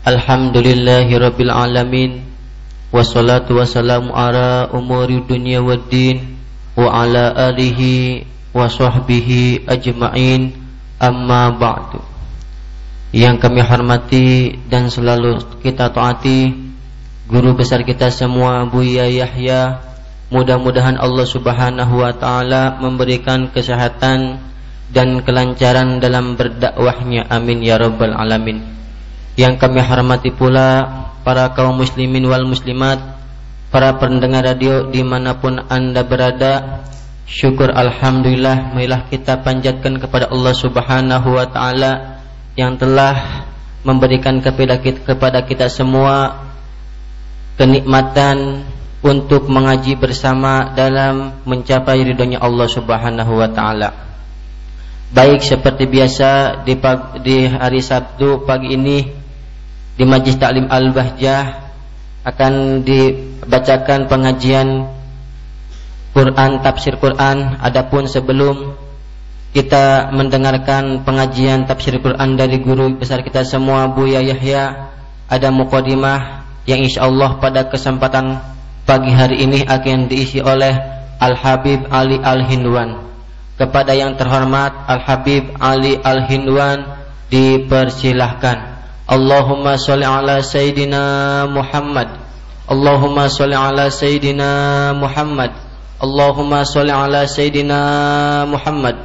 Alhamdulillahi Rabbil Alamin. Wassalatu wassalamu ala umuri dunia waddin, wa ala alihi wa sahbihi ajma'in. Amma ba'du. Yang kami hormati dan selalu kita taati guru besar kita semua, Buya Yahya. Mudah-mudahan Allah Subhanahu wa ta'ala memberikan kesehatan dan kelancaran dalam berdakwahnya. Amin ya rabbal alamin. Yang kami hormati pula para kaum muslimin wal muslimat, para pendengar radio dimanapun anda berada. Syukur alhamdulillah, marilah kita panjatkan kepada Allah Subhanahu wa ta'ala yang telah memberikan kepada kita semua kenikmatan untuk mengaji bersama dalam mencapai ridhonya Allah Subhanahu wa ta'ala. Baik, seperti biasa di hari Sabtu pagi ini di Majlis Ta'lim Al-Bahjah akan dibacakan pengajian Quran, tafsir Quran. Adapun sebelum kita mendengarkan pengajian tafsir Quran dari guru besar kita semua, Buya Yahya, ada muqaddimah yang insyaallah pada kesempatan pagi hari ini akan diisi oleh Al-Habib Ali Al-Hindwan. Kepada yang terhormat Al-Habib Ali Al-Hindwan dipersilahkan. Allahumma sholli ala Sayyidina Muhammad. Allahumma sholli ala Sayyidina Muhammad. Allahumma sholli ala Sayyidina Muhammad.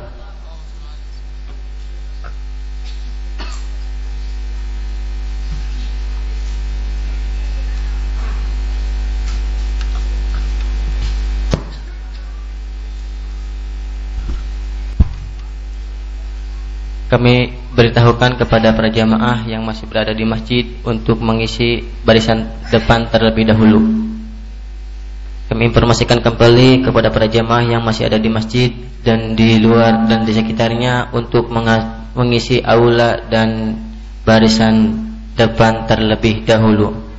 Kami beritahukan kepada para jamaah yang masih berada di masjid untuk mengisi barisan depan terlebih dahulu. Kami informasikan kembali kepada para jamaah yang masih ada di masjid dan di luar dan di sekitarnya untuk mengisi aula dan barisan depan terlebih dahulu.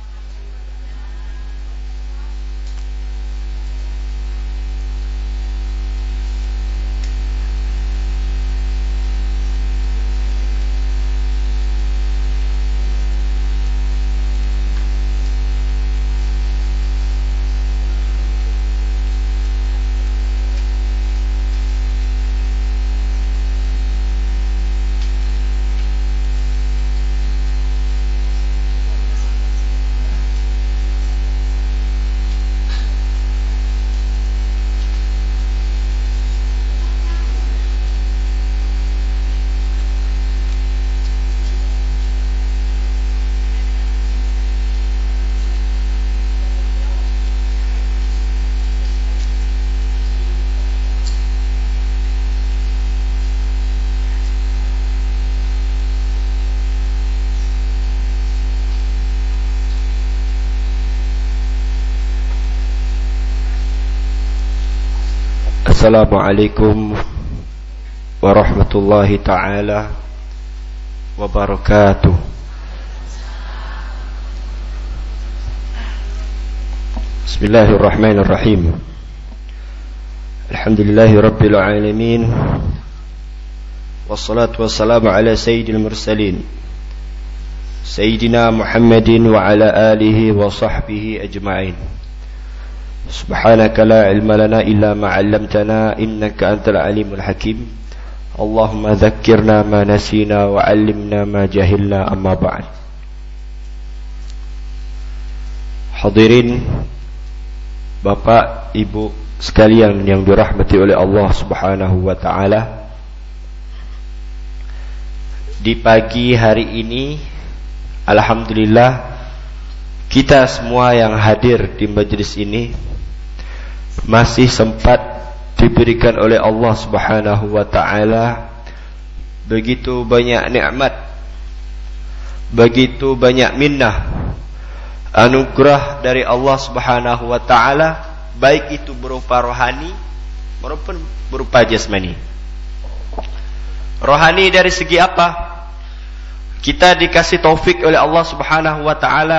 Assalamualaikum warahmatullahi ta'ala wabarakatuh. Bismillahirrahmanirrahim. Alhamdulillahi rabbil alamin. Wassalatu wassalamu ala sayyidil mursalin Sayyidina Muhammadin wa ala alihi wa sahbihi ajma'in. Subhanaka la ilma lana illa ma 'allamtana innaka antal alimul hakim. Allahumma dzakkirna ma nasina wa 'allimna ma jahilna, amma ba'd. Hadirin Bapak Ibu sekalian yang dirahmati oleh Allah Subhanahu wa taala, di pagi hari ini alhamdulillah kita semua yang hadir di majelis ini masih sempat diberikan oleh Allah Subhanahu wa ta'ala begitu banyak nikmat, begitu banyak minnah, anugerah dari Allah Subhanahu wa ta'ala, baik itu berupa rohani maupun berupa jasmani. Rohani dari segi apa? Kita dikasih taufik oleh Allah Subhanahu wa ta'ala,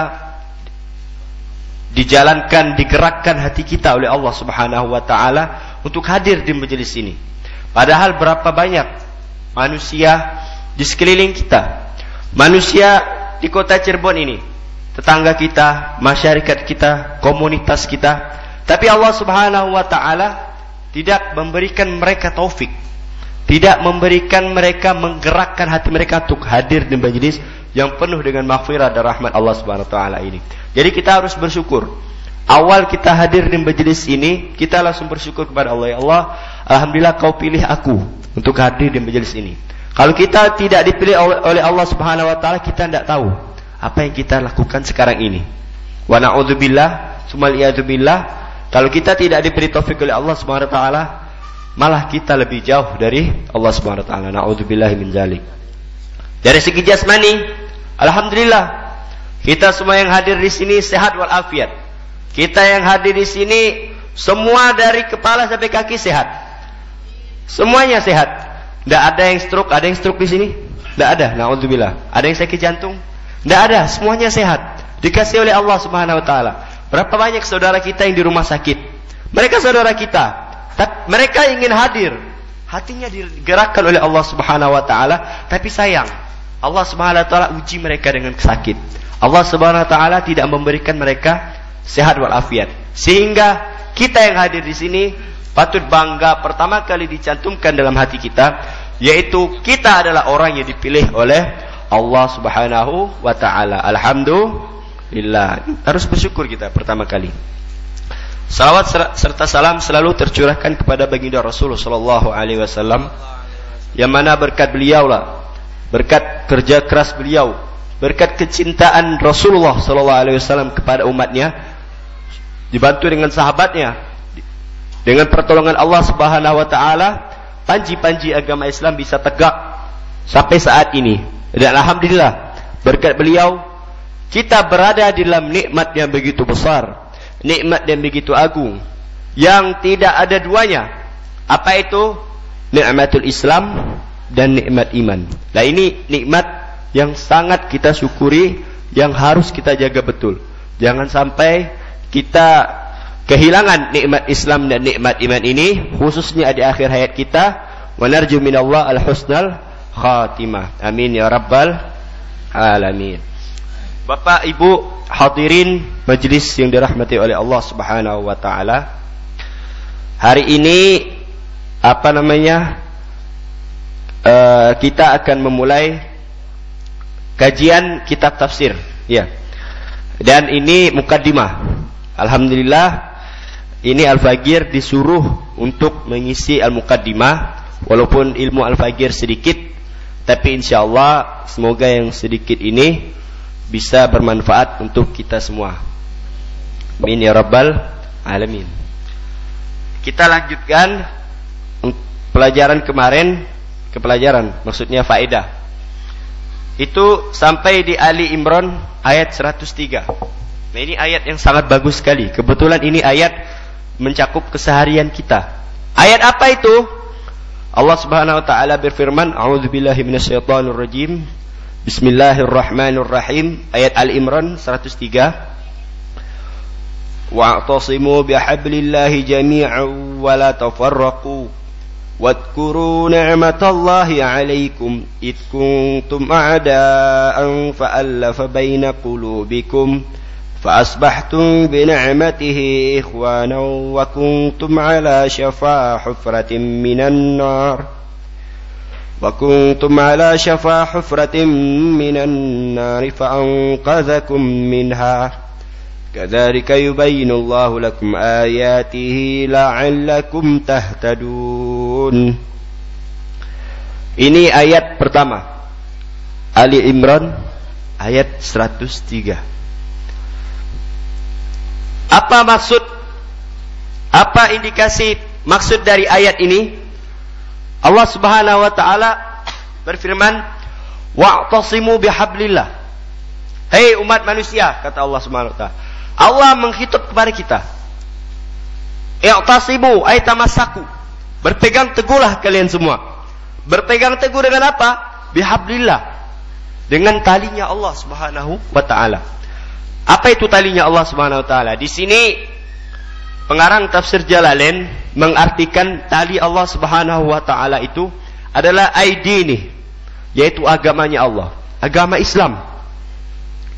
dijalankan, digerakkan hati kita oleh Allah Subhanahu wa ta'ala untuk hadir di majelis ini. Padahal berapa banyak manusia di sekeliling kita, manusia di kota Cirebon ini, tetangga kita, masyarakat kita, komunitas kita, tapi Allah Subhanahu wa taala tidak memberikan mereka taufik, tidak memberikan mereka menggerakkan hati mereka untuk hadir di majelis yang penuh dengan maghfirah dan rahmat Allah Subhanahu wa taala ini. Jadi kita harus bersyukur. Awal kita hadir di majelis ini, kita langsung bersyukur kepada Allah. Ya Allah, alhamdulillah kau pilih aku untuk hadir di majelis ini. Kalau kita tidak dipilih oleh Allah Subhanahu wa taala, kita tidak tahu apa yang kita lakukan sekarang ini. Wa na'udzubillah, summa liyadzubillah. Kalau kita tidak diberi taufik oleh Allah Subhanahu wa taala, malah kita lebih jauh dari Allah Subhanahu wa taala. Na'udzubillahi min dzalik. Dari segi jasmani, alhamdulillah kita semua yang hadir di sini sehat walafiat. Kita yang hadir di sini semua dari kepala sampai kaki sehat. Semuanya sehat. Tidak ada yang stroke, ada yang stroke di sini? Tidak ada, na'udzubillah. Ada yang sakit jantung? Tidak ada, semuanya sehat. Dikasih oleh Allah Subhanahu wa taala. Berapa banyak saudara kita yang di rumah sakit? Mereka saudara kita, tapi mereka ingin hadir. Hatinya digerakkan oleh Allah Subhanahu wa taala, tapi sayang, Allah Subhanahu wa taala uji mereka dengan sakit. Allah Subhanahu wa taala tidak memberikan mereka sehat walafiat. Sehingga kita yang hadir di sini patut bangga pertama kali dicantumkan dalam hati kita, yaitu kita adalah orang yang dipilih oleh Allah Subhanahu wa taala. Alhamdulillah. Harus bersyukur kita pertama kali. Salawat serta salam selalu tercurahkan kepada baginda Rasulullah sallallahu alaihi wasallam, yang mana berkat beliaulah, berkat kerja keras beliau, berkat kecintaan Rasulullah sallallahu alaihi wasallam kepada umatnya, dibantu dengan sahabatnya, dengan pertolongan Allah Subhanahu wa taala, panji-panji agama Islam bisa tegak sampai saat ini. Dan alhamdulillah berkat beliau kita berada di dalam nikmat yang begitu besar, nikmat yang begitu agung, yang tidak ada duanya. Apa itu? Nikmatul Islam dan nikmat iman. Nah, ini nikmat yang sangat kita syukuri, yang harus kita jaga betul. Jangan sampai kita kehilangan nikmat Islam dan nikmat iman ini, khususnya di akhir hayat kita. Wa narju minallah al-husnal khatimah. Amin ya rabbal alamin. Bapak Ibu hadirin majlis yang dirahmati oleh Allah Subhanahu wa taala, hari ini kita akan memulai kajian kitab tafsir, ya. Dan ini mukaddimah. Alhamdulillah, ini Al-Fagir disuruh untuk mengisi al-mukaddimah, walaupun ilmu Al-Fagir sedikit, tapi insyaallah semoga yang sedikit ini bisa bermanfaat untuk kita semua. Amin ya rabbal alamin. Kita lanjutkan pelajaran kemarin ke pelajaran, maksudnya faedah. Itu sampai di Ali Imran ayat 103. Nah, ini ayat yang sangat bagus sekali. Kebetulan ini ayat mencakup keseharian kita. Ayat apa itu? Allah Subhanahu wa taala berfirman, a'udzubillahi minasyaitonir rajim. Bismillahirrahmanirrahim. Ayat Al-Imran 103. Wa'tasimu bihablillahi jami'an wa la tafarraqu. Wadhkuru ni'matallahi 'alaikum id kuntum a'da'an fa'alafa baina qulubikum فأصبحتم بنعمته إخوانا وكنتم على شفا حفرة من النار فأنقذكم منها كذلك يبين الله لكم آياته لعلكم تهتدون. Ini ayat pertama, Ali Imran ayat 103. Apa maksud, apa indikasi maksud dari ayat ini? Allah Subhanahu wa taala berfirman, wa'tasimu bihablillah. Hei umat manusia, kata Allah Subhanahu wa taala. Allah menghitub kepada kita. I'tasimu ay tamassaku. Berpegang teguhlah kalian semua. Berpegang teguh dengan apa? Bihablillah. Dengan talinya Allah Subhanahu wa taala. Apa itu talinya Allah Subhanahu wa taala? Di sini pengarang tafsir Jalalain mengartikan tali Allah Subhanahu wa taala itu adalah aidini, yaitu agamanya Allah, agama Islam.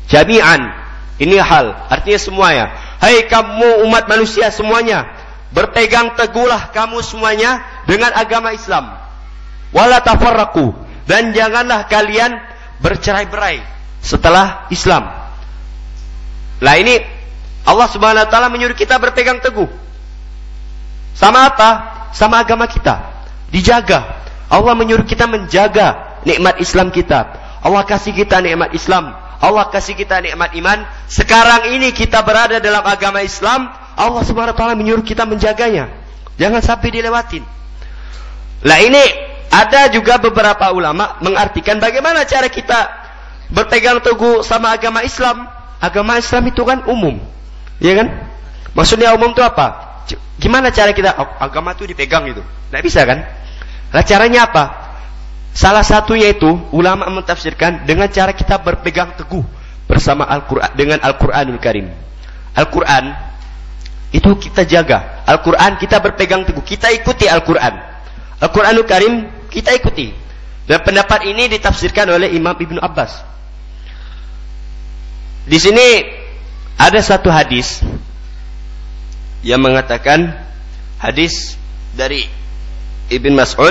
Jami'an. Ini hal, artinya semuanya. Hai kamu umat manusia semuanya, berpegang teguhlah kamu semuanya dengan agama Islam. Wala tafarraqu, dan janganlah kalian bercerai-berai setelah Islam. Lah ini Allah Subhanahu wa taala menyuruh kita berpegang teguh. Sama apa? Sama agama kita. Dijaga. Allah menyuruh kita menjaga nikmat Islam kita. Allah kasih kita nikmat Islam. Allah kasih kita nikmat iman. Sekarang ini kita berada dalam agama Islam. Allah Subhanahu wa taala menyuruh kita menjaganya. Jangan sampai dilewatin. Lah ini ada juga beberapa ulama mengartikan bagaimana cara kita berpegang teguh sama agama Islam. Agama Islam itu kan umum. Ya kan? Maksudnya umum itu apa? Gimana cara kita agama itu dipegang gitu? Tidak bisa kan? Nah caranya apa? Salah satunya itu ulama mentafsirkan dengan cara kita berpegang teguh bersama Al-Quran, dengan Al-Quranul Karim. Al-Quran itu kita jaga. Al-Quran kita berpegang teguh. Kita ikuti Al-Quran. Al-Quranul Karim kita ikuti. Dan pendapat ini ditafsirkan oleh Imam Ibnu Abbas. Di sini ada satu hadis yang mengatakan, hadis dari Ibn Mas'ud,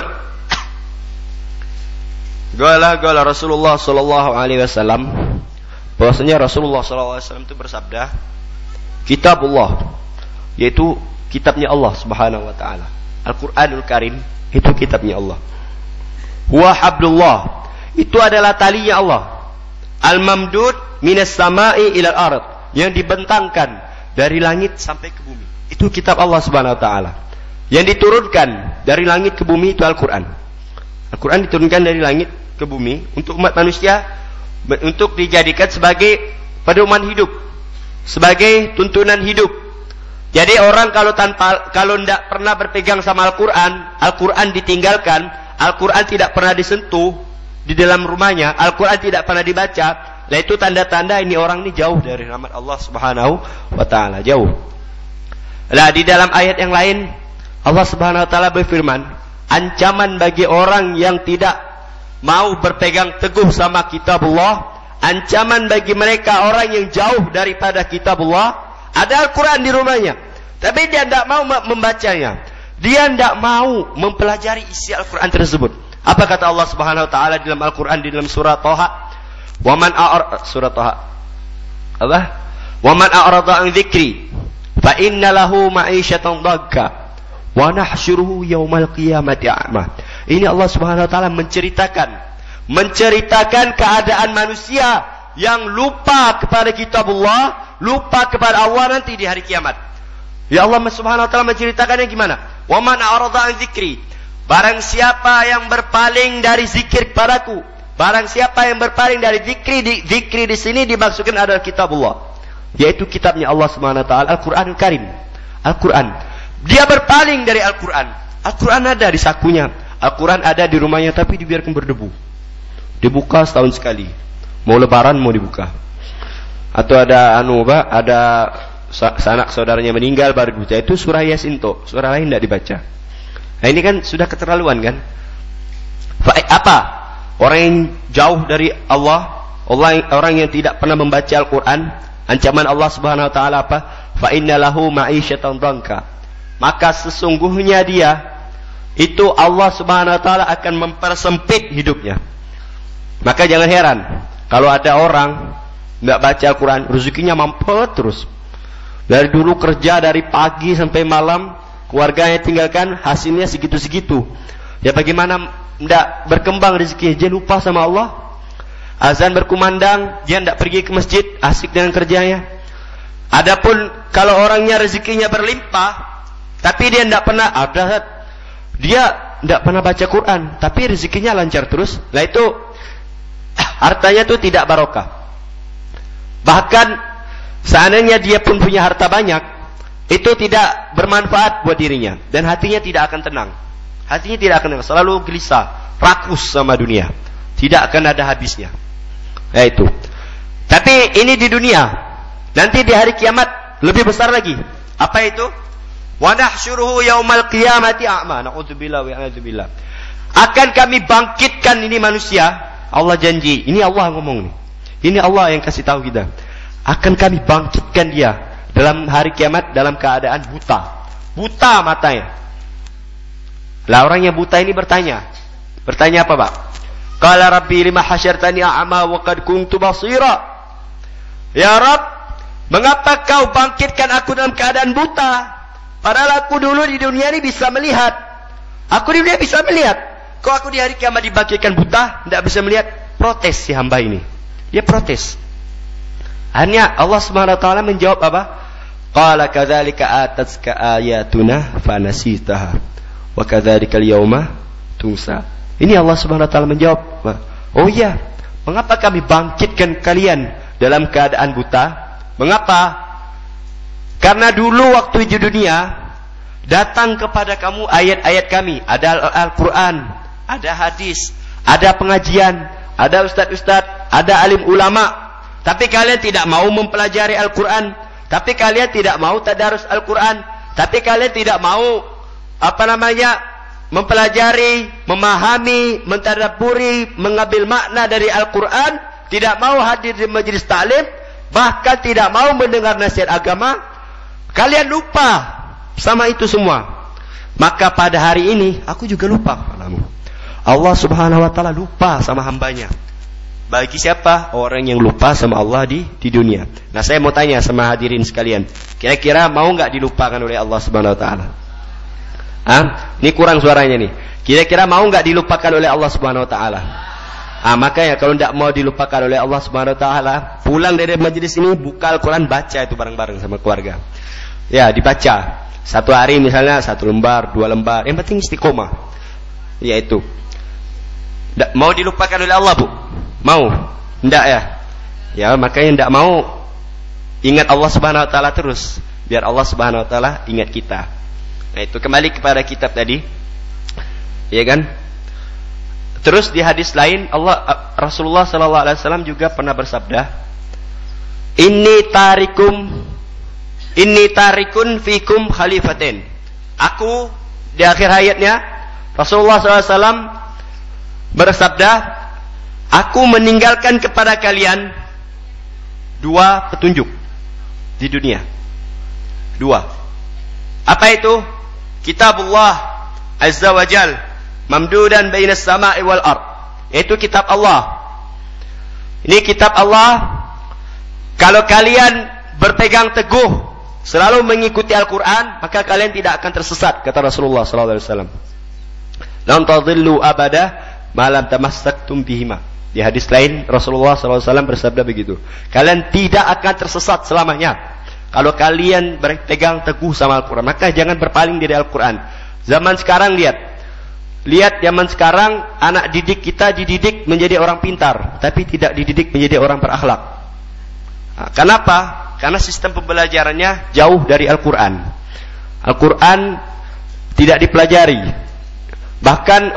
Gala Rasulullah sallallahu alaihi wasallam, bahwasanya Rasulullah sallallahu alaihi wasallam itu bersabda, Kitabullah, yaitu kitabnya Allah Subhanahu wa taala. Al-Qur'anul Karim itu kitabnya Allah. Huwa hablullah, itu adalah talinya Allah. Al-mamdud minas sama'i ilal ard, yang dibentangkan dari langit sampai ke bumi. Itu kitab Allah Subhanahu wa taala. Yang diturunkan dari langit ke bumi itu Al-Qur'an. Al-Qur'an diturunkan dari langit ke bumi untuk umat manusia, untuk dijadikan sebagai pedoman hidup, sebagai tuntunan hidup. Jadi orang kalau tidak pernah berpegang sama Al-Qur'an, Al-Qur'an ditinggalkan, Al-Qur'an tidak pernah disentuh di dalam rumahnya, Al-Qur'an tidak pernah dibaca, nah itu tanda-tanda ini orang ini jauh dari rahmat Allah Subhanahu wa taala, jauh. Nah di dalam ayat yang lain Allah Subhanahu wa taala berfirman, ancaman bagi orang yang tidak mau berpegang teguh sama kitabullah, ancaman bagi mereka orang yang jauh daripada kitabullah. Ada Al-Quran di rumahnya, tapi dia tidak mau membacanya, dia tidak mau mempelajari isi Al-Quran tersebut. Apa kata Allah Subhanahu wa taala dalam Al-Quran di dalam surah Thaha? Surah Thaha apa? Waman a'rada an dzikri fa inna lahu ma'isyatan dhanka wa nahsyuruhu yaumal qiyamati a'ma. Ini Allah Subhanahu wa taala menceritakan keadaan manusia yang lupa kepada kitabullah, lupa kepada Allah nanti di hari kiamat. Ya Allah Subhanahu wa taala menceritakannya gimana? Wa man a'rada an dzikri, barang siapa yang berpaling dari zikir kepadaku, barang siapa yang berpaling dari zikri di sini dimaksudkan adalah kitabullah, yaitu kitabnya Allah Subhanahu wa taala, Al-Qur'anul Karim. Al-Qur'an. Dia berpaling dari Al-Quran. Al-Quran ada di sakunya, Al-Quran ada di rumahnya, tapi dibiarkan berdebu. Dibuka setahun sekali. Mau lebaran mau dibuka. Atau ada ada sanak saudaranya meninggal baru dibaca. Itu surah Yasin toh. Surah lain tidak dibaca. Nah ini kan sudah keterlaluan kan? Apa? Orang yang jauh dari Allah, orang yang tidak pernah membaca Al-Quran, ancaman Allah Subhanahu wa taala apa? Fa innalahu ma'isyatan dhanka. Maka sesungguhnya dia itu Allah Subhanahu wa taala akan mempersempit hidupnya. Maka jangan heran kalau ada orang tidak baca Al-Quran, rezekinya mampet terus. Dari dulu kerja dari pagi sampai malam, keluarganya tinggalkan, hasilnya segitu-segitu. Ya bagaimana tidak berkembang rezekinya? Dia lupa sama Allah. Azan berkumandang, dia tidak pergi ke masjid, asik dengan kerjanya. Adapun kalau orangnya rezekinya berlimpah, tapi dia tidak pernah baca Quran, tapi rezekinya lancar terus. Nah itu hartanya itu tidak barokah. Bahkan seandainya dia pun punya harta banyak, itu tidak bermanfaat buat dirinya, dan hatinya tidak akan tenang. Hatinya tidak akan tenang, selalu gelisah, rakus sama dunia, tidak akan ada habisnya. Nah itu. Tapi ini di dunia. Nanti di hari kiamat lebih besar lagi. Apa itu? Wa nahsyuruhu yaumal qiyamati a'ma. Na'udzubillah wa a'udzubillah. Akan kami bangkitkan ini manusia. Allah janji. Ini Allah ngomong nih. Ini Allah yang kasih tahu kita. Akan kami bangkitkan dia dalam hari kiamat dalam keadaan buta. Buta matanya. Lah orang yang buta ini bertanya. Bertanya apa, Pak? Qala rabbi lima hasyartani a'ma wa qad kuntu basira. Ya Rabb, mengapa kau bangkitkan aku dalam keadaan buta? Padahal aku dulu di dunia ini bisa melihat. Aku di dunia bisa melihat. Kok aku di hari kiamat dibangkitkan buta, tidak bisa melihat? Protes si hamba ini. Dia protes. Akhirnya Allah Subhanahu wa taala menjawab apa? Qala kadzalika atatka ayatuna fanasitaha wa kadzalika al-yauma tunsa. Ini Allah Subhanahu wa taala menjawab. Oh iya, mengapa kami bangkitkan kalian dalam keadaan buta? Mengapa? Karena dulu waktu di dunia datang kepada kamu ayat-ayat kami, ada Al-Qur'an, ada hadis, ada pengajian, ada ustaz-ustaz, ada alim ulama. Tapi kalian tidak mau mempelajari Al-Qur'an, tapi kalian tidak mau tadarus Al-Qur'an, tapi kalian tidak mau mempelajari, memahami, mentadabburi, mengambil makna dari Al-Qur'an, tidak mau hadir di majelis taklim, bahkan tidak mau mendengar nasihat agama. Kalian lupa sama itu semua. Maka pada hari ini aku juga lupa kepadamu. Allah Subhanahu wa taala lupa sama hambanya. Bagi siapa? Orang yang lupa sama Allah di dunia. Nah, saya mau tanya sama hadirin sekalian, kira-kira mau nggak dilupakan oleh Allah Subhanahu wa taala? Ini kurang suaranya nih. Kira-kira mau nggak dilupakan oleh Allah Subhanahu wa taala? Makanya kalau tidak mau dilupakan oleh Allah Subhanahu wa taala, pulang dari majelis ini buka Al-Qur'an, baca itu bareng-bareng sama keluarga. Ya, dibaca. Satu hari misalnya 1 lembar, 2 lembar. Yang penting istiqomah. Ya itu. Mau dilupakan oleh Allah, Bu? Mau? Tidak ya? Ya, makanya tidak mau. Ingat Allah Subhanahu wa taala terus, biar Allah Subhanahu wa taala ingat kita. Nah, itu kembali kepada kitab tadi. Ya kan? Terus di hadis lain Rasulullah sallallahu alaihi wasallam juga pernah bersabda, Inni tarikun fikum khalifatin. Aku di akhir hayatnya Rasulullah SAW bersabda, aku meninggalkan kepada kalian 2 petunjuk di dunia. 2. Apa itu? Kitabullah Azza wa Jal mamdudan bainas sama'i wal ard. Itu kitab Allah. Ini kitab Allah. Kalau kalian berpegang teguh selalu mengikuti Al-Quran, maka kalian tidak akan tersesat, kata Rasulullah SAW. Lam tadillu abada malam tamassaktum bihima. Di hadis lain Rasulullah SAW bersabda begitu. Kalian tidak akan tersesat selamanya kalau kalian berpegang teguh sama Al-Quran. Maka jangan berpaling dari Al-Quran. Zaman sekarang lihat zaman sekarang anak didik kita dididik menjadi orang pintar, tapi tidak dididik menjadi orang berakhlak. Kenapa? Karena sistem pembelajarannya jauh dari Al-Quran. Al-Quran tidak dipelajari. Bahkan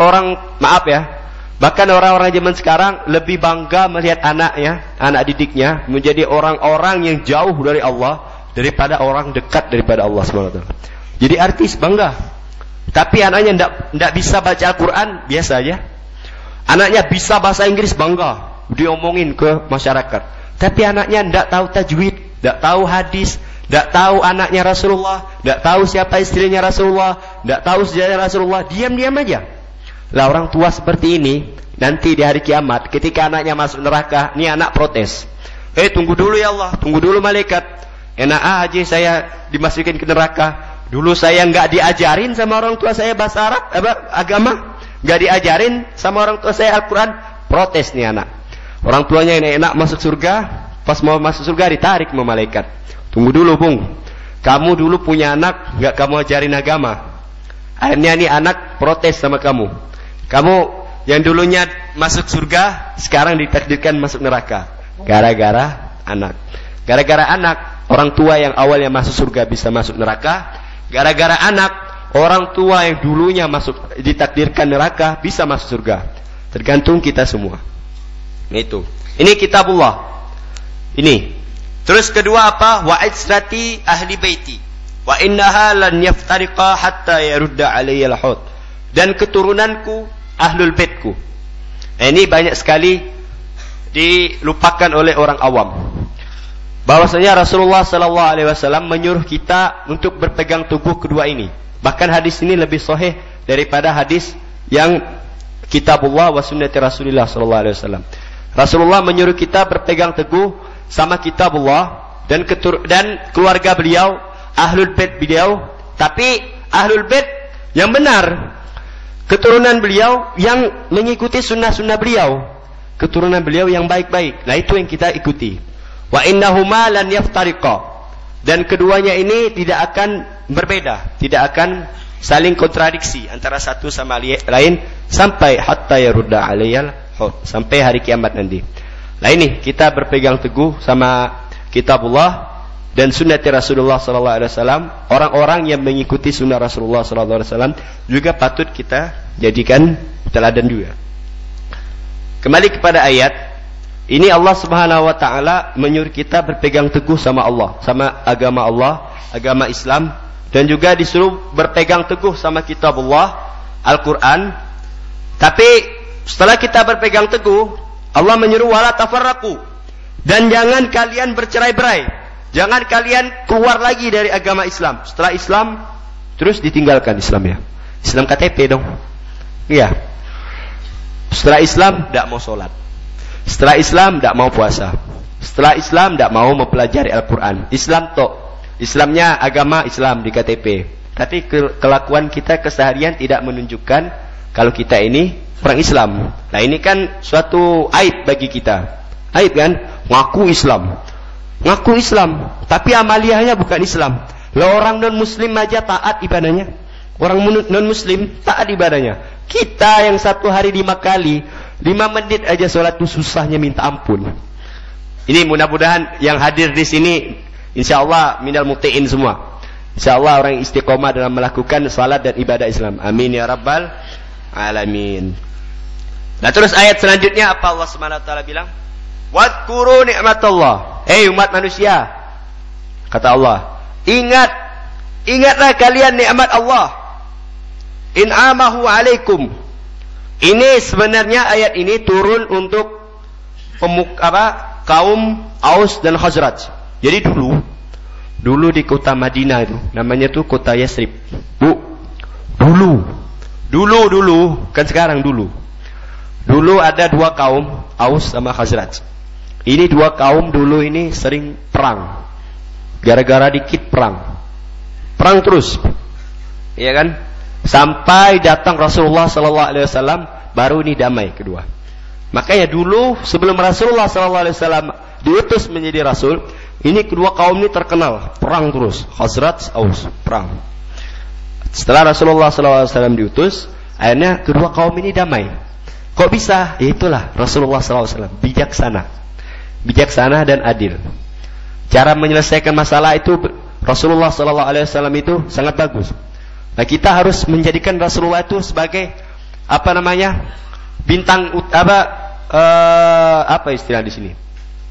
orang-orang zaman sekarang lebih bangga melihat anak didiknya menjadi orang-orang yang jauh dari Allah daripada orang dekat daripada Allah SWT. Jadi artis bangga. Tapi anaknya tidak bisa baca Al-Quran, biasa aja. Anaknya bisa bahasa Inggris, bangga, diomongin ke masyarakat. Tapi anaknya tidak tahu tajwid, tidak tahu hadis, tidak tahu anaknya Rasulullah, tidak tahu siapa istrinya Rasulullah, tidak tahu sejarah Rasulullah, diam-diam aja. Lah orang tua seperti ini, nanti di hari kiamat, ketika anaknya masuk neraka, ini anak protes. Tunggu dulu ya Allah, tunggu dulu malaikat. Enak aja saya dimasukin ke neraka. Dulu saya nggak diajarin sama orang tua saya bahasa Arab, agama, nggak diajarin sama orang tua saya Al-Quran. Protes nih anak. Orang tuanya ini enak masuk surga, pas mau masuk surga ditarik sama malaikat. Tunggu dulu Bung, kamu dulu punya anak nggak kamu ajarin agama. Akhirnya nih anak protes sama kamu. Kamu yang dulunya masuk surga, sekarang ditakdirkan masuk neraka. Gara-gara anak. Gara-gara anak, orang tua yang awalnya masuk surga bisa masuk neraka. Gara-gara anak, orang tua yang dulunya ditakdirkan neraka bisa masuk surga. Tergantung kita semua. Itu. Ini kitabullah. Ini. Terus kedua apa? Wa israti ahli baiti. Wa innaha lan yaftariqa hatta yarudda alayya al-hud. Dan keturunanku ahlul baitku. Ini banyak sekali dilupakan oleh orang awam. Bahwasanya Rasulullah sallallahu alaihi wasallam menyuruh kita untuk berpegang teguh kedua ini. Bahkan hadis ini lebih sahih daripada hadis yang kitabullah wa sunnati Rasulullah sallallahu alaihi wasallam. Rasulullah menyuruh kita berpegang teguh sama kitabullah dan keluarga beliau, ahlul bait beliau, tapi ahlul bait yang benar, keturunan beliau yang mengikuti sunnah-sunnah beliau, keturunan beliau yang baik-baik. Nah, itu yang kita ikuti. Wa innahuma lan yaftariqa, dan keduanya ini tidak akan berbeda, tidak akan saling kontradiksi antara satu sama lain sampai hatta yarudda alaiyal haud, sampai hari kiamat nanti. Nah, ini kita berpegang teguh sama kitabullah dan sunnah Rasulullah sallallahu alaihi wasallam. Orang-orang yang mengikuti sunnah Rasulullah sallallahu alaihi wasallam juga patut kita jadikan teladan juga. Kembali kepada ayat ini, Allah Subhanahu wa taala menyuruh kita berpegang teguh sama Allah, sama agama Allah, agama Islam, dan juga disuruh berpegang teguh sama kitabullah, Al-Qur'an. Tapi setelah kita berpegang teguh, Allah menyuruh wala tafarraqu, dan jangan kalian bercerai-berai. Jangan kalian keluar lagi dari agama Islam. Setelah Islam terus ditinggalkan Islamnya. Islam KTP dong. Iya. Setelah Islam tidak mau sholat. Setelah Islam tidak mau puasa. Setelah Islam tidak mau mempelajari Al-Quran. Islam tok. Islamnya agama Islam di KTP. Tapi kelakuan kita keseharian tidak menunjukkan kalau kita ini orang Islam. Nah, ini kan suatu aib bagi kita. Aib kan? Ngaku Islam. Ngaku Islam, tapi amaliyahnya bukan Islam. Lah, orang non-muslim aja taat ibadahnya. Orang non-muslim taat ibadahnya. Kita yang satu hari 5 kali, 5 menit aja sholat itu susahnya minta ampun. Ini mudah-mudahan yang hadir di sini insyaallah minal muti'in semua. Insyaallah orang istiqomah dalam melakukan salat dan ibadah Islam. Amin ya rabbal alamin. Nah, terus ayat selanjutnya apa Allah Subhanahu wa taala bilang? Wadhkuru ni'matallah. Umat manusia, kata Allah, ingatlah kalian nikmat Allah. In'amahu alaikum. Ini sebenarnya ayat ini turun untuk kaum Aus dan Khazraj. Jadi dulu di kota Madinah itu, namanya tuh kota Yasrib. Dulu kan sekarang dulu. Dulu ada 2 kaum, Aus sama Khazraj. Ini 2 kaum dulu ini sering perang. Gara-gara dikit perang terus, iya kan? Sampai datang Rasulullah sallallahu alaihi wasallam, baru ini damai kedua. Makanya dulu sebelum Rasulullah sallallahu alaihi wasallam diutus menjadi rasul, ini kedua kaum ini terkenal perang terus, Khazraj, Aus, perang. Setelah Rasulullah sallallahu alaihi wasallam diutus, akhirnya kedua kaum ini damai. Kok bisa? Ya itulah Rasulullah sallallahu alaihi wasallam, bijaksana dan adil. Cara menyelesaikan masalah itu Rasulullah sallallahu alaihi wasallam itu sangat bagus. Nah, kita harus menjadikan Rasulullah itu sebagai bintang apa istilah di sini?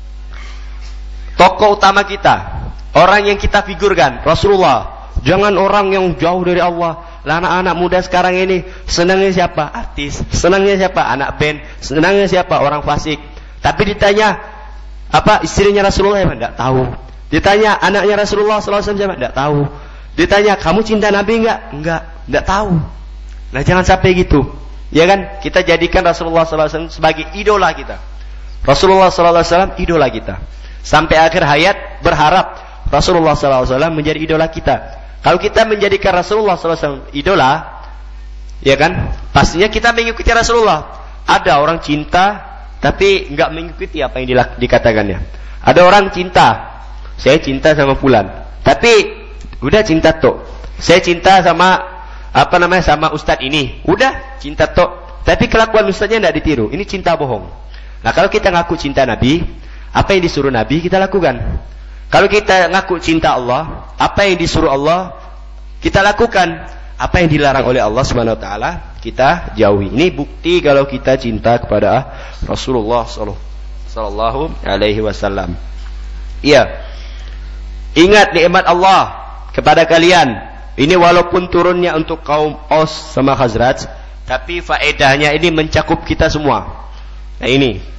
Tokoh utama kita, orang yang kita figurkan, Rasulullah. Jangan orang yang jauh dari Allah. Lah, anak-anak muda sekarang ini senangnya siapa? Artis. Senangnya siapa? Anak band. Senangnya siapa? Orang fasik. Tapi ditanya istrinya Rasulullah, tidak tahu. Ditanya anaknya Rasulullah sallallahu alaihi wasallam, tidak tahu. Ditanya kamu cinta Nabi enggak, tidak tahu. Nah, jangan sampai gitu. Ya kan? Kita jadikan Rasulullah sallallahu alaihi wasallam sebagai idola kita. Rasulullah sallallahu alaihi wasallam idola kita. Sampai akhir hayat berharap Rasulullah sallallahu alaihi wasallam menjadi idola kita. Kalau kita menjadikan Rasulullah sallallahu alaihi wasallam idola, ya kan? Pastinya kita mengikuti Rasulullah. Ada orang cinta tapi enggak mengikuti apa yang dikatakannya. Ada orang cinta, saya cinta sama fulan, tapi udah cinta tok. Saya cinta sama sama ustadz ini, udah cinta tok. Tapi kelakuan ustadznya tidak ditiru. Ini cinta bohong. Nah, kalau kita ngaku cinta Nabi, apa yang disuruh Nabi kita lakukan. Kalau kita ngaku cinta Allah, apa yang disuruh Allah kita lakukan. Apa yang dilarang oleh Allah Subhanahu wa taala kita jauhi. Ini bukti kalau kita cinta kepada Rasulullah sallallahu alaihi wasallam. Iya. Ingat nikmat Allah kepada kalian. Ini walaupun turunnya untuk kaum Aus sama Khazraj, tapi faedahnya ini mencakup kita semua. Nah, ini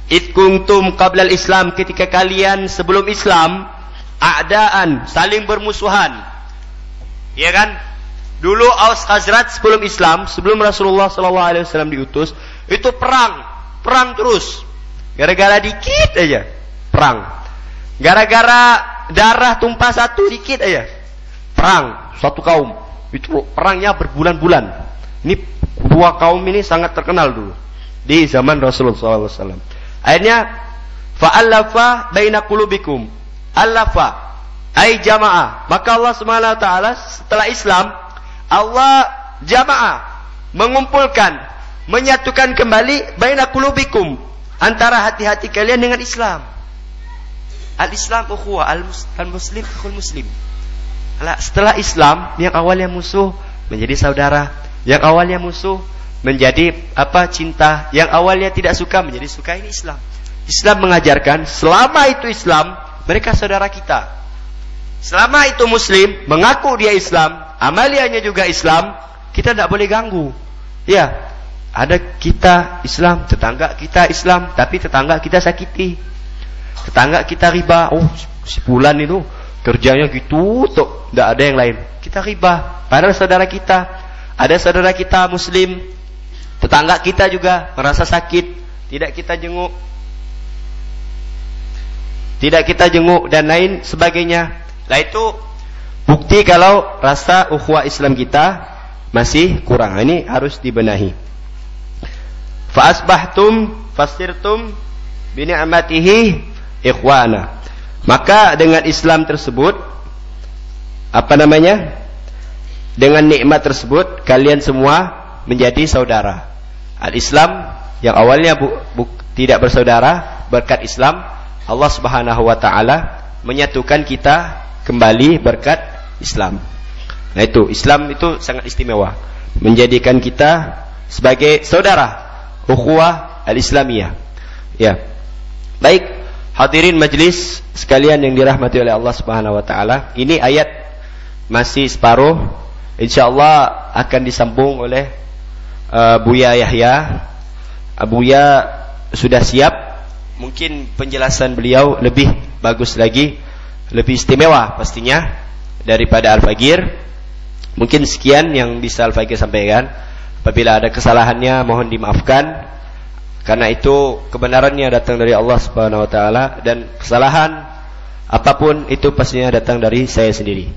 Id kuntum qablal Islam, ketika kalian sebelum Islam a'daan, saling bermusuhan. Ya kan? Dulu Aus Khazraj sebelum Islam, sebelum Rasulullah SAW diutus, itu perang terus. Gara-gara dikit aja perang. Gara-gara darah tumpah satu dikit aja perang suatu kaum. Itu perangnya berbulan-bulan. Ini dua kaum ini sangat terkenal dulu di zaman Rasulullah SAW. Akhirnya fa'alafa baina qulubikum. Alafa ay jamaah. Maka Allah Subhanahu wa taala setelah Islam, Allah jamaah, mengumpulkan, menyatukan kembali baina qulubikum, antara hati-hati kalian dengan Islam. Al-Islam ukhuwah, al-muslim akhul muslim. Setelah Islam, yang awalnya musuh menjadi saudara, yang awalnya musuh menjadi cinta, yang awalnya tidak suka menjadi suka. Ini Islam. Islam mengajarkan selama itu Islam, mereka saudara kita. Selama itu muslim, mengaku dia Islam, amaliannya juga Islam, kita tidak boleh ganggu. Ya, ada kita Islam, tetangga kita Islam, tapi tetangga kita sakiti, tetangga kita riba. Oh, si fulan itu kerjanya gitu, tidak ada yang lain. Kita riba, padahal saudara kita. Ada saudara kita muslim, tetangga kita juga merasa sakit, tidak kita jenguk dan lain sebagainya. Nah, itu bukti kalau rasa ukhuwah Islam kita masih kurang. Ini harus dibenahi. Fa asbahtum fasirtum bi ni'matihi ikhwana. Maka dengan Islam tersebut, dengan nikmat tersebut kalian semua menjadi saudara. Al-Islam yang awalnya tidak bersaudara, berkat Islam Allah Subhanahu wa taala menyatukan kita kembali berkat Islam. Nah, itu Islam itu sangat istimewa, menjadikan kita sebagai saudara, ukhuwah al-islamiyah. Ya. Baik, hadirin majlis sekalian yang dirahmati oleh Allah Subhanahu wa taala, ini ayat masih separuh. Insyaallah akan disambung oleh Buya Yahya. Buya sudah siap. Mungkin penjelasan beliau lebih bagus lagi, lebih istimewa pastinya daripada Al-Fagir. Mungkin sekian yang bisa Al-Fagir sampaikan. Apabila ada kesalahannya mohon dimaafkan, karena itu kebenarannya datang dari Allah Subhanahu wa taala, dan kesalahan apapun itu pastinya datang dari saya sendiri.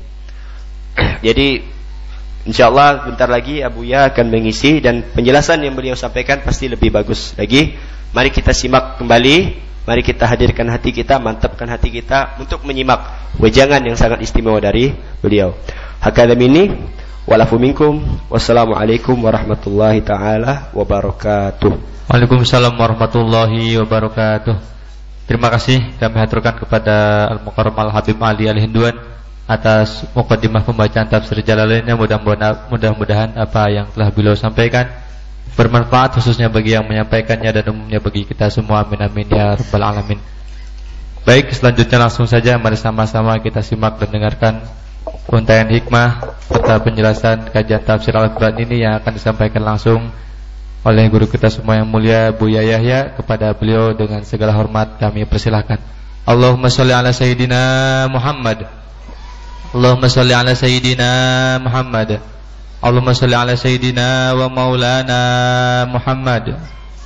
Jadi insyaallah bentar lagi Abuya akan mengisi, dan penjelasan yang beliau sampaikan pasti lebih bagus lagi. Mari kita simak kembali, mari kita hadirkan hati kita, mantapkan hati kita untuk menyimak wejangan yang sangat istimewa dari beliau. Hakadha minni walafu minkum. Wassalamualaikum warahmatullahi taala wabarakatuh. Waalaikumsalam warahmatullahi wabarakatuh. Terima kasih kami haturkan kepada Al-Mukarram Al-Habib Ali Al-Hinduan atas muqaddimah pembacaan tafsir Jalalainnya. Mudah-mudahan apa yang telah beliau sampaikan bermanfaat, khususnya bagi yang menyampaikannya dan umumnya bagi kita semua. Amin amin ya rabbal alamin. Baik, selanjutnya langsung saja mari sama-sama kita simak dan dengarkan untayan hikmah serta penjelasan kajian tafsir Al-Quran ini yang akan disampaikan langsung oleh guru kita semua yang mulia Buya Yahya. Kepada beliau dengan segala hormat kami persilahkan. Allahumma sholli ala sayyidina Muhammad. Allahumma sholli ala sayyidina Muhammad. Allahumma sholli ala sayyidina wa maulana Muhammad.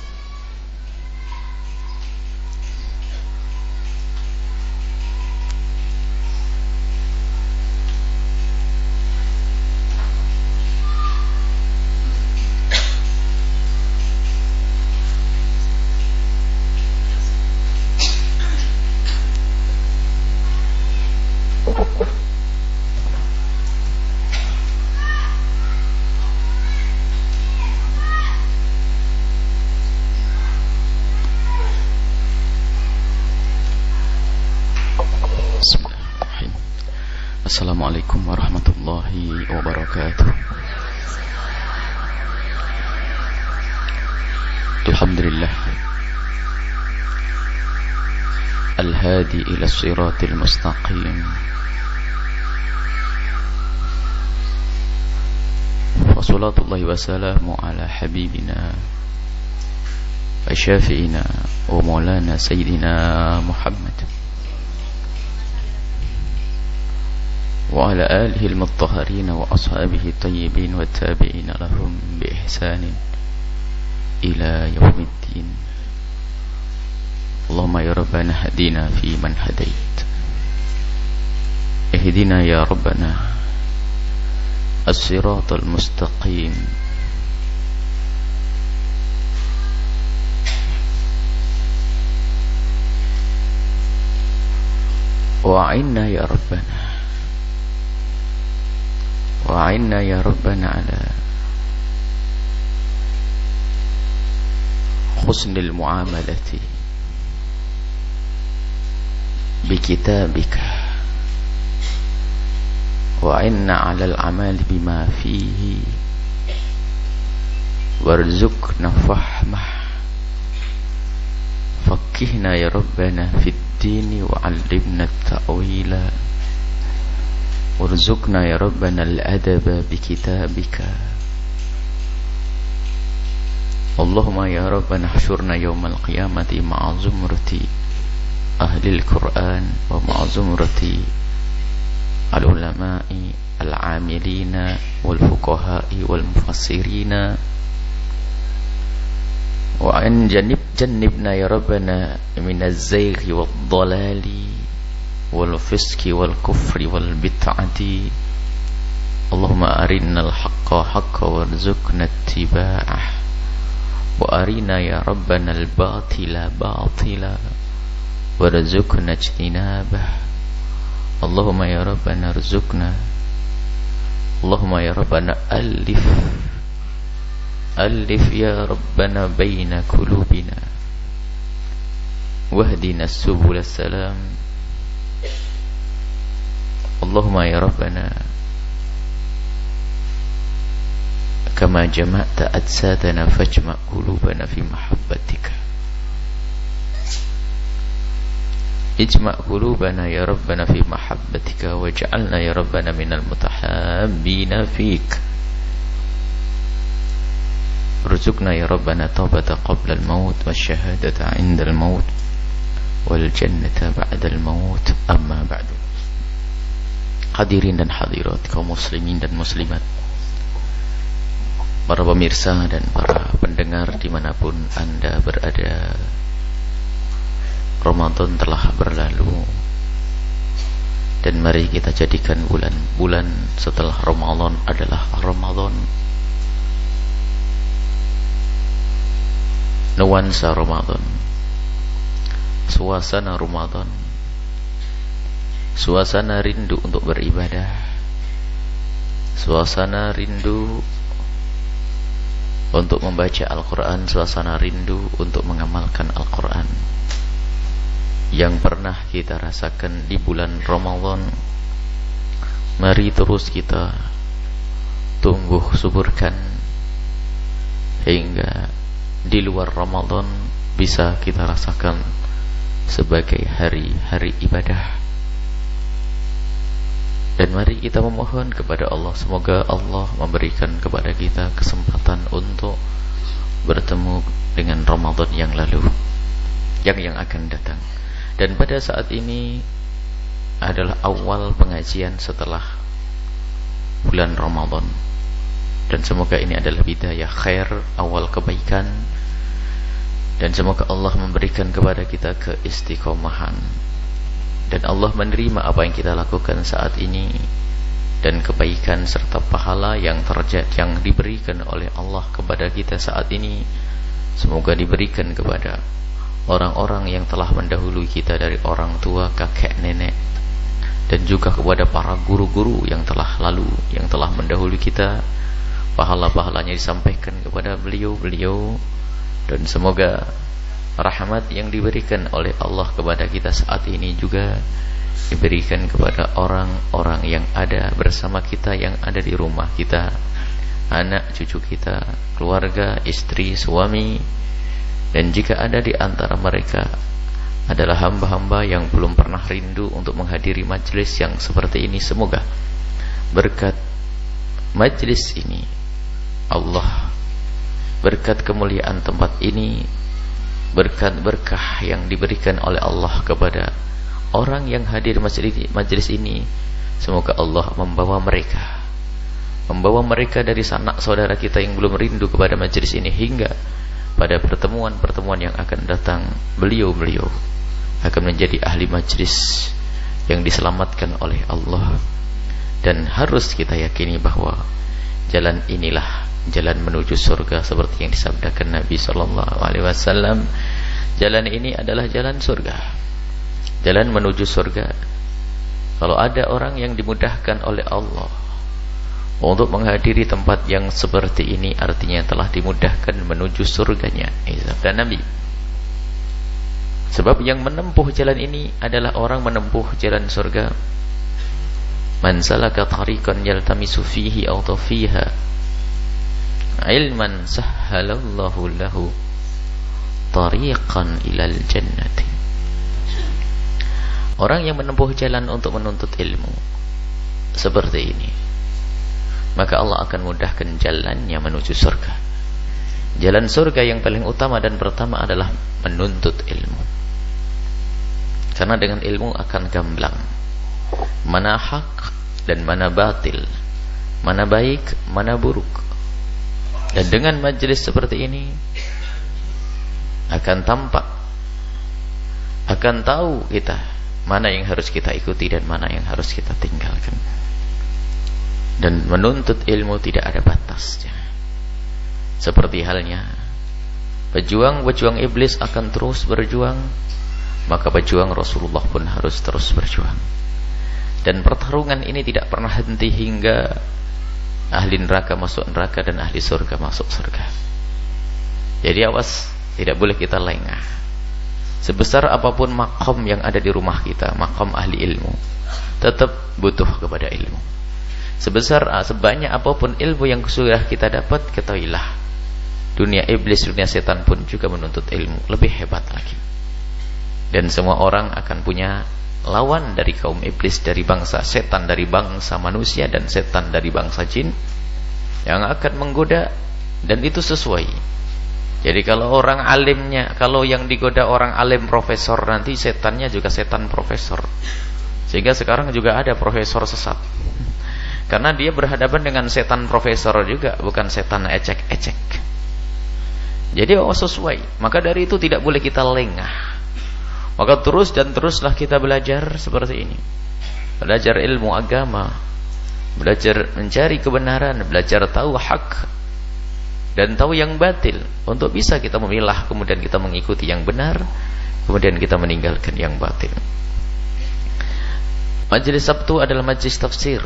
Assalamualaikum warahmatullahi wabarakatuh. Alhamdulillah Al-hadi ila siratil mustaqim, wa salatullahi wa salamu ala habibina شافعنا ومولانا سيدنا محمد وعلى آله المطهرين وأصحابه الطيبين والتابعين لهم بإحسان إلى يوم الدين. اللهم يا ربنا هدينا في من هديت، اهدنا يا ربنا الصراط المستقيم، وأعنا يا ربنا على حسن المعاملة بكتابك، وأعنا على العمل بما فيه، وارزقنا فهمه، فقهنا يا ربنا في الدين وعلمنا التأويل، وارزقنا يا ربنا الأدب بكتابك. اللهم يا ربنا احشرنا يوم القيامة مع زمرة أهل القرآن ومع زمرة العلماء العاملين والفقهاء والمفسرين، وأن جنبنا يا ربنا من الزيغ والضلال والفسق والكفر والبدعة. اللهم أرنا الحق حقا وارزقنا اتباعه، وأرنا يا ربنا الباطل باطلا وارزقنا اجتنابه. اللهم يا ربنا ارزقنا، اللهم يا ربنا ألف يا ربنا بين قلوبنا، واهدنا السبل السلام. اللهم يا ربنا كما جمعت أجسادنا فاجمع قلوبنا في محبتك، اجمع قلوبنا يا ربنا في محبتك، واجعلنا يا ربنا من المتحابين فيك. ارزقنا يا ربنا توبة قبل الموت والشهادة عند الموت والجنة بعد الموت. أما بعد. Hadirin dan hadirat, kaum muslimin dan muslimat, para pemirsa dan para pendengar dimanapun Anda berada, Ramadan telah berlalu, dan mari kita jadikan bulan-bulan setelah Ramadan adalah Ramadan, nuansa Ramadan, suasana Ramadan, suasana rindu untuk beribadah, suasana rindu untuk membaca Al-Quran, suasana rindu untuk mengamalkan Al-Quran yang pernah kita rasakan di bulan Ramadan. Mari terus kita tumbuh suburkan hingga di luar Ramadan bisa kita rasakan sebagai hari-hari ibadah. Dan mari kita memohon kepada Allah, semoga Allah memberikan kepada kita kesempatan untuk bertemu dengan Ramadan yang lalu, yang akan datang. Dan pada saat ini adalah awal pengajian setelah bulan Ramadan, dan semoga ini adalah bidayah khair, awal kebaikan, dan semoga Allah memberikan kepada kita keistiqomahan, dan Allah menerima apa yang kita lakukan saat ini, dan kebaikan serta pahala yang diberikan oleh Allah kepada kita saat ini semoga diberikan kepada orang-orang yang telah mendahului kita dari orang tua, kakek, nenek, dan juga kepada para guru-guru yang telah lalu, yang telah mendahului kita. Pahala-pahalanya disampaikan kepada beliau-beliau, dan semoga rahmat yang diberikan oleh Allah kepada kita saat ini juga diberikan kepada orang-orang yang ada bersama kita, yang ada di rumah kita, anak cucu kita, keluarga, istri, suami, dan jika ada di antara mereka adalah hamba-hamba yang belum pernah rindu untuk menghadiri majlis yang seperti ini, semoga berkat majlis ini, Allah berkat kemuliaan tempat ini, berkah yang diberikan oleh Allah kepada orang yang hadir majelis ini. Semoga Allah membawa mereka dari sanak saudara kita yang belum rindu kepada majelis ini, hingga pada pertemuan-pertemuan yang akan datang beliau akan menjadi ahli majelis yang diselamatkan oleh Allah. Dan harus kita yakini bahwa jalan inilah jalan menuju surga, seperti yang disabdakan Nabi SAW. Jalan ini adalah jalan surga, jalan menuju surga. Kalau ada orang yang dimudahkan oleh Allah untuk menghadiri tempat yang seperti ini, artinya telah dimudahkan menuju surganya, sabda Nabi. Sebab yang menempuh jalan ini adalah orang menempuh jalan surga. Man salaka tariqan yaltamisu fihi aw fiha ilman sahhalallahu lahu tariqan ilal jannati. Orang yang menempuh jalan untuk menuntut ilmu seperti ini, maka Allah akan mudahkan jalannya menuju surga. Jalan surga yang paling utama dan pertama adalah menuntut ilmu. Karena dengan ilmu akan gamblang mana hak dan mana batil, mana baik, mana buruk. Dan dengan majelis seperti ini akan tampak, akan tahu kita mana yang harus kita ikuti dan mana yang harus kita tinggalkan. Dan menuntut ilmu tidak ada batasnya. Seperti halnya pejuang-pejuang iblis akan terus berjuang, maka pejuang Rasulullah pun harus terus berjuang. Dan pertarungan ini tidak pernah henti hingga ahli neraka masuk neraka dan ahli surga masuk surga. Jadi awas, tidak boleh kita lengah. Sebesar apapun makom yang ada di rumah kita, makom ahli ilmu, tetap butuh kepada ilmu. Sebanyak apapun ilmu yang sudah kita dapat, ketahuilah dunia iblis, dunia setan pun juga menuntut ilmu lebih hebat lagi. Dan semua orang akan punya lawan dari kaum iblis, dari bangsa setan, dari bangsa manusia dan setan dari bangsa jin yang akan menggoda. Dan itu sesuai. Jadi kalau orang alimnya, kalau yang digoda orang alim profesor, nanti setannya juga setan profesor. Sehingga sekarang juga ada profesor sesat, karena dia berhadapan dengan setan profesor juga, bukan setan ecek-ecek. Jadi sesuai. Maka dari itu tidak boleh kita lengah. Maka terus dan teruslah kita belajar seperti ini. Belajar ilmu agama, belajar mencari kebenaran, belajar tahu hak dan tahu yang batil, untuk bisa kita memilah, kemudian kita mengikuti yang benar, kemudian kita meninggalkan yang batil. Majelis Sabtu adalah majelis tafsir.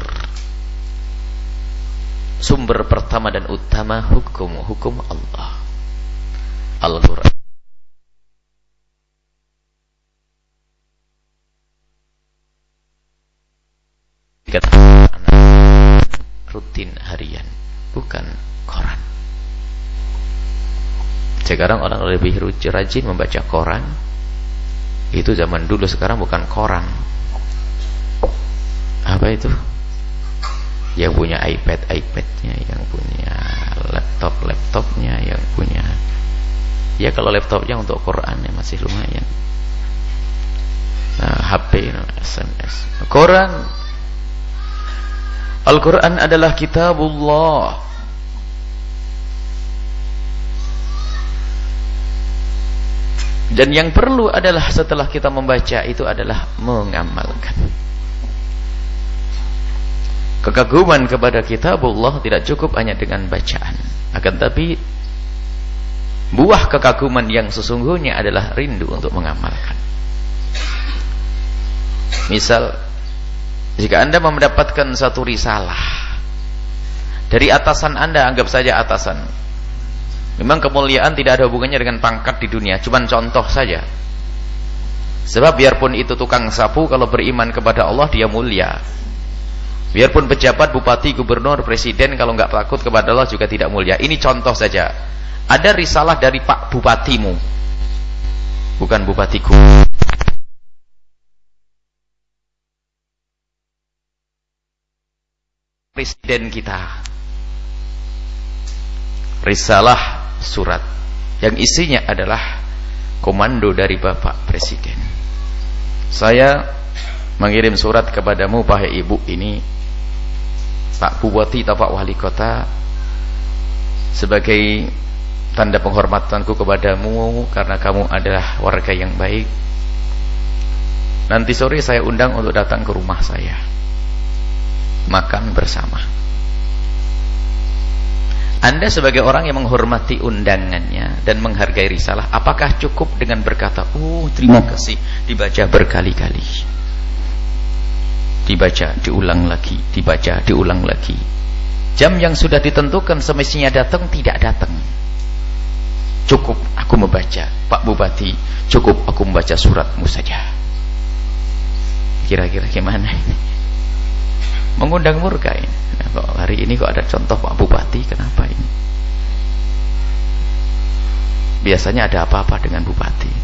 Sumber pertama dan utama hukum Allah, Al-Quran. Rutin harian, bukan koran. Sekarang orang lebih rajin membaca koran. Itu zaman dulu, sekarang bukan koran. Apa itu? Yang punya iPad-nya, yang punya laptop-laptopnya, yang punya, ya kalau laptopnya untuk Quran ya masih lumayan. Nah, HP, SMS, Quran. Al-Quran adalah kitabullah. Dan yang perlu adalah setelah kita membaca itu adalah mengamalkan. Kekaguman kepada kitabullah tidak cukup hanya dengan bacaan, akan tapi buah kekaguman yang sesungguhnya adalah rindu untuk mengamalkan. Misal, jika Anda mendapatkan satu risalah dari atasan Anda, anggap saja atasan. Memang kemuliaan tidak ada hubungannya dengan pangkat di dunia, cuman contoh saja. Sebab biarpun itu tukang sapu, kalau beriman kepada Allah dia mulia. Biarpun pejabat, bupati, gubernur, presiden, kalau nggak takut kepada Allah juga tidak mulia. Ini contoh saja. Ada risalah dari Pak Bupatimu, bukan bupatiku. Presiden kita, risalah surat yang isinya adalah komando dari Bapak Presiden. Saya mengirim surat kepadamu, wahai ibu ini, Pak Bupati atau Pak Wali Kota, sebagai tanda penghormatanku kepadamu karena kamu adalah warga yang baik. Nanti sore saya undang untuk datang ke rumah saya, makan bersama. Anda sebagai orang yang menghormati undangannya dan menghargai risalah, apakah cukup dengan berkata, "Oh, terima kasih," dibaca berkali-kali, dibaca diulang lagi, dibaca diulang lagi. Jam yang sudah ditentukan semestinya datang, tidak datang. Cukup aku membaca, Pak Bupati, cukup aku membaca suratmu saja. Kira-kira gimana ini? Mengundang murka ini. Kok hari ini kok ada contoh Pak Bupati, kenapa ini? Biasanya ada apa-apa dengan Bupati.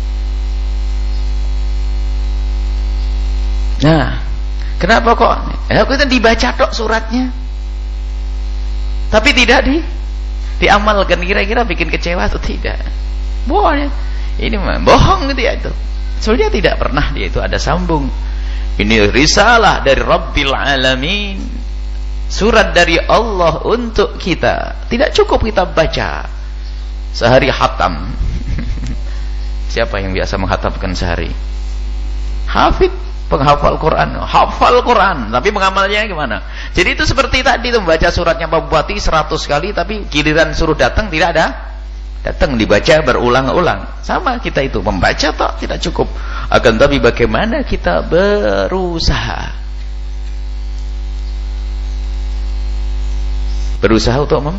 Nah, kenapa kok? Aku itu dibaca tok suratnya, tapi tidak diamalkan. Kira-kira bikin kecewa atau tidak? Bohong, ini mah bohong gitu ya itu. Soalnya tidak pernah dia itu ada sambung. Ini risalah dari Rabbil Alamin, surat dari Allah untuk kita. Tidak cukup kita baca sehari khatam. Siapa yang biasa menghatamkan sehari? Hafid, penghafal Quran, hafal Quran, tapi mengamalnya gimana? Jadi itu seperti tadi itu, membaca suratnya Pak Bupati 100 kali, tapi giliran suruh datang tidak ada. Datang dibaca berulang-ulang. Sama kita itu, membaca tak tidak cukup. Akan tapi bagaimana kita berusaha untuk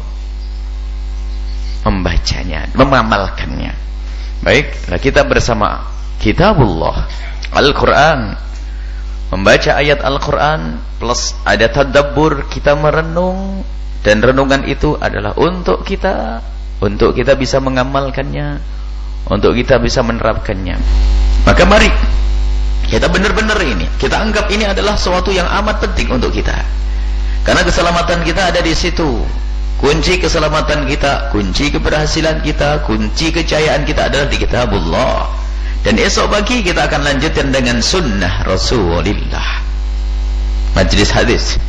membacanya, mengamalkannya. Baiklah, kita bersama Kitabullah Al-Quran, membaca ayat Al-Quran plus ada tadabbur, kita merenung, dan renungan itu adalah untuk kita bisa mengamalkannya, untuk kita bisa menerapkannya. Maka mari kita benar-benar ini, kita anggap ini adalah sesuatu yang amat penting untuk kita, karena keselamatan kita ada di situ. Kunci keselamatan kita, kunci keberhasilan kita, kunci kejayaan kita adalah di Kitabullah. Dan esok pagi kita akan lanjutkan dengan sunnah Rasulullah, majlis hadis.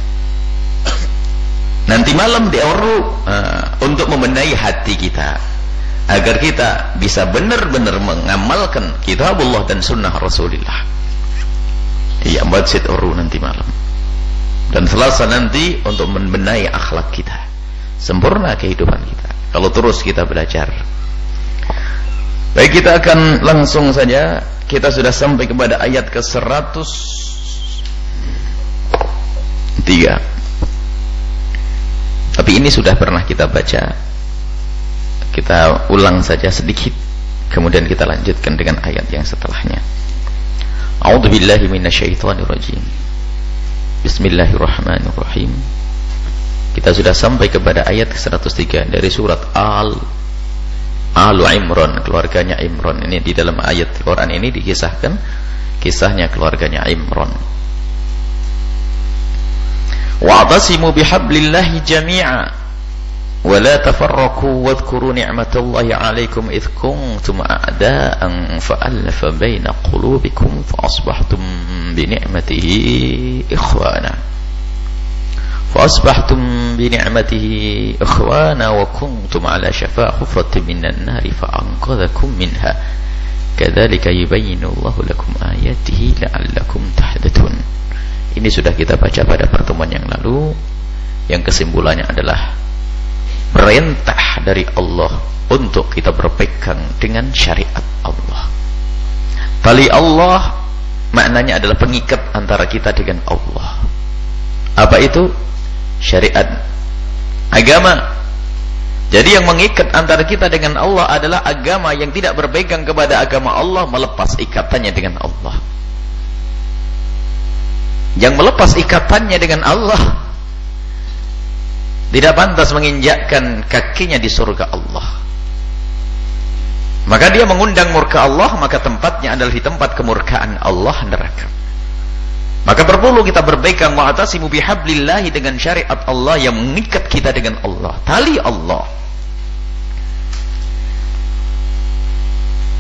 Nanti malam diurut untuk membenahi hati kita, agar kita bisa benar-benar mengamalkan Kitabullah dan sunnah Rasulullah. Iya, majlis urut nanti malam. Dan Selasa nanti untuk membenahi akhlak kita, sempurna kehidupan kita, kalau terus kita belajar. Baik, kita akan langsung saja. Kita sudah sampai kepada ayat ke-103. Tapi ini sudah pernah kita baca. Kita ulang saja sedikit, kemudian kita lanjutkan dengan ayat yang setelahnya. A'udzubillahi minasyaitonirrajim. Bismillahirrahmanirrahim. Kita sudah sampai kepada ayat ke-103 dari surat Al Imran, keluarganya Imran. Ini di dalam ayat Quran ini dikisahkan kisahnya keluarganya Imran. Wa'tasimu bihablillahi jami'a wa la tafarraqu wadhkuru ni'matallahi 'alaikum idh kuntum a'da'an fa'alafa baina qulubikum fa asbahtum bi ni'matihi ikhwana wa kuntum 'ala shafa hufratin minan nari fa anqadhakum minha kadzalika yubayyinu Allahu lakum ayatihi la'allakum tahtadun. Ini sudah kita baca pada pertemuan yang lalu, yang kesimpulannya adalah perintah dari Allah untuk kita berpegang dengan syariat Allah. Tali Allah maknanya adalah pengikat antara kita dengan Allah. Apa itu? Syariat, agama. Jadi yang mengikat antara kita dengan Allah adalah agama. Yang tidak berpegang kepada agama Allah melepas ikatannya dengan Allah. Yang melepas ikatannya dengan Allah tidak pantas menginjakkan kakinya di surga Allah. Maka dia mengundang murka Allah, maka tempatnya adalah di tempat kemurkaan Allah, neraka. Maka perlu kita berpegang wa'tasimu bihablillahi, dengan syariat Allah yang mengikat kita dengan Allah, tali Allah.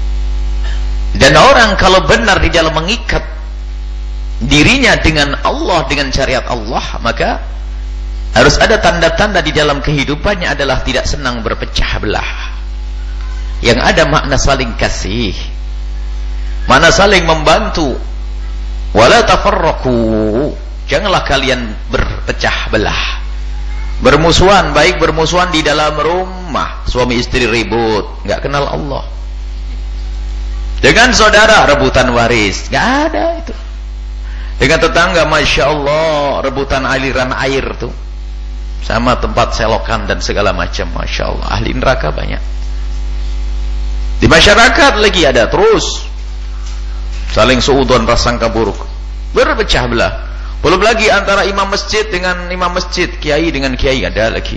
Dan orang kalau benar di dalam mengikat dirinya dengan Allah, dengan syariat Allah, maka harus ada tanda-tanda di dalam kehidupannya adalah tidak senang berpecah belah. Yang ada makna saling kasih, makna saling membantu. Wala tafarraqu, janganlah kalian berpecah belah. Bermusuhan, baik bermusuhan di dalam rumah, suami istri ribut, nggak kenal Allah. Dengan saudara rebutan waris, nggak ada itu. Dengan tetangga, masya Allah, rebutan aliran air tuh, sama tempat selokan dan segala macam, masya Allah. Ahli neraka banyak. Di masyarakat lagi ada terus saling suudzon, prasangka buruk, berpecah belah. Belum lagi antara imam masjid dengan imam masjid, kiai dengan kiai, ada lagi.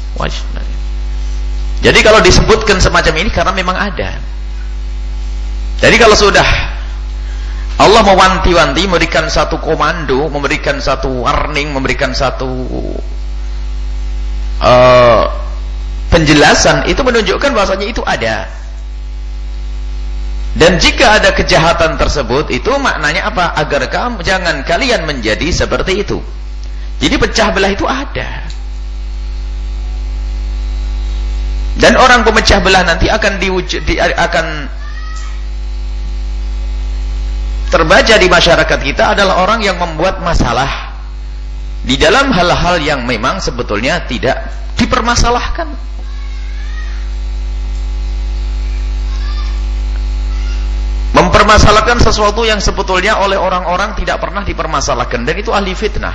Jadi kalau disebutkan semacam ini karena memang ada. Jadi kalau sudah Allah mewanti-wanti, memberikan satu komando, memberikan satu warning, memberikan satu penjelasan, itu menunjukkan bahwasanya itu ada. Dan jika ada kejahatan tersebut, itu maknanya apa? Agar kamu, jangan kalian menjadi seperti itu. Jadi pecah belah itu ada. Dan orang pemecah belah nanti akan akan terbaca di masyarakat kita adalah orang yang membuat masalah di dalam hal-hal yang memang sebetulnya tidak dipermasalahkan. Mempermasalahkan sesuatu yang sebetulnya oleh orang-orang tidak pernah dipermasalahkan, dan itu ahli fitnah.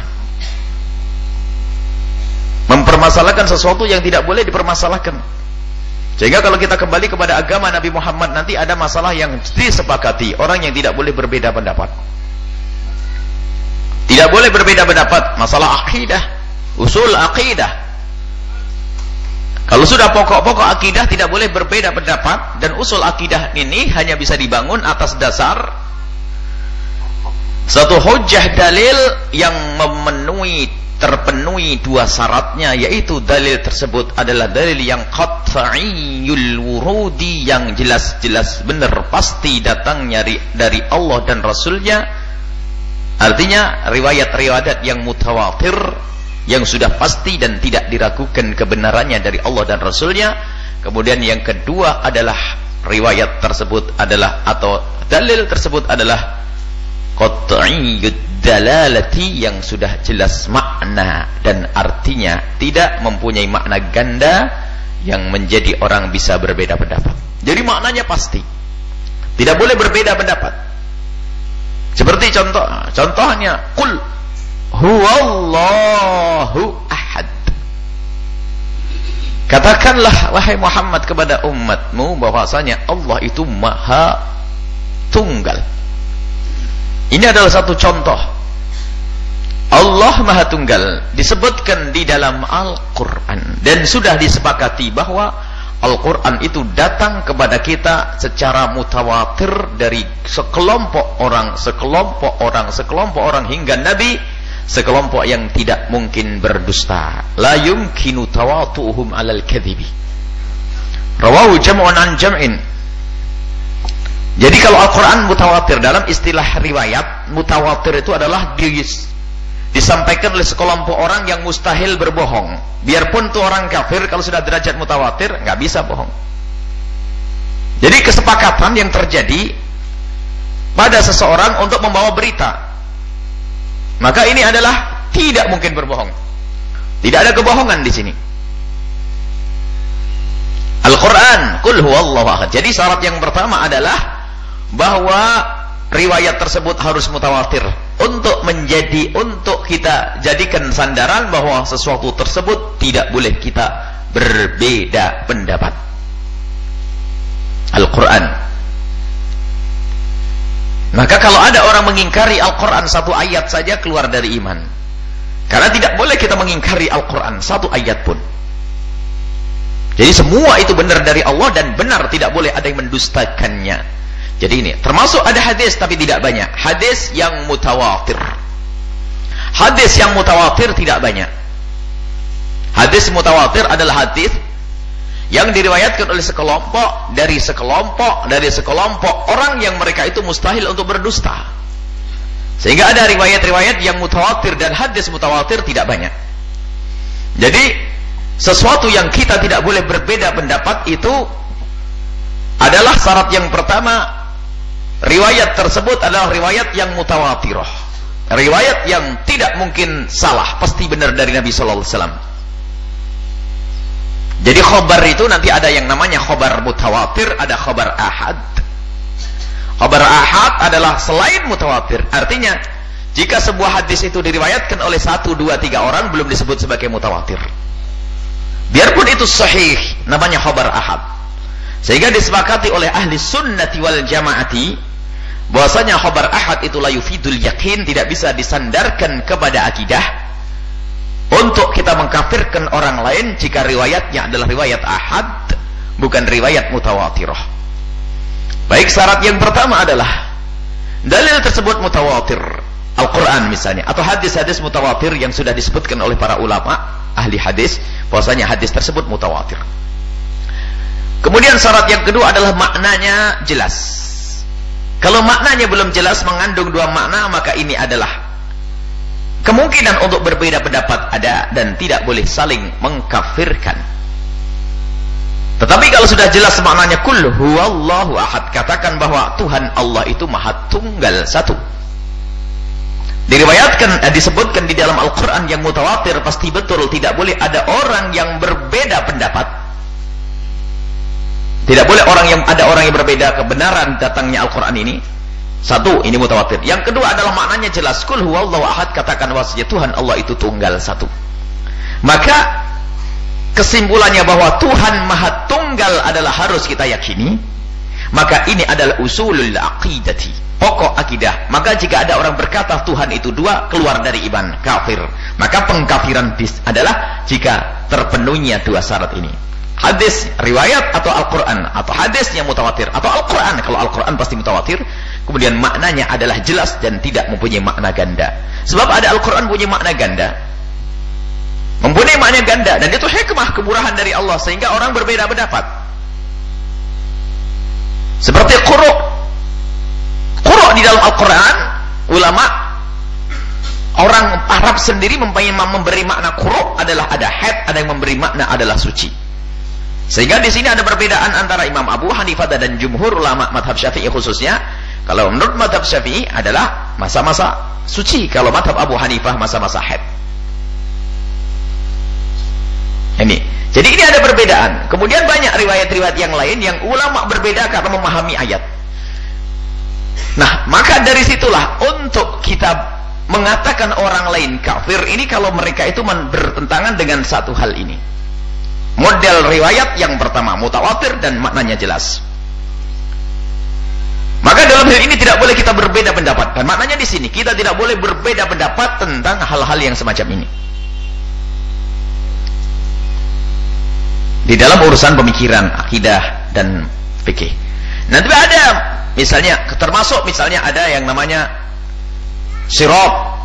Mempermasalahkan sesuatu yang tidak boleh dipermasalahkan. Sehingga kalau kita kembali kepada agama Nabi Muhammad, nanti ada masalah yang disepakati, orang yang tidak boleh berbeda pendapat. Tidak boleh berbeda pendapat, masalah akidah, usul akidah. Kalau sudah pokok-pokok akidah tidak boleh berbeda pendapat, dan usul akidah ini hanya bisa dibangun atas dasar satu hujjah dalil yang terpenuhi dua syaratnya, yaitu dalil tersebut adalah dalil yang qat'iyul wurudi, yang jelas-jelas benar pasti datangnya dari Allah dan Rasulnya. Artinya riwayat-riwayat yang mutawatir, yang sudah pasti dan tidak diragukan kebenarannya dari Allah dan Rasulnya. Kemudian yang kedua adalah riwayat tersebut adalah, atau dalil tersebut adalah qat'iyud dalalati, yang sudah jelas makna dan artinya, tidak mempunyai makna ganda yang menjadi orang bisa berbeda pendapat. Jadi maknanya pasti, tidak boleh berbeda pendapat. Seperti contohnya qul huwallahu ahad. Katakanlah wahai Muhammad kepada umatmu bahwasanya Allah itu maha tunggal. Ini adalah satu contoh. Allah maha tunggal disebutkan di dalam Al-Quran, dan sudah disepakati bahwa Al-Quran itu datang kepada kita secara mutawatir dari sekelompok orang hingga Nabi, sekelompok yang tidak mungkin berdusta. La yumkinu tawatu'uhum alal kadhibi. Rawahu jam'un an jam'in. Jadi kalau Al-Quran mutawatir, dalam istilah riwayat, mutawatir itu adalah disampaikan oleh sekelompok orang yang mustahil berbohong. Biarpun itu orang kafir, kalau sudah derajat mutawatir nggak bisa bohong. Jadi kesepakatan yang terjadi pada seseorang untuk membawa berita, maka ini adalah tidak mungkin berbohong. Tidak ada kebohongan di sini. Al-Quran qul huwallahu ahad. Jadi syarat yang pertama adalah bahwa riwayat tersebut harus mutawatir untuk kita jadikan sandaran bahwa sesuatu tersebut tidak boleh kita berbeda pendapat. Al-Quran. Maka kalau ada orang mengingkari Al-Quran satu ayat saja, keluar dari iman. Karena tidak boleh kita mengingkari Al-Quran satu ayat pun. Jadi semua itu benar dari Allah dan benar, tidak boleh ada yang mendustakannya. Jadi ini termasuk ada hadis tapi tidak banyak. Hadis yang mutawatir. Hadis yang mutawatir tidak banyak. Hadis mutawatir adalah hadis yang diriwayatkan oleh sekelompok dari sekelompok orang yang mereka itu mustahil untuk berdusta. Sehingga ada riwayat-riwayat yang mutawatir dan hadis mutawatir tidak banyak. Jadi sesuatu yang kita tidak boleh berbeda pendapat itu adalah syarat yang pertama, riwayat tersebut adalah riwayat yang mutawatirah, riwayat yang tidak mungkin salah, pasti benar dari Nabi sallallahu alaihi wasallam. Jadi khobar itu nanti ada yang namanya khobar mutawatir, ada khobar ahad. Khobar ahad adalah selain mutawatir. Artinya jika sebuah hadis itu diriwayatkan oleh 1, 2, 3 orang belum disebut sebagai mutawatir. Biarpun itu sahih, namanya khobar ahad. Sehingga disepakati oleh ahli sunnati wal jamaati bahwasanya khobar ahad itu la yufidul yakin, tidak bisa disandarkan kepada akidah untuk kita mengkafirkan orang lain jika riwayatnya adalah riwayat ahad, bukan riwayat mutawatirah. Baik, syarat yang pertama adalah dalil tersebut mutawatir, Al-Quran misalnya, atau hadis-hadis mutawatir yang sudah disebutkan oleh para ulama ahli hadis bahwasanya hadis tersebut mutawatir. Kemudian syarat yang kedua adalah maknanya jelas. Kalau maknanya belum jelas, mengandung dua makna, maka ini adalah kemungkinan untuk berbeda pendapat ada dan tidak boleh saling mengkafirkan. Tetapi kalau sudah jelas maknanya kul huwallahu ahad, katakan bahwa Tuhan Allah itu maha tunggal satu. Diriwayatkan, disebutkan di dalam Al-Quran yang mutawatir, pasti betul, tidak boleh ada orang yang berbeda pendapat. Tidak boleh ada orang yang berbeda kebenaran datangnya Al-Quran ini. Satu, ini mutawatir. Yang kedua adalah maknanya jelas. Kul huwallahu ahad, katakan bahwasanya Tuhan Allah itu tunggal satu. Maka kesimpulannya bahwa Tuhan maha tunggal adalah harus kita yakini. Maka ini adalah usulul aqidati, pokok akidah. Maka jika ada orang berkata Tuhan itu dua, keluar dari iman, kafir. Maka pengkafiran adalah jika terpenuhinya dua syarat ini. Hadis, riwayat, atau Al-Quran, atau hadisnya mutawatir, atau Al-Quran. Kalau Al-Quran pasti mutawatir. Kemudian maknanya adalah jelas dan tidak mempunyai makna ganda. Sebab ada Al-Quran punya makna ganda, mempunyai makna ganda, dan itu hikmah, kemurahan dari Allah, sehingga orang berbeda pendapat. Seperti quru' di dalam Al-Quran, ulama orang Arab sendiri memberi makna quru' adalah ada haid, ada yang memberi makna adalah suci. Sehingga di sini ada perbedaan antara Imam Abu Hanifah dan jumhur ulama madhab Syafi'i khususnya. Kalau menurut madhab Syafi'i adalah masa-masa suci, kalau madhab Abu Hanifah masa-masa haid. Ini. Jadi ini ada perbedaan. Kemudian banyak riwayat-riwayat yang lain yang ulama berbeda karena memahami ayat. Nah, maka dari situlah untuk kita mengatakan orang lain kafir ini kalau mereka itu bertentangan dengan satu hal ini. Model riwayat yang pertama mutawatir dan maknanya jelas. Maka dalam hal ini tidak boleh kita berbeda pendapat. Dan maknanya di sini kita tidak boleh berbeda pendapat tentang hal-hal yang semacam ini. Di dalam urusan pemikiran, akidah dan fikih. Nanti ada misalnya, termasuk misalnya ada yang namanya sirat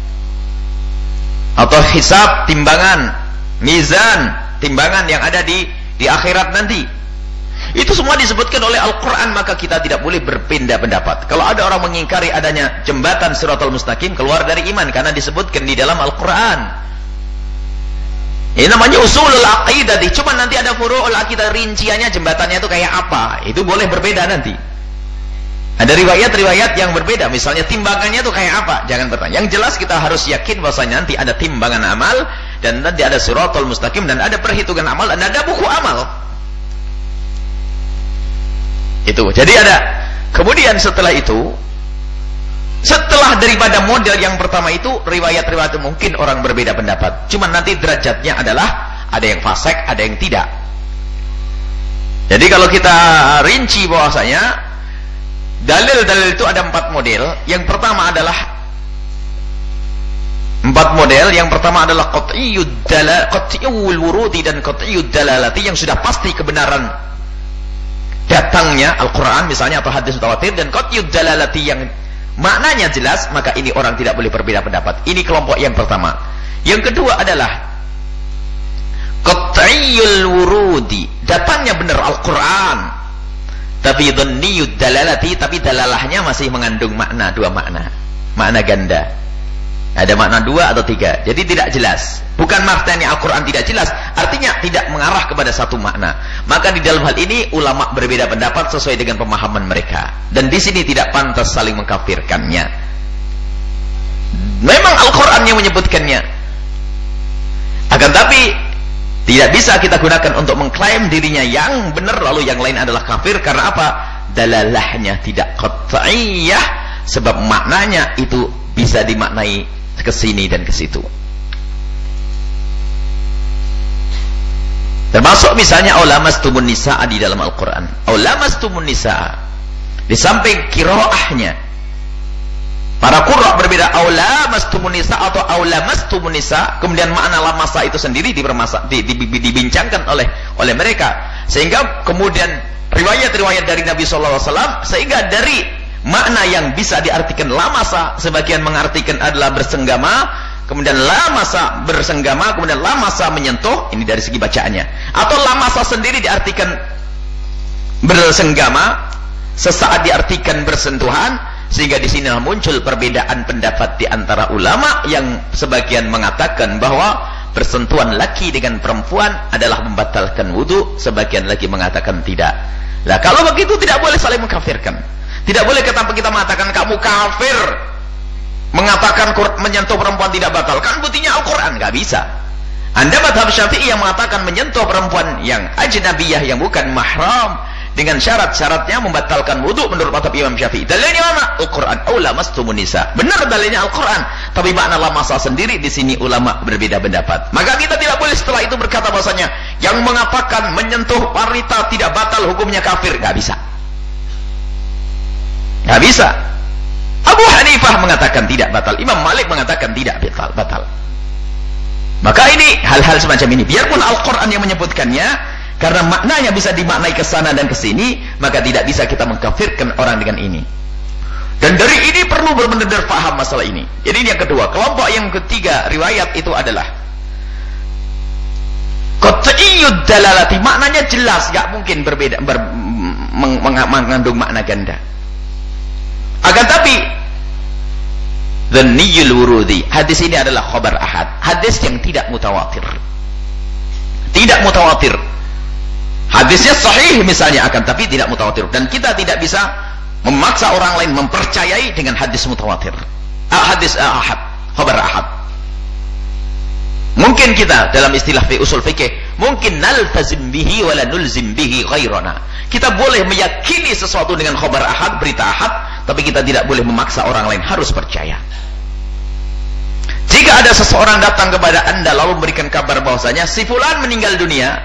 atau hisab, timbangan, mizan, timbangan yang ada di akhirat nanti. Itu semua disebutkan oleh Al-Quran, maka kita tidak boleh berpindah pendapat. Kalau ada orang mengingkari adanya jembatan Siratal Mustaqim, keluar dari iman karena disebutkan di dalam Al-Quran. Ini namanya usulul aqidah. Cuma nanti ada furu'ul aqidah, rinciannya jembatannya itu kayak apa, itu boleh berbeda nanti. Ada riwayat-riwayat yang berbeda. Misalnya timbangannya itu kayak apa, jangan bertanya. Yang jelas kita harus yakin bahwasanya nanti ada timbangan amal, dan nanti ada Siratal Mustaqim, dan ada perhitungan amal, dan ada buku amal. Itu. Jadi ada. Kemudian setelah itu, setelah daripada model yang pertama itu, riwayat-riwayat itu mungkin orang berbeda pendapat. Cuma nanti derajatnya adalah ada yang fasik, ada yang tidak. Jadi kalau kita rinci bahwasanya dalil-dalil itu ada 4 model. Yang pertama adalah 4 model. Yang pertama adalah qat'iyul wurudi dan qat'iyud dalalati, yang sudah pasti kebenaran datangnya Al-Quran misalnya atau hadis mutawatir, dan qat'iyud dalalati yang maknanya jelas, maka ini orang tidak boleh berbeda pendapat. Ini kelompok yang pertama. Yang kedua adalah qat'iyul wurudi datangnya benar Al-Quran, tapi dhanniyud dalalati, tapi dalalahnya masih mengandung makna, dua makna, makna ganda. Ada makna dua atau tiga, jadi tidak jelas. Bukan maknanya Al-Quran tidak jelas, artinya tidak mengarah kepada satu makna. Maka di dalam hal ini ulama berbeda pendapat sesuai dengan pemahaman mereka. Dan di sini tidak pantas saling mengkafirkannya. Memang Al-Quran yang menyebutkannya, akan tapi tidak bisa kita gunakan untuk mengklaim dirinya yang benar lalu yang lain adalah kafir. Karena apa? Dalalahnya tidak qat'iyah, sebab maknanya itu bisa dimaknai ke sini dan ke situ. Termasuk misalnya aulamastumun nisaa di dalam Al-Quran. Aulamastumun nisaa, di samping qiraahnya para qurra berbeda, aulamastumun nisaa atau aulamastumun nisa, kemudian makna lamasa itu sendiri dibincangkan oleh mereka, sehingga kemudian riwayat-riwayat dari Nabi sallallahu alaihi wasallam, sehingga dari makna yang bisa diartikan lamasa, sebagian mengartikan adalah bersenggama, kemudian lamasa bersenggama, kemudian lamasa menyentuh, ini dari segi bacaannya. Atau lamasa sendiri diartikan bersenggama, sesaat diartikan bersentuhan, sehingga di sini muncul perbedaan pendapat di antara ulama, yang sebagian mengatakan bahwa bersentuhan laki dengan perempuan adalah membatalkan wudu, sebagian lagi mengatakan tidak. Nah, kalau begitu tidak boleh saling mengkafirkan. Tidak boleh kita mengatakan kamu kafir, mengatakan menyentuh perempuan tidak batal. Kan buktinya Al-Quran, nggak bisa. Anda madhab Syafi'i yang mengatakan menyentuh perempuan yang ajnabiyah, yang bukan mahram, dengan syarat-syaratnya membatalkan wudu menurut madhab Imam Syafi'i. Dalilnya mana? Al-Quran. Aulamastumun nisa. Benar dalilnya Al-Quran, tapi makna lamasa sendiri di sini ulama berbeda pendapat. Maka kita tidak boleh setelah itu berkata bahasanya yang mengatakan menyentuh wanita tidak batal hukumnya kafir. Nggak bisa. Nggak bisa. Abu Hanifah mengatakan tidak batal, Imam Malik mengatakan tidak batal. Maka ini hal-hal semacam ini, biarpun Al-Quran yang menyebutkannya, karena maknanya bisa dimaknai ke sana dan ke sini, maka tidak bisa kita mengkafirkan orang dengan ini. Dan dari ini perlu benar-benar paham masalah ini. Jadi ini yang kedua. Kelompok yang ketiga riwayat itu adalah qat'iyyud dalalati, maknanya jelas, nggak mungkin berbeda, mengandung makna ganda. Akan tapi dhanniyul wurudi, hadis ini adalah khabar ahad, hadis yang tidak mutawatir. Tidak mutawatir. Hadisnya sahih misalnya, akan tapi tidak mutawatir, dan kita tidak bisa memaksa orang lain mempercayai dengan hadis mutawatir. Hadis ahad, khabar ahad. Mungkin kita dalam istilah fi usul fikih, mungkin naltazim bihi wa la nulzim bihi ghairana. Kita boleh meyakini sesuatu dengan khabar ahad, berita ahad, tapi kita tidak boleh memaksa orang lain harus percaya. Jika ada seseorang datang kepada Anda lalu memberikan kabar bahwasanya si fulan meninggal dunia,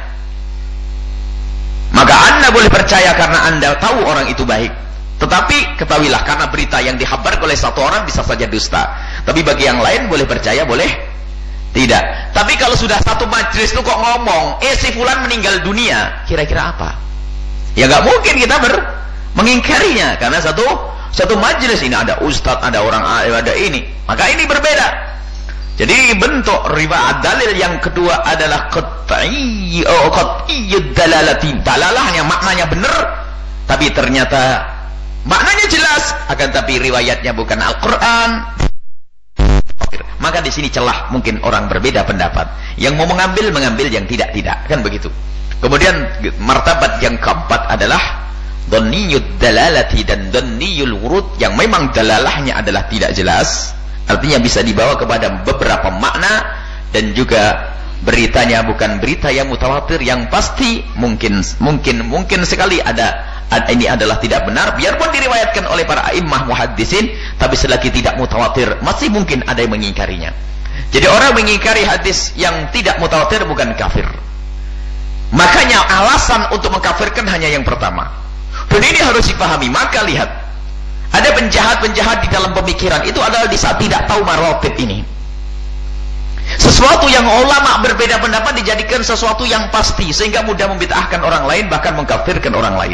maka Anda boleh percaya karena Anda tahu orang itu baik. Tetapi ketahuilah, karena berita yang dihabarkan oleh satu orang bisa saja dusta. Tapi bagi yang lain boleh percaya, boleh tidak. Tapi kalau sudah satu majelis itu kok ngomong, si fulan meninggal dunia, kira-kira apa? Ya nggak mungkin kita mengingkarinya, karena satu majelis ini ada ustadz, ada orang, ada ini. Maka ini berbeda. Jadi bentuk riwayat dalil yang kedua adalah qat'iyyud dalalati, dalalahnya maknanya benar, tapi ternyata maknanya jelas, akan tapi riwayatnya bukan Al-Quran. Maka di sini celah, mungkin orang berbeda pendapat. Yang mau mengambil, yang tidak, kan begitu. Kemudian martabat yang keempat adalah dhanniyud dalalati dan dhanniyul wurud, yang memang dalalahnya adalah tidak jelas, artinya bisa dibawa kepada beberapa makna, dan juga beritanya bukan berita yang mutawatir yang pasti. Mungkin sekali ini adalah tidak benar, biarpun diriwayatkan oleh para a'immah muhaddisin, tapi selagi tidak mutawatir masih mungkin ada yang mengingkarinya. Jadi orang mengingkari hadis yang tidak mutawatir bukan kafir. Makanya alasan untuk mengkafirkan hanya yang pertama, dan ini harus dipahami. Maka lihat, ada penjahat-penjahat di dalam pemikiran, itu adalah di saat tidak tahu maratib ini. Sesuatu yang ulama berbeda pendapat dijadikan sesuatu yang pasti, sehingga mudah membid'ahkan orang lain, bahkan mengkafirkan orang lain.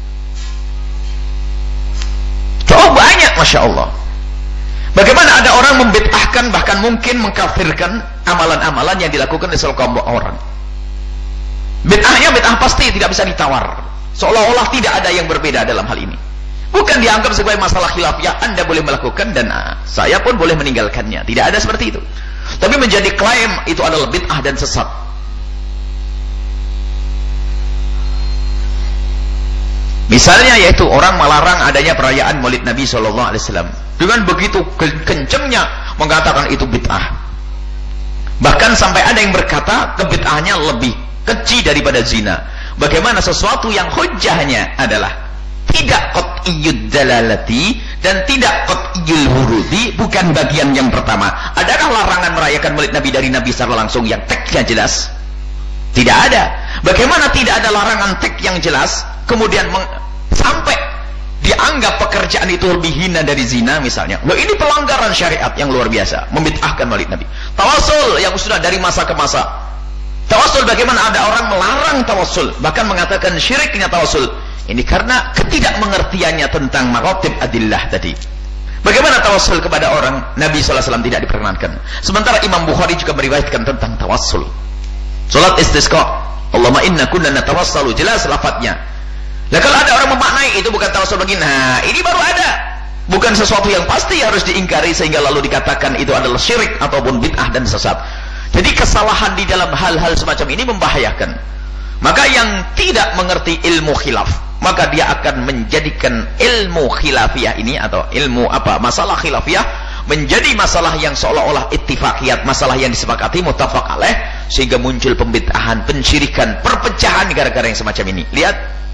Oh banyak, Masya Allah. Bagaimana ada orang membid'ahkan, bahkan mungkin mengkafirkan amalan-amalan yang dilakukan oleh sekelompok orang. Bid'ahnya bid'ah pasti tidak bisa ditawar. Seolah-olah tidak ada yang berbeda dalam hal ini. Bukan dianggap sebagai masalah khilafiyah, Anda boleh melakukan dan saya pun boleh meninggalkannya. Tidak ada seperti itu. Tapi menjadi klaim itu adalah bid'ah dan sesat. Misalnya yaitu orang melarang adanya perayaan Maulid Nabi SAW. Dengan begitu kencengnya mengatakan itu bid'ah. Bahkan sampai ada yang berkata kebid'ahnya lebih kecil daripada zina. Bagaimana sesuatu yang hujjahnya adalah tidak qat'iyyud dalalati dan tidak qat'iyyul wurudi, bukan bagian yang pertama. Adakah larangan merayakan Maulid Nabi dari Nabi secara langsung yang teksnya jelas? Tidak ada. Bagaimana tidak ada larangan teks yang jelas kemudian sampai dianggap pekerjaan itu lebih hina dari zina misalnya? Loh, ini pelanggaran syariat yang luar biasa, membid'ahkan Maulid Nabi. Tawasul yang sudah dari masa ke masa. Tawasul, bagaimana ada orang melarang tawasul, bahkan mengatakan syiriknya tawasul. Ini karena ketidakmengertiannya tentang maratib adillah tadi. Bagaimana tawasul kepada orang Nabi SAW tidak diperkenankan. Sementara Imam Bukhari juga meriwayatkan tentang tawasul. Salat istisqa, Allahumma inna kunna natawassalu, jelas lafadznya. Nah, kalau ada orang memaknai itu bukan tawasul lagi, nah ini baru ada. Bukan sesuatu yang pasti harus diingkari sehingga lalu dikatakan itu adalah syirik ataupun bid'ah dan sesat. Jadi kesalahan di dalam hal-hal semacam ini membahayakan. Maka yang tidak mengerti ilmu khilaf, maka dia akan menjadikan ilmu khilafiyah ini atau ilmu masalah khilafiyah menjadi masalah yang seolah-olah ittifaqiyat, masalah yang disepakati muttafaq alaih, sehingga muncul pembid'ahan, pensyirikan, perpecahan gara-gara yang semacam ini. Lihat,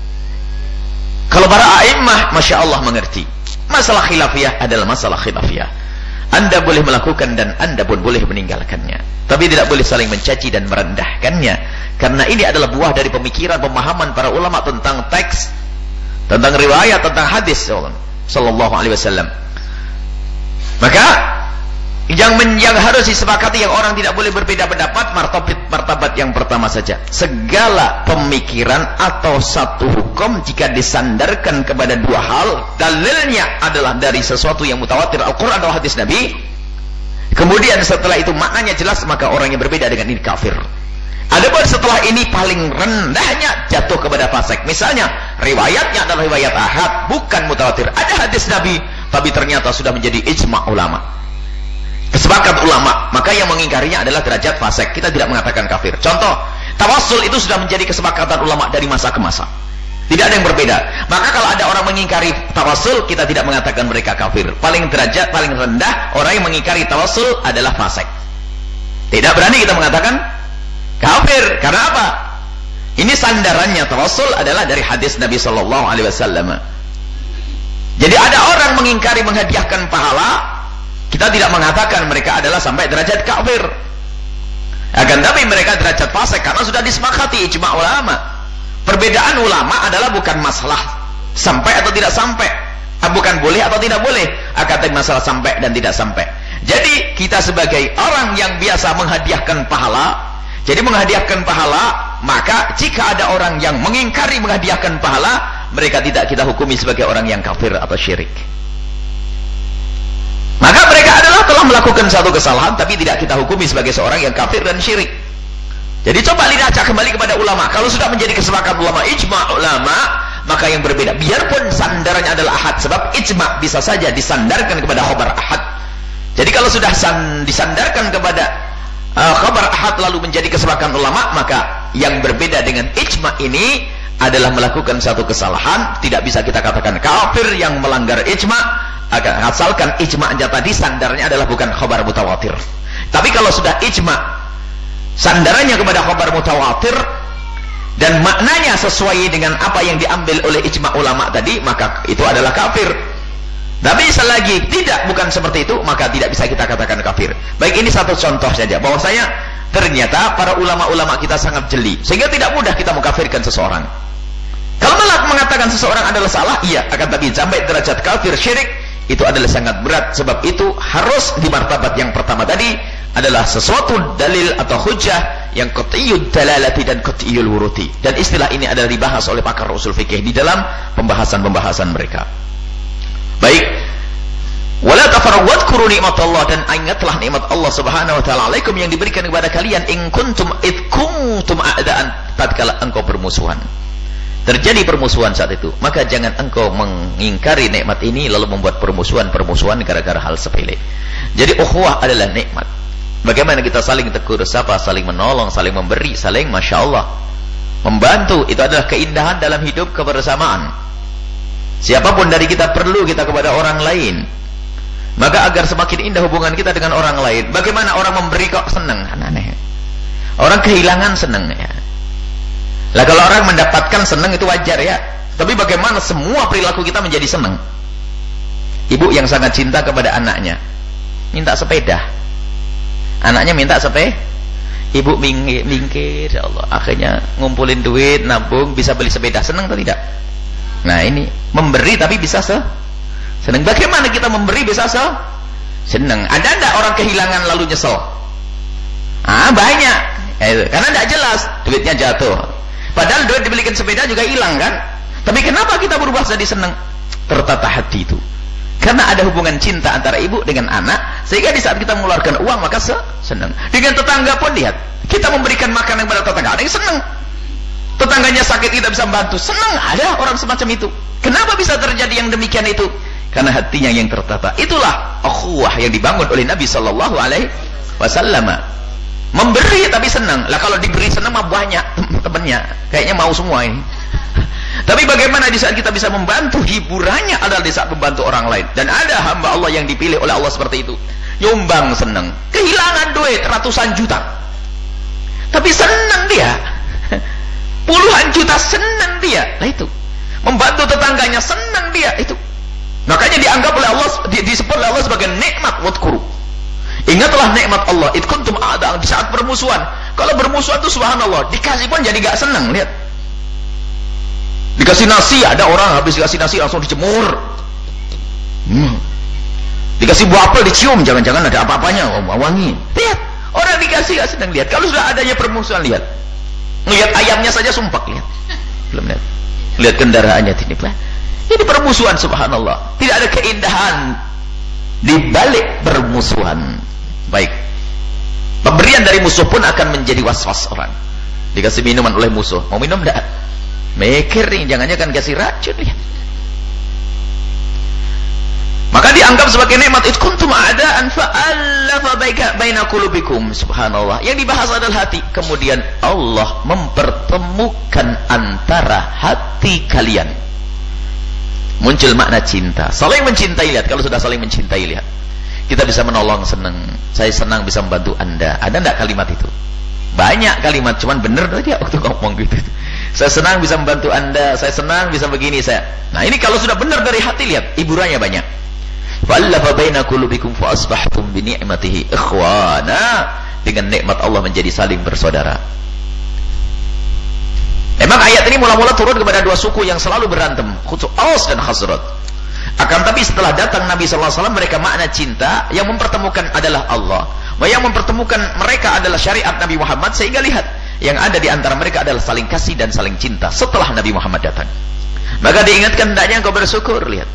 kalau para a'immah Masya Allah mengerti masalah khilafiyah adalah masalah khilafiyah. Anda boleh melakukan dan Anda pun boleh meninggalkannya, tapi tidak boleh saling mencaci dan merendahkannya, karena ini adalah buah dari pemikiran, pemahaman para ulama tentang teks, tentang riwayat, tentang hadis sallallahu alaihi wasallam. Maka yang harus disepakati, yang orang tidak boleh berbeda pendapat, martabat yang pertama saja. Segala pemikiran atau satu hukum jika disandarkan kepada dua hal, dalilnya adalah dari sesuatu yang mutawatir, Al-Quran atau hadis Nabi, kemudian setelah itu maknanya jelas, maka orang yang berbeda dengan ini kafir. Adapun setelah ini paling rendahnya jatuh kepada fasik. Misalnya riwayatnya adalah riwayat ahad, bukan mutawatir. Ada hadis Nabi, tapi ternyata sudah menjadi ijma' ulama, kesepakat ulama, maka yang mengingkarinya adalah derajat fasik. Kita tidak mengatakan kafir. Contoh, tawassul itu sudah menjadi kesepakatan ulama dari masa ke masa, tidak ada yang berbeda. Maka kalau ada orang mengingkari tawassul, kita tidak mengatakan mereka kafir. Paling derajat, paling rendah orang yang mengingkari tawassul adalah fasik. Tidak berani kita mengatakan kafir. Karena apa? Ini sandarannya tawassul adalah dari hadis Nabi sallallahu alaihi wasallam. Jadi ada orang mengingkari menghadiahkan pahala, kita tidak mengatakan mereka adalah sampai derajat kafir. Akan tapi mereka derajat fasik karena sudah disepakati ijma' ulama. Perbedaan ulama adalah bukan masalah sampai atau tidak sampai, bukan boleh atau tidak boleh, akan tapi masalah sampai dan tidak sampai. Jadi kita sebagai orang yang biasa menghadiahkan pahala, jadi menghadiahkan pahala, maka jika ada orang yang mengingkari menghadiahkan pahala, mereka tidak kita hukumi sebagai orang yang kafir atau syirik. Maka mereka adalah telah melakukan satu kesalahan, tapi tidak kita hukumi sebagai seorang yang kafir dan syirik. Jadi coba lihat kembali kepada ulama. Kalau sudah menjadi kesepakatan ulama, ijma' ulama, maka yang berbeda, biarpun sandarannya adalah ahad, sebab ijma' bisa saja disandarkan kepada khabar ahad. Jadi kalau sudah disandarkan kepada khabar ahad lalu menjadi kesepakatan ulama, maka yang berbeda dengan ijma' ini adalah melakukan satu kesalahan. Tidak bisa kita katakan kafir yang melanggar ijma', asalkan ijma'nya tadi sandarnya adalah bukan khabar mutawatir. Tapi kalau sudah ijma' sandarannya kepada khabar mutawatir dan maknanya sesuai dengan apa yang diambil oleh ijma' ulama tadi, maka itu adalah kafir. Tapi selagi tidak, bukan seperti itu, maka tidak bisa kita katakan kafir. Baik, ini satu contoh saja bahwasanya ternyata para ulama-ulama kita sangat jeli, sehingga tidak mudah kita mengkafirkan seseorang. Kalau mengatakan seseorang adalah salah, iya, akan tapi sampai derajat kafir syirik itu adalah sangat berat. Sebab itu harus di martabat yang pertama tadi adalah sesuatu dalil atau hujjah yang qat'iyyud dalalati dan qat'iyyul wuruti. Dan istilah ini adalah dibahas oleh pakar usul fikih di dalam pembahasan-pembahasan mereka. Baik, Wala tafarwadkuru nikmatallah, dan ingatlah nikmat Allah Subhanahu wa taala alaikum yang diberikan kepada kalian in kuntum a'daan, tatkala engkau bermusuhan. Terjadi permusuhan saat itu, maka jangan engkau mengingkari nikmat ini lalu membuat permusuhan gara-gara hal sepele. Jadi ukhuwah adalah nikmat. Bagaimana kita saling tegur sapa, saling menolong, saling memberi, saling Masya Allah membantu, itu adalah keindahan dalam hidup kebersamaan. Siapapun dari kita perlu kita kepada orang lain. Maka agar semakin indah hubungan kita dengan orang lain. Bagaimana orang memberi kok senang? Aneh. Orang kehilangan senang ya. Lah kalau orang mendapatkan senang itu wajar ya. Tapi bagaimana semua perilaku kita menjadi senang? Ibu yang sangat cinta kepada anaknya minta sepeda. Anaknya minta sepeda. Ibu mingkir ya Allah. Akhirnya ngumpulin duit, nabung, bisa beli sepeda. Senang atau tidak? Nah ini memberi tapi bisa senang. Bagaimana kita memberi bisa senang? Ada enggak orang kehilangan lalu nyesel? Banyak. Karena enggak jelas, duitnya jatuh. Padahal duit dibelikan sepeda juga hilang kan? Tapi kenapa kita berubah jadi senang? Tertata hati itu. Karena ada hubungan cinta antara ibu dengan anak, sehingga di saat kita mengeluarkan uang maka senang. Dengan tetangga pun lihat, kita memberikan makanan kepada tetangga, ada yang senang. Tetangganya sakit kita bisa membantu, senang. Ada orang semacam itu. Kenapa bisa terjadi yang demikian itu? Karena hatinya yang tertata. Itulah ukhuwah yang dibangun oleh Nabi sallallahu alaihi wasallam. Memberi tapi senang. Lah kalau diberi senang mah banyak temannya. Kayaknya mau semua ini. Tapi bagaimana di saat kita bisa membantu, hiburannya adalah di saat membantu orang lain. Dan ada hamba Allah yang dipilih oleh Allah seperti itu. Nyumbang senang. Kehilangan duit ratusan juta. Tapi senang dia. Puluhan juta senang dia. Nah itu. Membantu tetangganya senang dia itu. Makanya dianggap oleh Allah, disebut oleh Allah sebagai nikmat wadkuru. Ingatlah nikmat Allah. Id kuntum a'daan, di saat bermusuhan. Kalau bermusuhan itu subhanallah, dikasih pun jadi gak senang. Lihat. Dikasih nasi, ada orang habis dikasih nasi langsung dijemur. Dikasih buah apel dicium, jangan-jangan ada apa-apanya, wangi. Lihat, orang dikasih gak senang. Lihat, kalau sudah adanya permusuhan, lihat. Lihat ayamnya saja sumpah, lihat. Belum lihat. Lihat kendaraannya ini, Pak. Ini permusuhan subhanallah. Tidak ada keindahan di balik permusuhan. Baik. Pemberian dari musuh pun akan menjadi was-was orang. Dikasih minuman oleh musuh, mau minum enggak? Mikir nih, jangan-jangan kasih racun lihat. Maka dianggap sebagai nikmat. Id kuntum a'daan fa'alafa baina qulubikum. Subhanallah. Yang dibahas adalah hati. Kemudian Allah mempertemukan antara hati kalian. Muncul makna cinta, saling mencintai. Lihat, kalau sudah saling mencintai, lihat, kita bisa menolong, senang. Saya senang bisa membantu Anda. Ada enggak kalimat itu? Banyak kalimat, cuman benar tadi waktu ngomong gitu. Saya senang bisa membantu Anda, saya senang bisa begini, saya. Nah, ini kalau sudah benar dari hati, lihat, hiburannya banyak. Fa'alafa baina qulubikum fa asbahtum bi ni'matihi ikhwana. Dengan nikmat Allah menjadi saling bersaudara. Memang ayat ini mula-mula turun kepada dua suku yang selalu berantem, Aus dan Khazraj. Akan tapi setelah datang Nabi sallallahu alaihi wasallam, mereka makna cinta yang mempertemukan adalah Allah. Yang mempertemukan mereka adalah syariat Nabi Muhammad, sehingga lihat, yang ada di antara mereka adalah saling kasih dan saling cinta setelah Nabi Muhammad datang. Maka diingatkan hendaknya engkau bersyukur, lihat.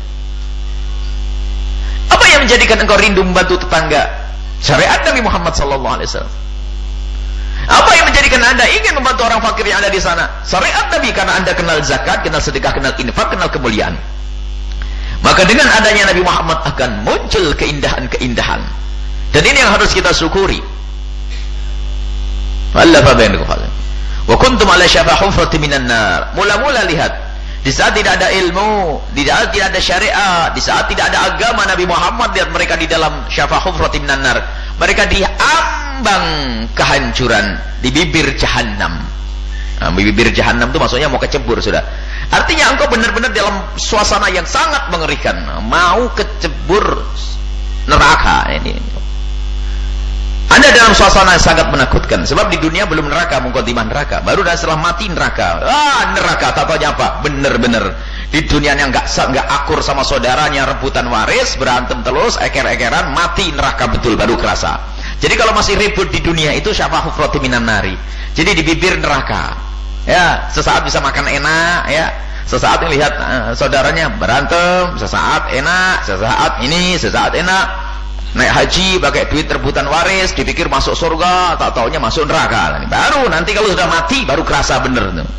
Apa yang menjadikan engkau rindu membantu tetangga? Syariat Nabi Muhammad sallallahu alaihi wasallam. Apa yang menjadikan Anda ingin membantu orang fakir yang ada di sana? Syariat Nabi, karena Anda kenal zakat, kenal sedekah, kenal infak, kenal kemuliaan. Maka dengan adanya Nabi Muhammad akan muncul keindahan-keindahan. Dan ini yang harus kita syukuri. Wallafa bainakum. Wa kuntum ala syafa hufratin minan nar. Mula-mula lihat, di saat tidak ada ilmu, di saat tidak ada syariat, di saat tidak ada agama Nabi Muhammad, lihat mereka di dalam syafa hufratin minan nar. Mereka diambang kehancuran di bibir jahanam. Nah, bibir jahanam itu maksudnya mau kecebur sudah. Artinya engkau benar-benar dalam suasana yang sangat mengerikan, mau kecebur neraka ini. Anda dalam suasana yang sangat menakutkan, sebab di dunia belum neraka, mukadimah neraka, baru dan setelah mati neraka. Neraka tak tahu apa, bener-bener di dunia yang nggak akur sama saudaranya, rebutan waris, berantem terus, eker-ekeran, mati neraka betul baru kerasa. Jadi kalau masih ribut di dunia itu syafa hufrati minan nari. Jadi di bibir neraka. Ya, sesaat bisa makan enak, ya. Sesaat melihat saudaranya berantem, sesaat enak, sesaat ini, sesaat enak. Naik haji pakai duit rebutan waris, dipikir masuk surga, tak taunya masuk neraka. Baru nanti kalau sudah mati baru kerasa bener tuh.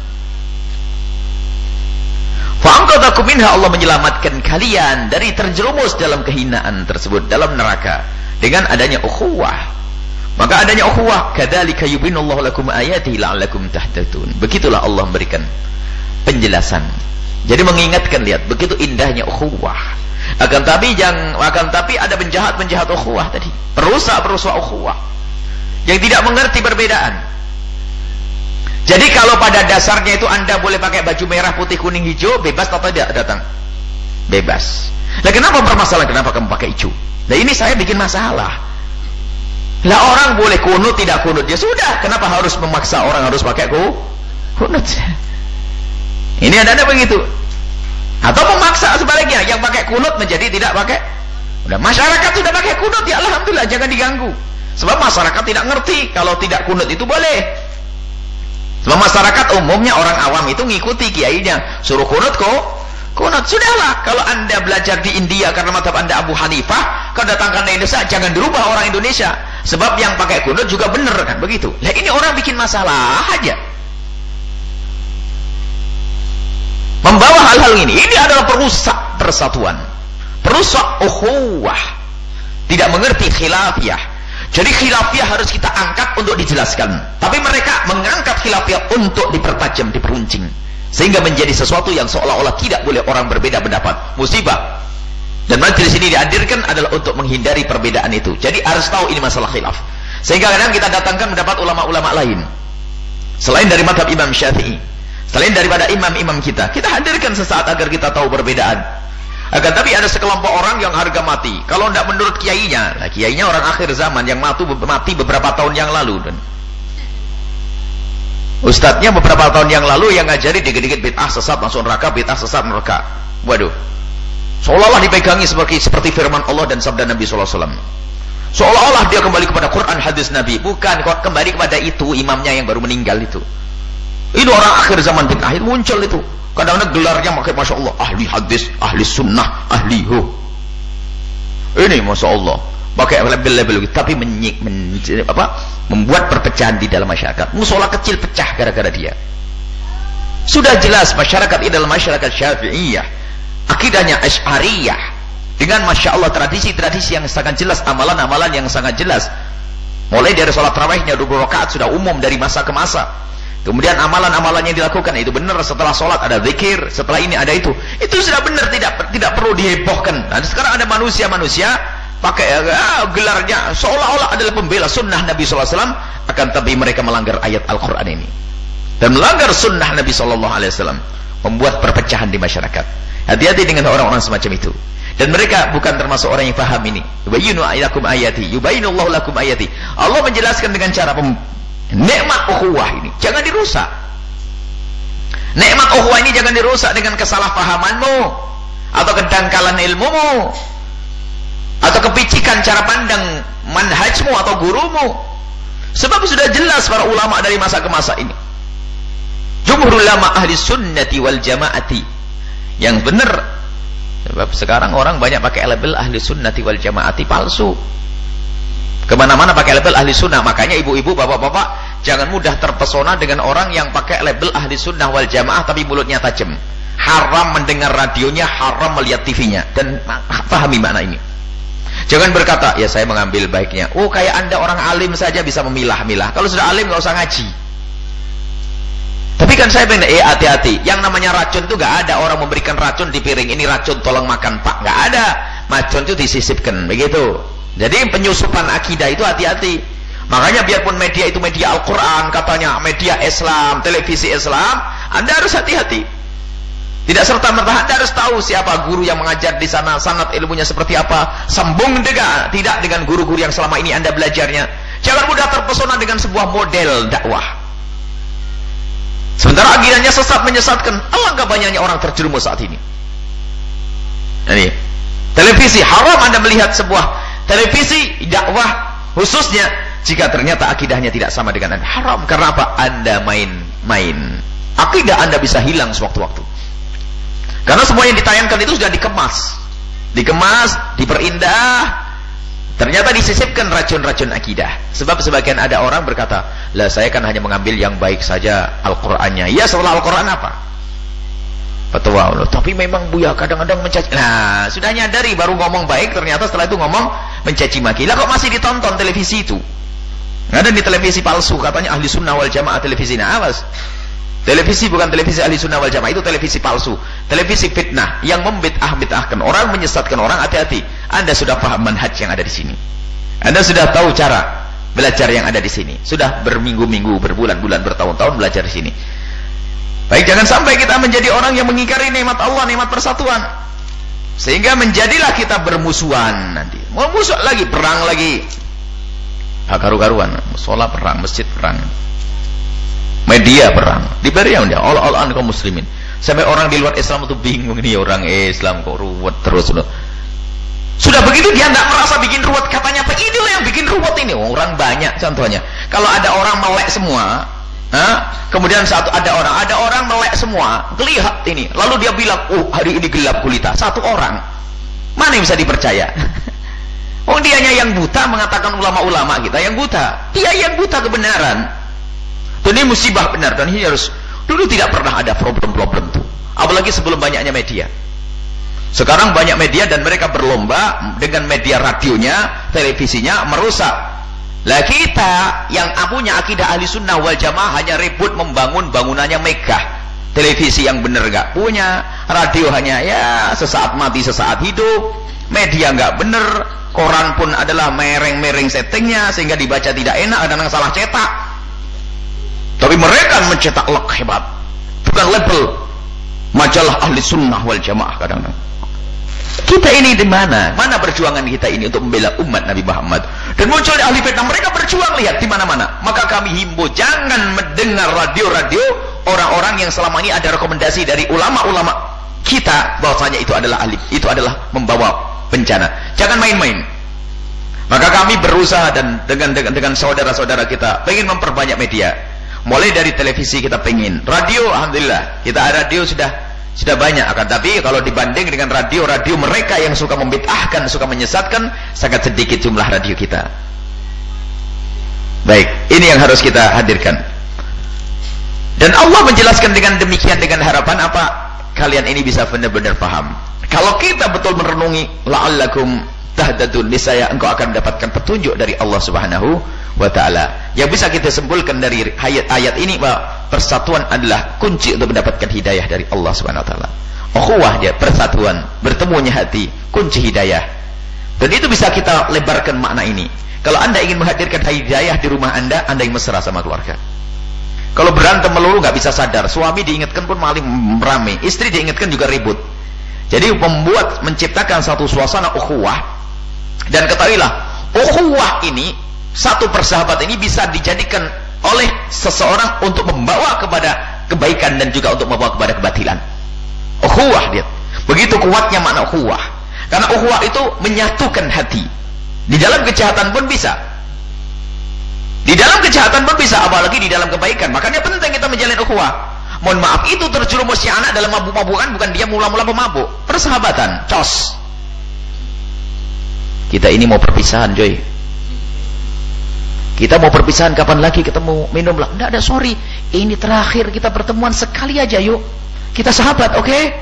Fa'angqadhakum minha, Allah menyelamatkan kalian dari terjerumus dalam kehinaan tersebut, dalam neraka, dengan adanya ukhuwah. Maka adanya ukhuwah, kadzalika yubayyinullahu lakum ayatihi la'allakum tahtadun. Begitulah Allah memberikan penjelasan. Jadi mengingatkan, lihat begitu indahnya ukhuwah. Akan tapi ada penjahat ukhuwah tadi, perusak ukhuwah yang tidak mengerti perbedaan. Jadi kalau pada dasarnya itu Anda boleh pakai baju merah, putih, kuning, hijau, bebas atau tidak datang? Bebas. Nah, kenapa bermasalah? Kenapa kamu pakai hijau? Nah, ini saya bikin masalah. Lah, orang boleh kunut, tidak kunut, ya sudah. Kenapa harus memaksa orang harus pakai kunut? Ini ada begitu. Atau memaksa sebaliknya, yang pakai kunut menjadi tidak pakai. Udah, masyarakat sudah pakai kunut, ya alhamdulillah, jangan diganggu. Sebab masyarakat tidak ngerti kalau tidak kunut itu boleh. Sebab masyarakat umumnya orang awam itu ngikuti kiainya, suruh kunut kunut. Sudahlah, kalau Anda belajar di India karena mazhab Anda Abu Hanifah, kalau datangkan ke Indonesia jangan dirubah orang Indonesia. Sebab yang pakai kunut juga benar kan begitu. Nah, ini orang bikin masalah aja. Membawa hal-hal ini adalah perusak persatuan, perusak ukhuwah, tidak mengerti khilafiyah. Jadi khilafiyah harus kita angkat untuk dijelaskan, tapi mereka mengangkat khilafiyah untuk dipertajam, diperuncing, sehingga menjadi sesuatu yang seolah-olah tidak boleh orang berbeda pendapat. Musibah. Dan majelis ini dihadirkan adalah untuk menghindari perbedaan itu. Jadi harus tahu ini masalah khilaf. Sehingga kadang kita datangkan mendapat ulama-ulama lain selain dari mazhab Imam Syafi'i, selain daripada imam-imam kita hadirkan sesaat agar kita tahu perbedaan. Akan tapi ada sekelompok orang yang harga mati kalau tidak menurut kiainya. Nah, kiainya orang akhir zaman yang mati beberapa tahun yang lalu, dan ustadznya beberapa tahun yang lalu yang ngajari dikit-dikit bid'ah sesat masuk neraka, bid'ah sesat neraka. Waduh, seolah-olah dipegangi seperti firman Allah dan sabda Nabi SAW. Seolah-olah dia kembali kepada Quran, hadis Nabi. Bukan, kembali kepada itu imamnya yang baru meninggal itu. Ini orang akhir zaman bid'ah muncul itu. Kadang-kadang gelarnya pakai masya Allah, ahli hadis, ahli sunnah, ahli ini masya Allah pakai label-label gitu, tapi membuat perpecahan di dalam masyarakat. Musola kecil pecah gara-gara dia. Sudah jelas masyarakat ini adalah masyarakat Syafi'iyah, akidahnya Asy'ariyah, dengan masya Allah tradisi-tradisi yang sangat jelas, amalan-amalan yang sangat jelas. Mulai dari sholat tarawihnya 20 rakaat sudah umum dari masa ke masa. Kemudian amalan-amalannya dilakukan itu benar, setelah sholat ada zikir, setelah ini ada itu sudah benar, tidak perlu dihebohkan. Nah, sekarang ada manusia pakai gelarnya seolah-olah adalah pembela sunnah Nabi SAW, akan tapi mereka melanggar ayat Al-Quran ini dan melanggar sunnah Nabi SAW, membuat perpecahan di masyarakat. Hati-hati dengan orang-orang semacam itu, dan mereka bukan termasuk orang yang paham ini. Yubayyinu lakum ayati. Allah menjelaskan dengan cara nikmat ukhuwah ini jangan dirusak. Nikmat ukhuwah ini jangan dirusak dengan kesalahpahamanmu atau kedangkalan ilmumu atau kepicikan cara pandang manhajmu atau gurumu. Sebab sudah jelas para ulama dari masa ke masa ini, jumhur ulama ahli sunnati wal jamaati, yang benar. Sebab sekarang orang banyak pakai label ahli sunnati wal jamaati palsu. Kemana-mana pakai label ahli sunnah. Makanya ibu-ibu, bapak-bapak, jangan mudah terpesona dengan orang yang pakai label ahli sunnah wal jamaah tapi mulutnya tajam. Haram mendengar radionya, haram melihat TV-nya. Dan pahami makna ini. Jangan berkata, ya saya mengambil baiknya. Oh, kayak Anda orang alim saja bisa memilah-milah. Kalau sudah alim nggak usah ngaji. Tapi kan saya bilang, hati-hati. Yang namanya racun itu nggak ada orang memberikan racun di piring. Ini racun, tolong makan Pak. Nggak ada. Racun itu disisipkan, begitu. Jadi penyusupan akidah itu hati-hati. Makanya biarpun media itu media Al-Quran, katanya media Islam, televisi Islam, Anda harus hati-hati. Tidak serta-merta Anda harus tahu siapa guru yang mengajar di sana, sanad ilmunya seperti apa, sambung tidak dengan guru-guru yang selama ini Anda belajarnya. Jangan mudah terpesona dengan sebuah model dakwah. Sementara akidahnya sesat, menyesatkan. Alangkah banyaknya orang terjerumus saat ini. Ini televisi, haram Anda melihat sebuah televisi dakwah, khususnya jika ternyata akidahnya tidak sama dengan Anda. Haram. Karena apa? Anda main-main. Akidah Anda bisa hilang sewaktu-waktu. Karena semua yang ditayangkan itu sudah dikemas, diperindah. Ternyata disisipkan racun-racun akidah. Sebab sebagian ada orang berkata, lah saya kan hanya mengambil yang baik saja Al-Qur'annya. Ya, setelah Al-Qur'an apa? Fatwa. Tapi memang Buya kadang-kadang mencaci. Nah, sudah nyadari baru ngomong baik, ternyata setelah itu ngomong mencaci maki. Lah kok masih ditonton televisi itu? Ada di televisi palsu, katanya ahli sunnah wal jamaah televisi. Nah, awas. Televisi bukan televisi ahli sunnah wal jamaah, itu televisi palsu, televisi fitnah yang membid'ahkan orang, menyesatkan orang. Hati-hati, Anda sudah paham manhaj yang ada di sini, Anda sudah tahu cara belajar yang ada di sini, sudah berminggu-minggu, berbulan-bulan, bertahun-tahun belajar di sini. Baik, jangan sampai kita menjadi orang yang mengingkari nikmat Allah, nikmat persatuan, sehingga menjadilah kita bermusuhan. Nanti mau musuh lagi, perang lagi, karu-karuan, sholat perang, masjid perang, media perang, diberi yang dia all-all-an kaum muslimin. Sampai orang di luar Islam itu bingung, nih orang Islam kok ruwet terus. Sudah begitu dia tidak merasa bikin ruwet, katanya apa inilah yang bikin ruwet ini. Orang banyak contohnya. Kalau ada orang melek semua, kemudian ada orang melek semua, lihat ini, lalu dia bilang, hari ini gelap gulita. Satu orang, mana yang bisa dipercaya? Dianya yang buta mengatakan ulama-ulama kita yang buta. Dia yang buta kebenaran. Dan ini musibah benar, dan ini harus, dulu tidak pernah ada problem-problem itu, apalagi sebelum banyaknya media. Sekarang banyak media dan mereka berlomba dengan media radionya, televisinya merusak. Lah kita yang punya akidah ahli sunnah wal jamaah hanya ribut membangun bangunannya megah. Televisi yang benar nggak punya, radio hanya ya sesaat mati sesaat hidup, media nggak benar, koran pun adalah mereng-mereng settingnya sehingga dibaca tidak enak, kadang-kadang salah cetak. Tapi mereka mencetak lek hebat, bukan label majalah ahli sunnah wal jamaah. Kadang-kadang kita ini di mana? Mana perjuangan kita ini untuk membela umat Nabi Muhammad? Dan muncul di ahli fitnah, mereka berjuang, lihat di mana-mana. Maka kami himbau jangan mendengar radio-radio orang-orang yang selama ini ada rekomendasi dari ulama-ulama kita bahwasanya itu adalah ahli, itu adalah membawa bencana. Jangan main-main. Maka kami berusaha dan dengan saudara-saudara kita pengen memperbanyak media. Mulai dari televisi kita pengen, radio alhamdulillah kita radio sudah banyak, akan tapi kalau dibanding dengan radio mereka yang suka membid'ahkan, suka menyesatkan, sangat sedikit jumlah radio kita. Baik, ini yang harus kita hadirkan. Dan Allah menjelaskan dengan demikian dengan harapan apa? Kalian ini bisa benar-benar paham. Kalau kita betul merenungi, la'allakum tahtadun, niscaya engkau akan mendapatkan petunjuk dari Allah Subhanahu wa ta'ala. Yang bisa kita simpulkan dari ayat ini bahwa persatuan adalah kunci untuk mendapatkan hidayah dari Allah Subhanahu wa ta'ala. Ukhuwah dia, persatuan, bertemunya hati, kunci hidayah. Dan itu bisa kita lebarkan makna ini. Kalau Anda ingin menghadirkan hidayah di rumah Anda ingin mesra sama keluarga. Kalau berantem melulu nggak bisa sadar, suami diingatkan pun malah merame, istri diingatkan juga ribut. Jadi menciptakan satu suasana ukhuwah. Dan ketahuilah, ukhuwah ini, satu persahabatan ini bisa dijadikan oleh seseorang untuk membawa kepada kebaikan dan juga untuk membawa kepada kebatilan. Ukhuwah dia. Begitu kuatnya makna ukhuwah. Karena ukhuwah itu menyatukan hati. Di dalam kejahatan pun bisa. Di dalam kejahatan pun bisa, apalagi di dalam kebaikan. Makanya penting kita menjalin ukhuwah. Mohon maaf, itu terjerumusnya anak dalam mabuk-mabukan bukan dia mula-mula pemabuk. Persahabatan, cos. Kita ini mau perpisahan, Joy. Kita mau perpisahan, kapan lagi ketemu? Minum lah. Enggak ada, sorry. Ini terakhir kita pertemuan sekali aja, yuk. Kita sahabat, oke? Okay?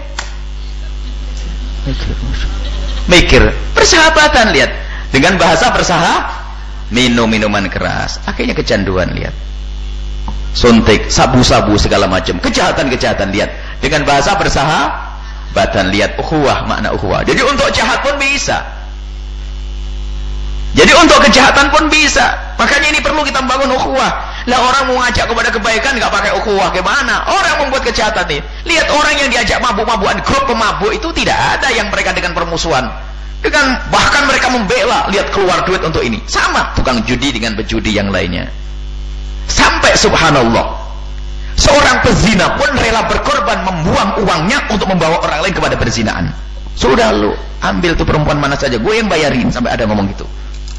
Mikir. Persahabatan, lihat. Dengan bahasa minum minuman keras. Akhirnya kecanduan, lihat. Suntik, sabu-sabu, segala macam. Kejahatan-kejahatan, lihat. Dengan bahasa persahabatan, lihat. Ukhuwah, makna ukhuwah. Jadi untuk jahat pun bisa. Jadi untuk kejahatan pun bisa. Makanya ini perlu kita bangun ukhuwah. Lah orang mau ngajak kepada kebaikan nggak pakai ukhuwah, gimana? Orang membuat kejahatan nih. Lihat orang yang diajak mabuk-mabukan, grup pemabuk itu tidak ada yang mereka dengan permusuhan. Dengan bahkan mereka membela, lihat keluar duit untuk ini. Sama tukang judi dengan pejudi yang lainnya. Sampai subhanallah, seorang pezina pun rela berkorban membuang uangnya untuk membawa orang lain kepada perzinaan. Sudah lu ambil tuh perempuan mana saja, gue yang bayarin, sampai ada ngomong gitu.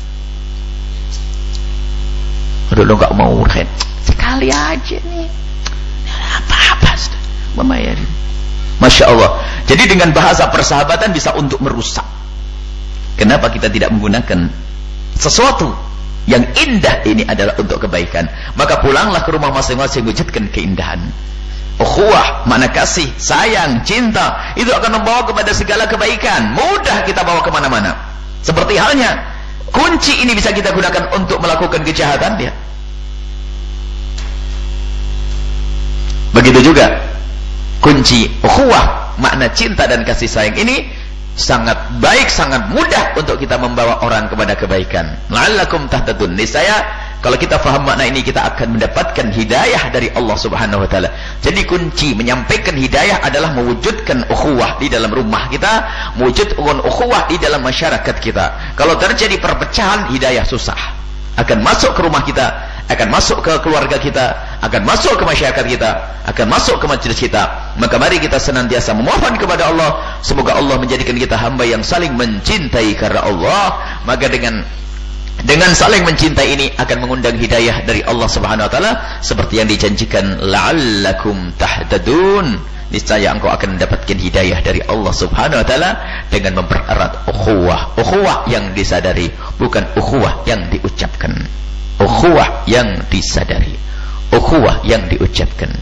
Aduh, lo gak mau kan? Sekali aja nih, apa-apa membayarin. Masya Allah. Jadi dengan bahasa persahabatan bisa untuk merusak. Kenapa kita tidak menggunakan sesuatu yang indah ini adalah untuk kebaikan? Maka pulanglah ke rumah masing-masing, wujudkan keindahan. Ukhuwah, makna kasih, sayang, cinta, itu akan membawa kepada segala kebaikan. Mudah kita bawa kemana-mana. Seperti halnya kunci ini bisa kita gunakan untuk melakukan kejahatan dia. Begitu juga kunci ukhuwah, makna cinta dan kasih sayang ini sangat baik, sangat mudah untuk kita membawa orang kepada kebaikan. La'allakum tahtadun. Niscaya kalau kita faham makna ini, kita akan mendapatkan hidayah dari Allah Subhanahu wa taala. Jadi kunci menyampaikan hidayah adalah mewujudkan ukhuwah di dalam rumah kita, mewujudkan ukhuwah di dalam masyarakat kita. Kalau terjadi perpecahan, hidayah susah. Akan masuk ke rumah kita, akan masuk ke keluarga kita, akan masuk ke masyarakat kita, akan masuk ke majelis kita. Maka mari kita senantiasa memohon kepada Allah, semoga Allah menjadikan kita hamba yang saling mencintai karena Allah. Maka dengan saling mencintai ini akan mengundang hidayah dari Allah Subhanahu wa taala, seperti yang dijanjikan, la'allakum tahtadun. Niscaya engkau akan mendapatkan hidayah dari Allah Subhanahu wa taala dengan mempererat ukhuwah. Ukhuwah yang disadari, bukan ukhuwah yang diucapkan. Ukhuwah yang disadari, ukhuwah yang diucapkan.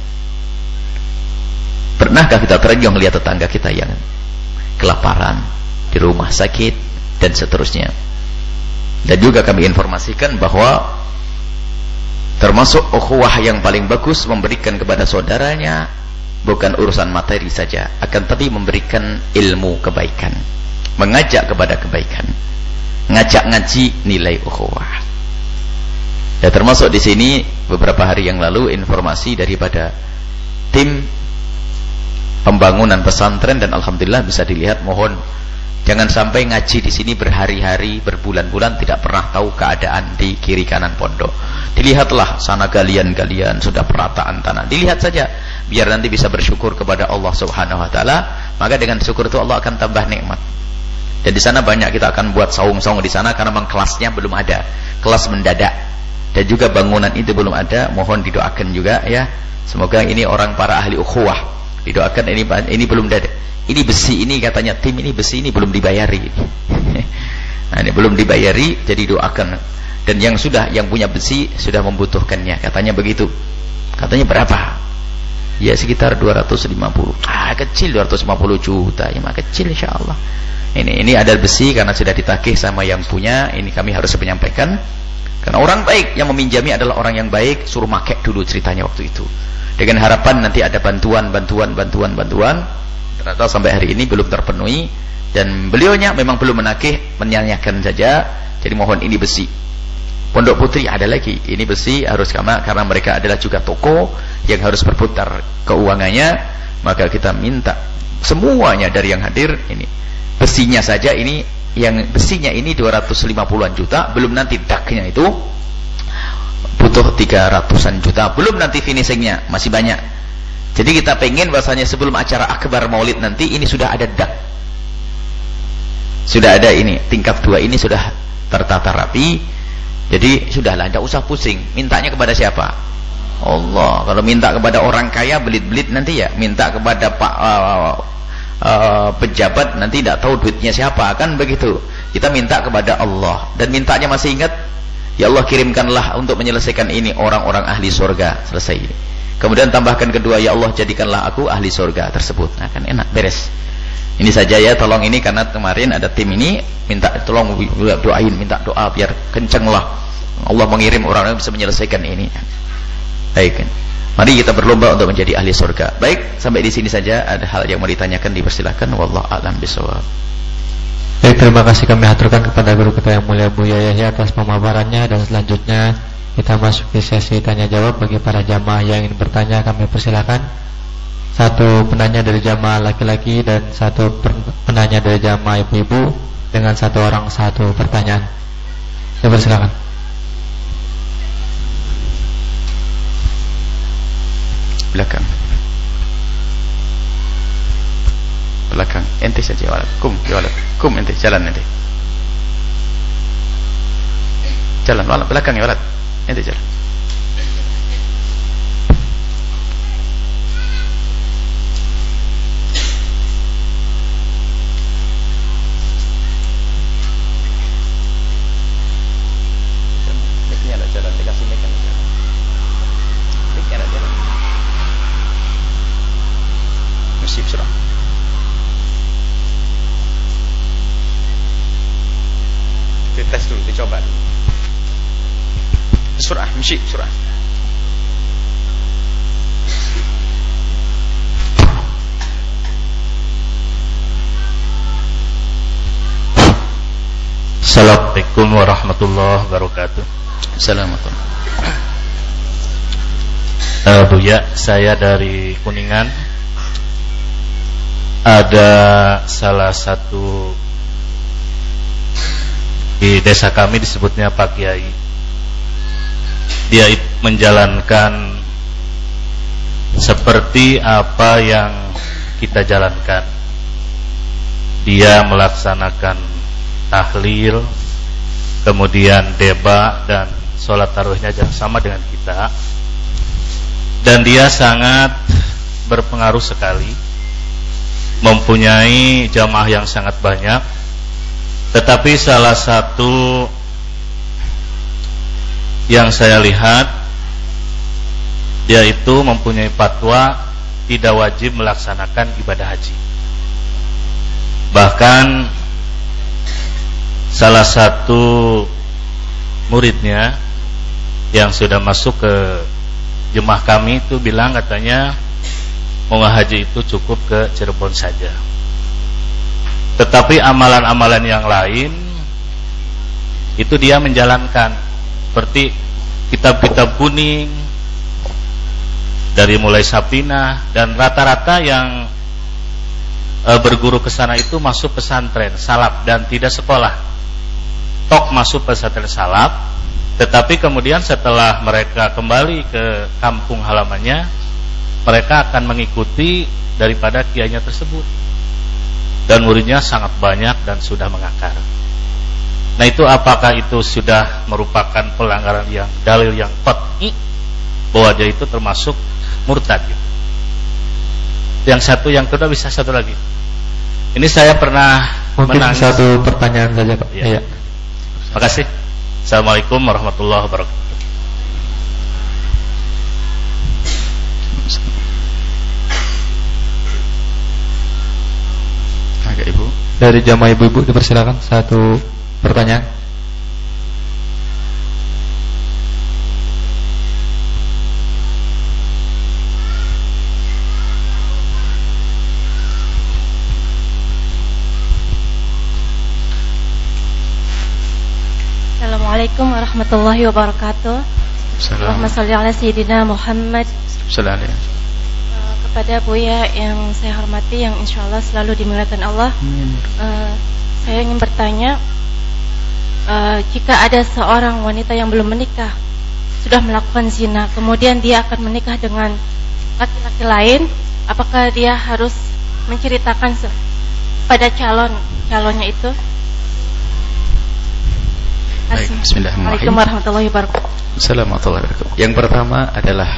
Pernahkah kita terenyuh melihat tetangga kita yang kelaparan, di rumah sakit dan seterusnya? Dan juga kami informasikan bahwa termasuk ukhuwah yang paling bagus memberikan kepada saudaranya bukan urusan materi saja, akan tapi memberikan ilmu kebaikan, mengajak kepada kebaikan, ngajak ngaji nilai ukhuwah. Dan termasuk di sini beberapa hari yang lalu informasi daripada tim pembangunan pesantren, dan alhamdulillah bisa dilihat. Mohon jangan sampai ngaji di sini berhari-hari, berbulan-bulan tidak pernah tahu keadaan di kiri kanan pondok. Dilihatlah sana galian-galian, sudah perataan tanah, dilihat saja biar nanti bisa bersyukur kepada Allah Subhanahu wa taala. Maka dengan syukur itu Allah akan tambah nikmat. Dan di sana banyak kita akan buat saung-saung di sana karena memang kelasnya belum ada, kelas mendadak. Dan juga bangunan itu belum ada. Mohon didoakan juga ya, semoga ini orang para ahli ukhuwah didoakan. Ini belum ada. Ini besi ini katanya tim ini besi ini belum dibayari. Nah, ini belum dibayari, jadi doakan. Dan yang punya besi sudah membutuhkannya, katanya begitu. Katanya berapa? Ya sekitar 250. Kecil 250 juta. Ya mah kecil insyaallah. Ini ada besi karena sudah ditagih sama yang punya. Ini kami harus menyampaikan. Karena orang baik yang meminjami adalah orang yang baik, suruh pakai dulu ceritanya waktu itu. Dengan harapan nanti ada bantuan. Ternyata sampai hari ini belum terpenuhi, dan beliaunya memang belum menagih, menyanyikan saja. Jadi mohon, ini besi. Pondok Putri ada lagi, ini besi harus karena mereka adalah juga toko yang harus berputar keuangannya. Maka kita minta semuanya dari yang hadir ini. Besinya saja ini, yang besinya ini 250-an juta, belum nanti daknya itu butuh 300-an juta, belum nanti finishingnya masih banyak. Jadi kita pengen bahasanya sebelum acara akbar maulid nanti ini sudah ada dak, sudah ada ini tingkat 2 ini sudah tertata rapi. Jadi sudahlah, tidak usah pusing. Mintanya kepada siapa? Allah. Kalau minta kepada orang kaya belit-belit nanti ya, minta kepada Pak pejabat nanti tidak tahu duitnya siapa, kan begitu. Kita minta kepada Allah, dan mintanya masih ingat, ya Allah kirimkanlah untuk menyelesaikan ini orang-orang ahli surga, selesai. Kemudian tambahkan kedua, ya Allah jadikanlah aku ahli surga tersebut. Nah, kan enak, beres. Ini saja ya, tolong ini karena kemarin ada tim ini minta tolong doain, minta doa biar kencenglah Allah mengirim orang yang bisa menyelesaikan ini. Baik kan? Mari kita berlomba untuk menjadi ahli surga. Baik, sampai di sini saja. Ada hal yang mau ditanyakan, dipersilakan. Wallahu a'lam bishawab. Baik, terima kasih kami aturkan kepada guru kita yang mulia Buya Yahya atas pemaparannya. Dan selanjutnya kita masuk ke sesi tanya jawab. Bagi para jamaah yang ingin bertanya, kami persilakan. Satu penanya dari jamaah laki-laki dan satu penanya dari jamaah ibu-ibu, dengan satu orang satu pertanyaan. Saya persilakan. Belakang ente saja, walad kum ente jalan, ente jalan, walad belakang ya, walad ente jalan. Surah, mesti surah. Assalamualaikum warahmatullahi wabarakatuh. Assalamualaikum. Buya, saya dari Kuningan. Ada salah satu di desa kami disebutnya Pak Kiai. Dia menjalankan seperti apa yang kita jalankan. Dia melaksanakan tahlil, kemudian deba dan sholat tarawihnya sama dengan kita. Dan dia sangat berpengaruh sekali, mempunyai jamaah yang sangat banyak. Tetapi salah satu yang saya lihat, dia itu mempunyai fatwa tidak wajib melaksanakan ibadah haji. Bahkan salah satu muridnya yang sudah masuk ke jemaah kami itu bilang, katanya mau haji itu cukup ke Cirebon saja. Tetapi amalan-amalan yang lain itu dia menjalankan, seperti kitab-kitab kuning dari mulai Sapinah, dan rata-rata yang berguru ke sana itu masuk pesantren salaf dan tidak sekolah. Tok masuk pesantren salaf, tetapi kemudian setelah mereka kembali ke kampung halamannya, mereka akan mengikuti daripada kiainya tersebut, dan muridnya sangat banyak dan sudah mengakar. Nah, itu apakah itu sudah merupakan pelanggaran yang dalil yang qat'i bahwa dia itu termasuk murtad gitu. Yang satu, yang kedua bisa satu lagi. Ini saya pernah mungkin menangis. Satu pertanyaan saja Pak. Ya. Iya. Makasih. Assalamualaikum warahmatullahi wabarakatuh. Agak Ibu. Dari jamaah ibu-ibu dipersilakan satu pertanyaan. Assalamualaikum warahmatullahi wabarakatuh. Allahumma sholli ala sayyidina Muhammad. Kepada Buya yang saya hormati, yang insyaallah selalu dimuliakan Allah, saya ingin bertanya, jika ada seorang wanita yang belum menikah, sudah melakukan zina, kemudian dia akan menikah dengan laki-laki lain, apakah dia harus menceritakan pada calonnya itu? Baik, bismillahirrahmanirrahim. Assalamualaikum warahmatullahi wabarakatuh. Assalamualaikum warahmatullahi wabarakatuh. Yang pertama adalah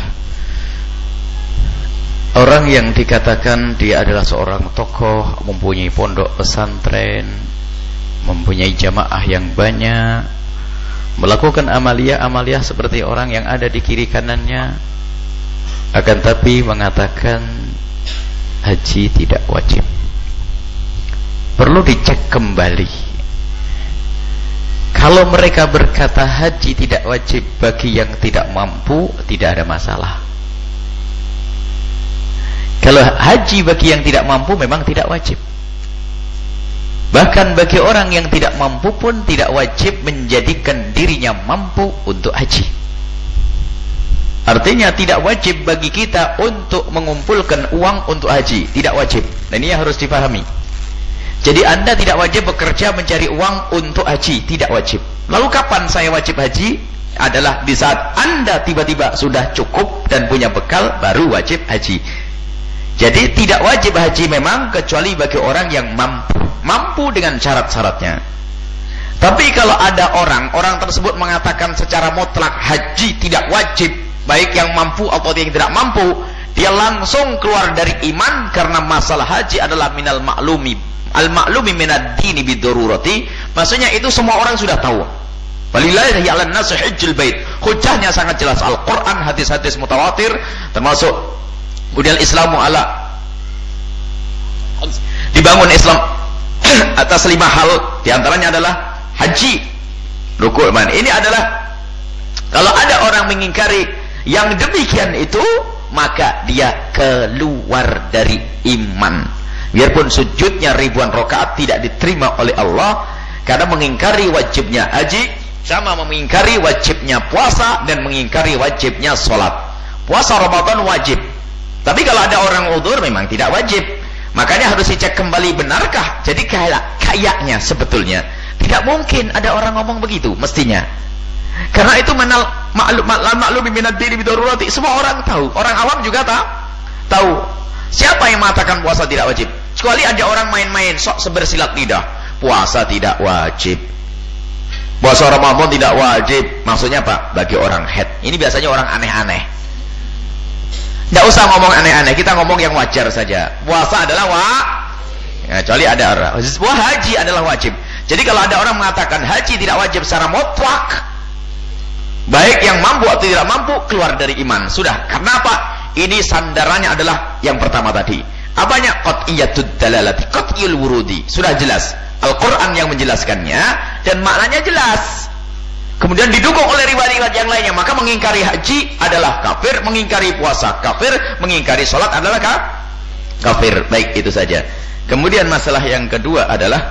orang yang dikatakan dia adalah seorang tokoh, mempunyai pondok pesantren, mempunyai jamaah yang banyak, melakukan amalia-amalia seperti orang yang ada di kiri kanannya, akan tapi mengatakan haji tidak wajib. Perlu dicek kembali. Kalau mereka berkata haji tidak wajib bagi yang tidak mampu, tidak ada masalah. Kalau haji bagi yang tidak mampu memang tidak wajib. Bahkan bagi orang yang tidak mampu pun tidak wajib menjadikan dirinya mampu untuk haji. Artinya tidak wajib bagi kita untuk mengumpulkan uang untuk haji, tidak wajib. Dan ini harus dipahami. Jadi Anda tidak wajib bekerja mencari uang untuk haji, tidak wajib. Lalu kapan saya wajib haji? Adalah di saat Anda tiba-tiba sudah cukup dan punya bekal, baru wajib haji. Jadi tidak wajib haji memang kecuali bagi orang yang mampu dengan syarat-syaratnya. Tapi kalau ada orang tersebut mengatakan secara mutlak haji tidak wajib, baik yang mampu atau yang tidak mampu, dia langsung keluar dari iman, karena masalah haji adalah minal ma'lumi al-ma'lumi minad dini bidururati. Maksudnya itu semua orang sudah tahu. Walillahi 'alan nasi hajjul bait. Hujjahnya sangat jelas, Al-Qur'an, hadis-hadis mutawatir, termasuk kemudian Islamu ala dibangun Islam atas 5 hal, diantaranya adalah haji, rukuk, iman. Ini adalah kalau ada orang mengingkari yang demikian itu, maka dia keluar dari iman. Biarpun sujudnya ribuan rakaat tidak diterima oleh Allah, karena mengingkari wajibnya haji sama mengingkari wajibnya puasa dan mengingkari wajibnya sholat. Puasa Ramadan wajib, tapi kalau ada orang udzur memang tidak wajib. Makanya harus dicek kembali, benarkah? Jadi kayaknya sebetulnya tidak mungkin ada orang ngomong begitu mestinya. Karena itu maklum minad dini bidururati. Semua orang tahu, orang awam juga tahu. Siapa yang mengatakan puasa tidak wajib? Kecuali ada orang main-main sok sebersilat lidah. Puasa tidak wajib. Puasa Ramadan tidak wajib. Maksudnya apa? Bagi orang head. Ini biasanya orang aneh-aneh. Tidak usah ngomong aneh-aneh, kita ngomong yang wajar saja. Puasa adalah kecuali ada orang. Haji adalah wajib. Jadi kalau ada orang mengatakan haji tidak wajib secara mutlak, baik yang mampu atau tidak mampu, keluar dari iman. Sudah. Karena apa? Ini sandarannya adalah yang pertama tadi. Apanya? Qat'iyatud dalalati, qat'iyul wurudi. Sudah jelas. Al-Quran yang menjelaskannya dan maknanya jelas. Kemudian didukung oleh riwayat-riwayat yang lainnya. Maka mengingkari haji adalah kafir, mengingkari puasa kafir, mengingkari sholat adalah kafir. Baik, itu saja. Kemudian masalah yang kedua adalah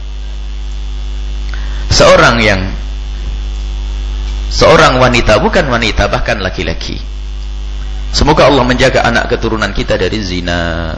seorang wanita, bukan wanita, bahkan laki-laki. Semoga Allah menjaga anak keturunan kita dari zina.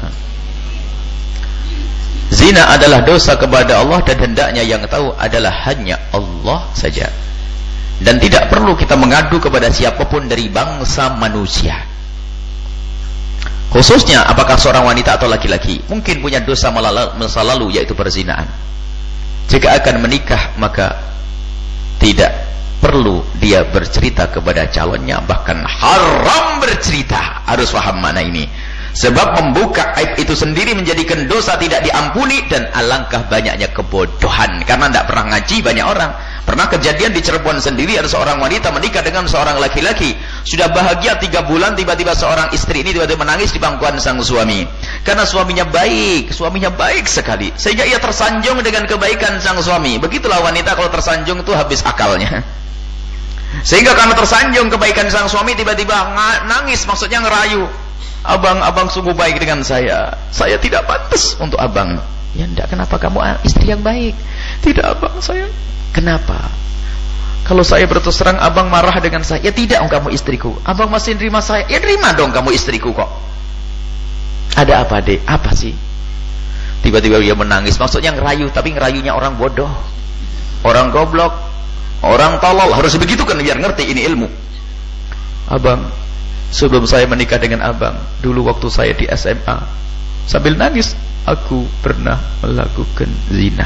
Zina adalah dosa kepada Allah dan hendaknya yang tahu adalah hanya Allah saja. Dan tidak perlu kita mengadu kepada siapapun dari bangsa manusia. Khususnya apakah seorang wanita atau laki-laki mungkin punya dosa masa lalu, yaitu perzinaan. Jika akan menikah, maka tidak perlu dia bercerita kepada calonnya, bahkan haram bercerita. Harus paham mana ini. Sebab membuka aib itu sendiri menjadikan dosa tidak diampuni, dan alangkah banyaknya kebodohan. Karena tidak pernah ngaji banyak orang. Pernah kejadian di Cirebon sendiri, ada seorang wanita menikah dengan seorang laki-laki. Sudah bahagia 3 bulan, tiba-tiba seorang istri ini tiba-tiba menangis di pangkuan sang suami. Karena suaminya baik sekali. Sehingga ia tersanjung dengan kebaikan sang suami. Begitulah wanita kalau tersanjung itu habis akalnya. Sehingga karena tersanjung kebaikan sang suami, tiba-tiba nangis, maksudnya ngerayu. Abang sungguh baik dengan saya tidak pantas untuk abang. Ya enggak, kenapa kamu istri yang baik? Tidak abang, saya. Kenapa? Kalau saya berterus terang abang marah dengan saya. Ya tidak, kamu istriku. Abang masih nerima saya. Ya terima dong kamu istriku kok. Ada apa dek? Apa sih? Tiba-tiba dia menangis, maksudnya ngerayu, tapi ngerayunya orang bodoh, orang goblok, orang tolol. Harus begitu kan biar ngerti ini ilmu. Abang, sebelum saya menikah dengan abang, dulu waktu saya di SMA, sambil nangis, aku pernah melakukan zina.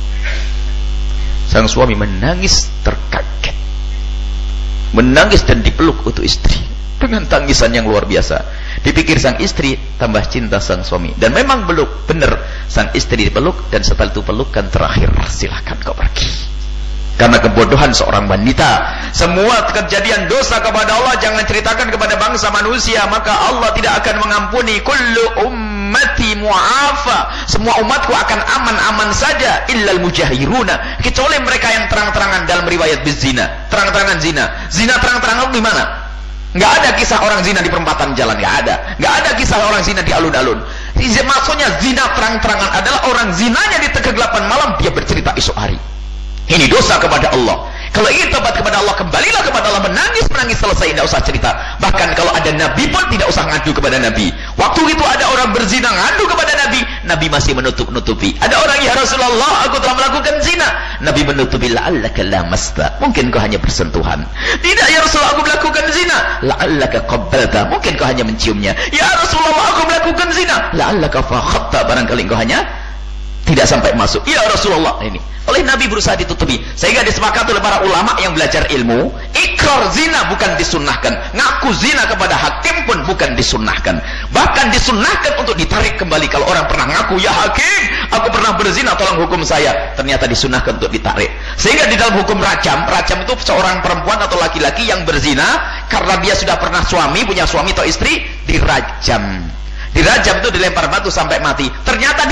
Sang suami menangis terkaget, menangis dan dipeluk untuk istri dengan tangisan yang luar biasa. Dipikir sang istri tambah cinta sang suami, dan memang belum benar sang istri dipeluk, dan setelah itu pelukan terakhir, silahkan kau pergi. Karena kebodohan seorang wanita. Semua kejadian dosa kepada Allah jangan ceritakan kepada bangsa manusia, maka Allah tidak akan mengampuni. Kullu ummati mu'afa, semua umatku akan aman-aman saja, illal mujahiruna, kecuali mereka yang terang-terangan dalam riwayat bizina, terang-terangan zina. Zina terang-terangan di mana? Enggak ada kisah orang zina di perempatan jalan, enggak ada. Enggak ada kisah orang zina di alun-alun. Maksudnya zina terang-terangan adalah orang zinanya di kegelapan malam, dia bercerita esok hari. Ini dosa kepada Allah. Kalau ingin tobat kepada Allah, kembalilah kepada Allah, menangis selesai, tidak usah cerita. Bahkan kalau ada Nabi pun tidak usah ngadu kepada Nabi. Waktu itu ada orang berzina ngadu kepada Nabi, Nabi masih menutup-nutupi. Ada orang, ya Rasulullah, aku telah melakukan zina. Nabi menutupi, la'allaka lamasta, mungkin kau hanya bersentuhan. Tidak ya Rasulullah, aku melakukan zina. La'allaka qabbalta, mungkin kau hanya menciumnya. Ya Rasulullah, aku melakukan zina. La'allaka fakhatta, barangkali kau hanya tidak sampai masuk. Ya Rasulullah, ini oleh Nabi berusaha ditutupi, sehingga disepakati oleh para ulama yang belajar ilmu, ikrar zina bukan disunnahkan, ngaku zina kepada hakim pun bukan disunnahkan, bahkan disunnahkan untuk ditarik kembali. Kalau orang pernah ngaku, ya hakim, aku pernah berzina, tolong hukum saya, ternyata disunnahkan untuk ditarik. Sehingga di dalam hukum rajam itu seorang perempuan atau laki-laki yang berzina karena dia sudah pernah punya suami atau istri, dirajam. Dirajam itu dilempar batu sampai mati. Ternyata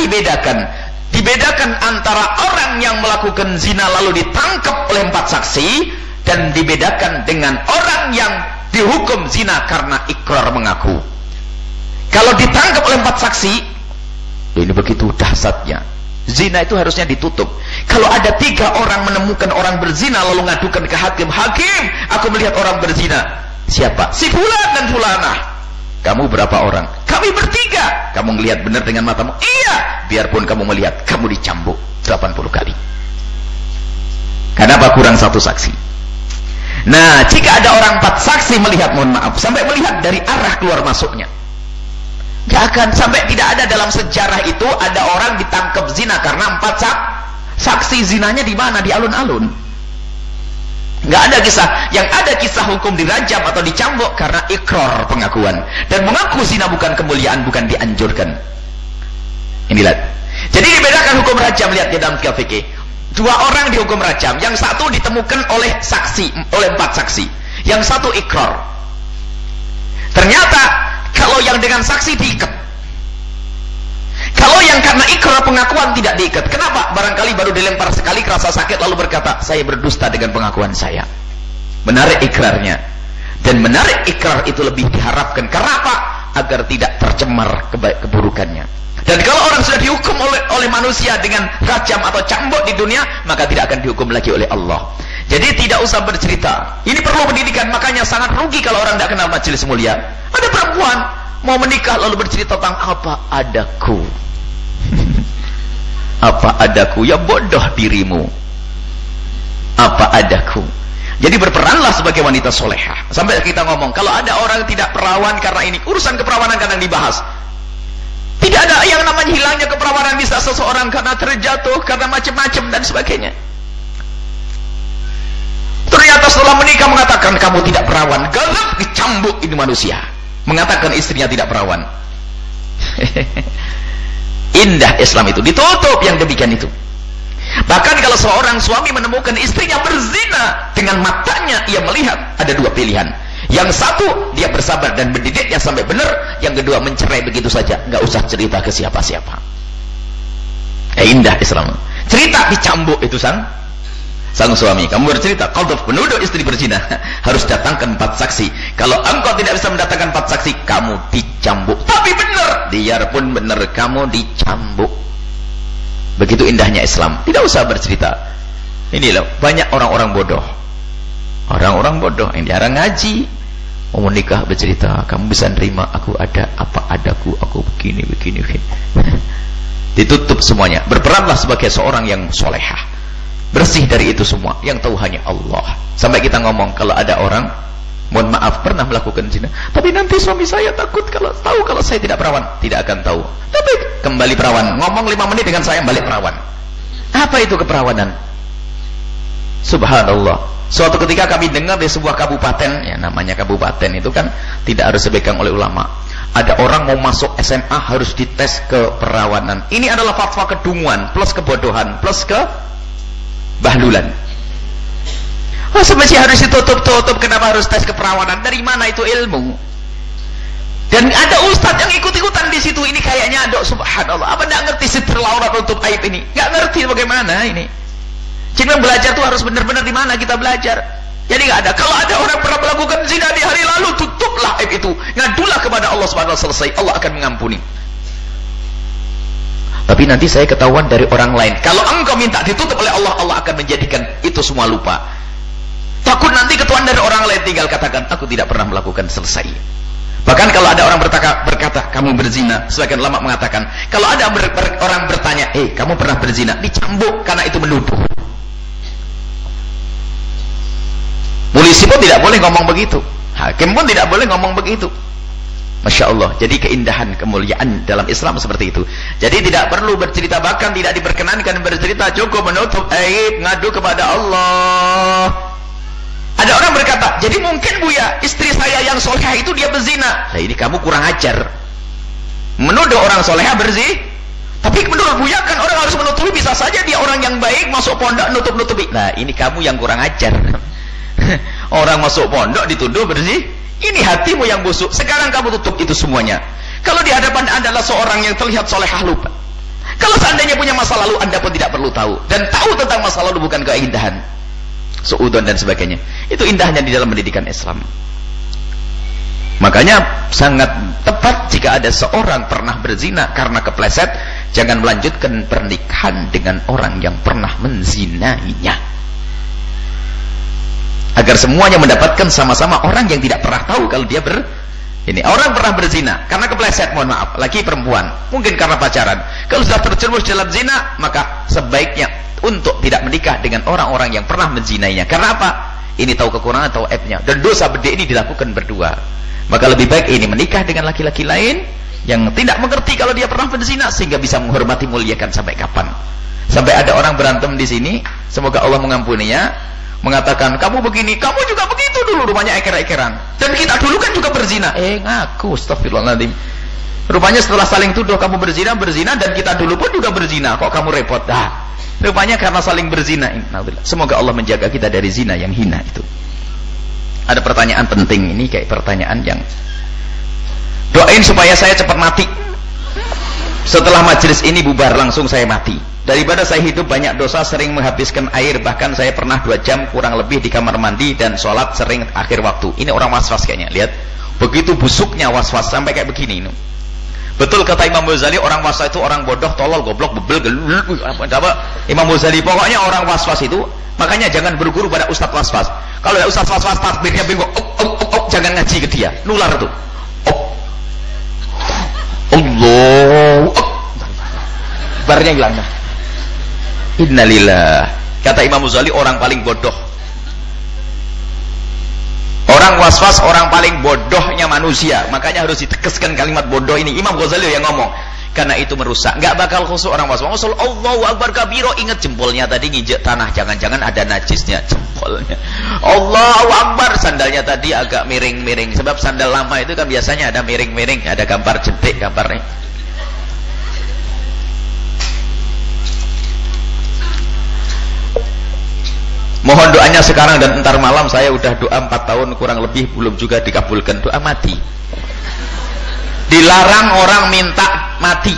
dibedakan antara orang yang melakukan zina lalu ditangkap oleh 4 saksi dan dibedakan dengan orang yang dihukum zina karena ikrar mengaku. Kalau ditangkap oleh 4 saksi, ini begitu dahsyatnya. Zina itu harusnya ditutup. Kalau ada 3 orang menemukan orang berzina lalu ngadukan ke hakim, hakim, aku melihat orang berzina. Siapa? Si fulan dan fulanah. Kamu berapa orang? Kami bertiga. Kamu melihat benar dengan matamu? Iya. Biarpun kamu melihat, kamu dicambuk 80 kali. Kenapa kurang 1 saksi? Nah, jika ada orang 4 saksi melihat, mohon maaf, sampai melihat dari arah keluar masuknya, gak akan sampai. Tidak ada dalam sejarah itu ada orang ditangkap zina karena 4 saksi. Zinanya di mana? Di alun-alun. Gak ada kisah. Yang ada kisah hukum dirajam atau dicambuk karena ikrar, pengakuan. Dan mengaku zina bukan kemuliaan, bukan dianjurkan. Inilah. Jadi dibedakan hukum rajam. Lihat di dalam fikih. 2 orang dihukum rajam. Yang 1 ditemukan oleh saksi, oleh 4 saksi. Yang 1 ikrar. Ternyata kalau yang dengan saksi diikat. Kalau yang karena ikrar pengakuan tidak diikat. Kenapa? Barangkali baru dilempar sekali kerasa sakit lalu berkata, saya berdusta dengan pengakuan saya. Menarik ikrarnya. Dan menarik ikrar itu lebih diharapkan. Karena apa? Agar tidak tercemar keburukannya. Dan kalau orang sudah dihukum oleh manusia dengan rajam atau cambuk di dunia, maka tidak akan dihukum lagi oleh Allah. Jadi tidak usah bercerita. Ini perlu pendidikan. Makanya sangat rugi kalau orang tidak kenal majelis mulia. Ada perempuan mau menikah lalu bercerita tentang apa adaku. Apa adaku? Ya bodoh dirimu. Apa adaku? Jadi berperanlah sebagai wanita solehah. Sampai kita ngomong, kalau ada orang tidak perawan karena ini, urusan keperawanan kadang dibahas. Tidak ada yang namanya hilangnya keperawanan. Bisa seseorang karena terjatuh, karena macam-macam dan sebagainya. Ternyata setelah menikah mengatakan kamu tidak perawan. Galak dicambuk ini manusia. Mengatakan istrinya tidak perawan. Indah Islam itu. Ditutup yang demikian itu. Bahkan kalau seorang suami menemukan istrinya berzina, dengan matanya ia melihat, ada 2 pilihan. Yang 1 dia bersabar dan mendidiknya sampai benar. Yang kedua mencerai begitu saja, nggak usah cerita ke siapa-siapa. Indah Islam. Cerita dicambuk itu sang suami. Kamu bercerita, qadhaf, menuduh istri berzina, harus datangkan 4 saksi. Kalau engkau tidak bisa mendatangkan 4 saksi, kamu dicambuk. Tapi benar, biarpun benar kamu dicambuk. Begitu indahnya Islam. Tidak usah bercerita. Ini loh, banyak orang-orang bodoh. Orang-orang bodoh yang jarang ngaji, mau menikah bercerita, kamu bisa nerima aku ada apa adaku, aku begini. Ditutup semuanya. Berperanlah sebagai seorang yang solehah, bersih dari itu semua. Yang tahu hanya Allah. Sampai kita ngomong, kalau ada orang, mohon maaf, pernah melakukan zina, tapi nanti suami saya takut kalau tahu kalau saya tidak perawan. Tidak akan tahu. Tapi kembali perawan. Ngomong 5 menit dengan saya, balik perawan. Apa itu keperawanan? Subhanallah. Suatu ketika kami dengar di sebuah kabupaten, ya namanya kabupaten itu kan tidak harus dipegang oleh ulama. Ada orang mau masuk SMA harus dites keperawanan. Ini adalah fatwa kedunguan plus kebodohan plus kebahlulan. Oh, semestinya harus ditutup. Kenapa harus tes keperawanan? Dari mana itu ilmu? Dan ada ustadz yang ikut-ikutan di situ. Ini kayaknya ada, subhanallah. Apa enggak ngerti sitir aurat untuk aib ini? Enggak ngerti bagaimana ini. Jadi belajar itu harus benar-benar di mana kita belajar. Jadi enggak ada. Kalau ada orang pernah melakukan zina di hari lalu, tutuplah aib itu. Ngadulah kepada Allah Subhanahu wa taala, selesai. Allah akan mengampuni. Tapi nanti saya ketahuan dari orang lain. Kalau engkau minta ditutup oleh Allah, Allah akan menjadikan itu semua lupa. Takut nanti ketahuan dari orang lain, tinggal katakan aku tidak pernah melakukan, selesai. Bahkan kalau ada orang berkata kamu berzina, sebagian ulama mengatakan kalau ada orang bertanya, kamu pernah berzina, dicambuk karena itu menuduh. Polisi pun tidak boleh ngomong begitu, hakim pun tidak boleh ngomong begitu. Masya Allah. Jadi keindahan kemuliaan dalam Islam seperti itu. Jadi tidak perlu bercerita, bahkan tidak diperkenankan bercerita, cukup menutup aib, ngadu kepada Allah. Ada orang berkata, jadi mungkin Buya, istri saya yang solehah itu dia berzina. Nah ini kamu kurang ajar. Menuduh orang solehah berzina. Tapi menurut Buya kan orang harus menutupi, bisa saja dia orang yang baik masuk pondok nutup-nutupi. Nah ini kamu yang kurang ajar. Orang masuk pondok dituduh berzina. Ini hatimu yang busuk. Sekarang kamu tutup itu semuanya. Kalau di hadapan Anda adalah seorang yang terlihat solehah, lupa. Kalau seandainya punya masa lalu, Anda pun tidak perlu tahu. Dan tahu tentang masa lalu bukan keindahan. suudon dan sebagainya. Itu indahnya di dalam pendidikan Islam. Makanya sangat tepat jika ada seorang pernah berzina karena kepleset, jangan melanjutkan pernikahan dengan orang yang pernah menzinainya. Agar semuanya mendapatkan sama-sama orang yang tidak pernah tahu kalau dia ini orang pernah berzina karena kepleset, mohon maaf, lagi perempuan, mungkin karena pacaran. Kalau sudah terjerumus dalam zina, maka sebaiknya untuk tidak menikah dengan orang-orang yang pernah menzinainya. Karena apa? Ini tahu kekurangan, tahu aibnya, dan dosa gede ini dilakukan berdua. Maka lebih baik ini menikah dengan laki-laki lain yang tidak mengerti kalau dia pernah berzina, sehingga bisa menghormati, muliakan sampai kapan. Sampai ada orang berantem di sini, semoga Allah mengampuninya, mengatakan kamu begini, kamu juga begitu dulu, rupanya eker-ekeran. Dan kita dulu kan juga berzina. Ngaku, astagfirullahaladzim. Rupanya setelah saling tuduh kamu berzina, dan kita dulu pun juga berzina. Kok kamu repot? Rupanya karena saling berzina. Semoga Allah menjaga kita dari zina yang hina itu. Ada pertanyaan penting ini, kayak pertanyaan yang doain supaya saya cepat mati. Setelah majelis ini bubar langsung saya mati. Daripada saya hidup banyak dosa, sering menghabiskan air, bahkan saya pernah 2 jam kurang lebih di kamar mandi dan sholat sering akhir waktu. Ini orang was-was kayaknya, lihat. Begitu busuknya was-was sampai kayak begini. Betul kata Imam Ghazali, orang was-was itu orang bodoh, tolol, goblok, bebel, apa. Imam Ghazali pokoknya orang was-was itu, makanya jangan berguru pada ustadz was-was. Kalau ada ustadz was-was takbirnya bingung, jangan ngaji ke dia, nular tuh. Allah, barnya hilang. Innalillah. Kata Imam Ghazali, orang paling bodoh, orang was-was, orang paling bodohnya manusia. Makanya harus ditegaskan kalimat bodoh ini. Imam Ghazali yang ngomong, karena itu merusak. Nggak bakal khusyuk orang was-was. Allahu Akbar kabiro, ingat jempolnya tadi nginjek tanah, jangan-jangan ada najisnya jempolnya. Allahu Akbar, sandalnya tadi agak miring-miring, sebab sandal lama itu kan biasanya ada miring-miring, ada gambar jentik gambarnya. Mohon doanya sekarang dan entar malam. Saya udah doa 4 tahun kurang lebih, belum juga dikabulkan. Doa mati. Dilarang orang minta mati.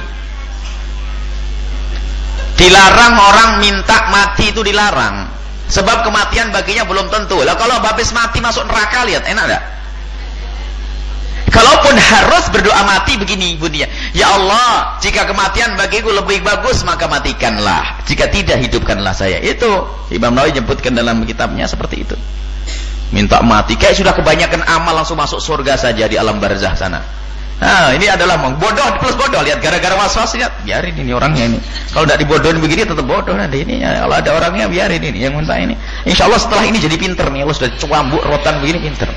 Dilarang orang minta mati, itu dilarang. Sebab kematian baginya belum tentu. Lah kalau habis mati masuk neraka, lihat enak enggak? Kalaupun harus berdoa mati begini bunyinya, ya Allah, jika kematian bagiku lebih bagus maka matikanlah, jika tidak hidupkanlah saya. Itu Imam Nawawi menyebutkan dalam kitabnya seperti itu. Minta mati, kayak sudah kebanyakan amal langsung masuk surga saja di alam barzah sana. Nah ini adalah bodoh plus bodoh. Lihat, gara-gara was-was, lihat, biarin ini orangnya ini. Kalau tidak dibodohin begini tetap bodoh nanti ini. Kalau ada orangnya biarin ini yang minta ini. Insya Allah setelah ini jadi pinter nih. Allah sudah cuambuk rotan begini pinter.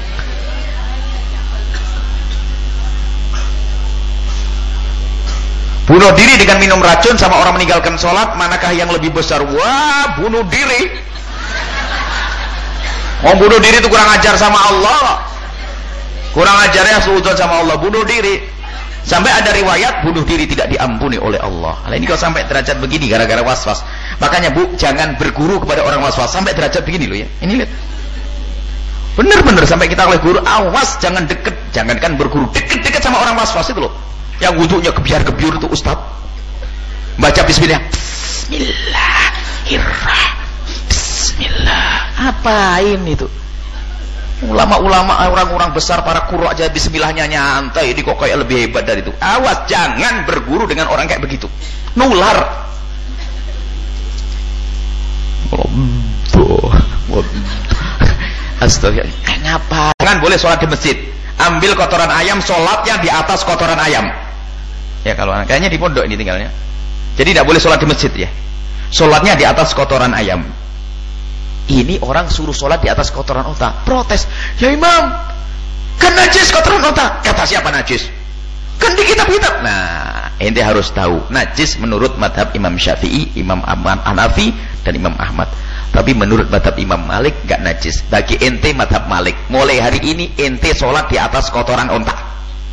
Bunuh diri dengan minum racun sama orang meninggalkan sholat, manakah yang lebih besar? Wah, bunuh diri. Mau bunuh diri itu kurang ajar sama Allah. Kurang ajarnya suudzon sama Allah, bunuh diri. Sampai ada riwayat bunuh diri tidak diampuni oleh Allah. Nah, ini kalau sampai derajat begini gara-gara was-was. Makanya Bu, jangan berguru kepada orang was-was sampai derajat begini loh ya. Ini lihat. Bener-bener sampai kita oleh guru, awas jangan deket, jangankan berguru, deket-deket sama orang was-was itu loh. Yang wudhunya gebiar-gebiur itu ustaz, baca bismillah, bismillah, apain itu? Ulama-ulama, orang-orang besar, para qurra aja bismillahnya nyantai, ini kok kayak lebih hebat dari itu. Awas jangan berguru dengan orang kayak begitu, nular. Astagfirullah. Ngapa? Jangan boleh sholat di masjid, ambil kotoran ayam, sholatnya di atas kotoran ayam. Ya kalau kayaknya di pondok ini tinggalnya. Jadi tidak boleh sholat di masjid ya. Sholatnya di atas kotoran ayam. Ini orang suruh sholat di atas kotoran unta. Protes. Ya Imam, kan najis kotoran unta. Kata siapa najis? Kan di kitab-kitab. Nah, ente harus tahu. Najis menurut madhab Imam Syafi'i, Imam Hanafi, dan Imam Ahmad. Tapi menurut madhab Imam Malik gak najis. Bagi ente madhab Malik, mulai hari ini ente sholat di atas kotoran unta.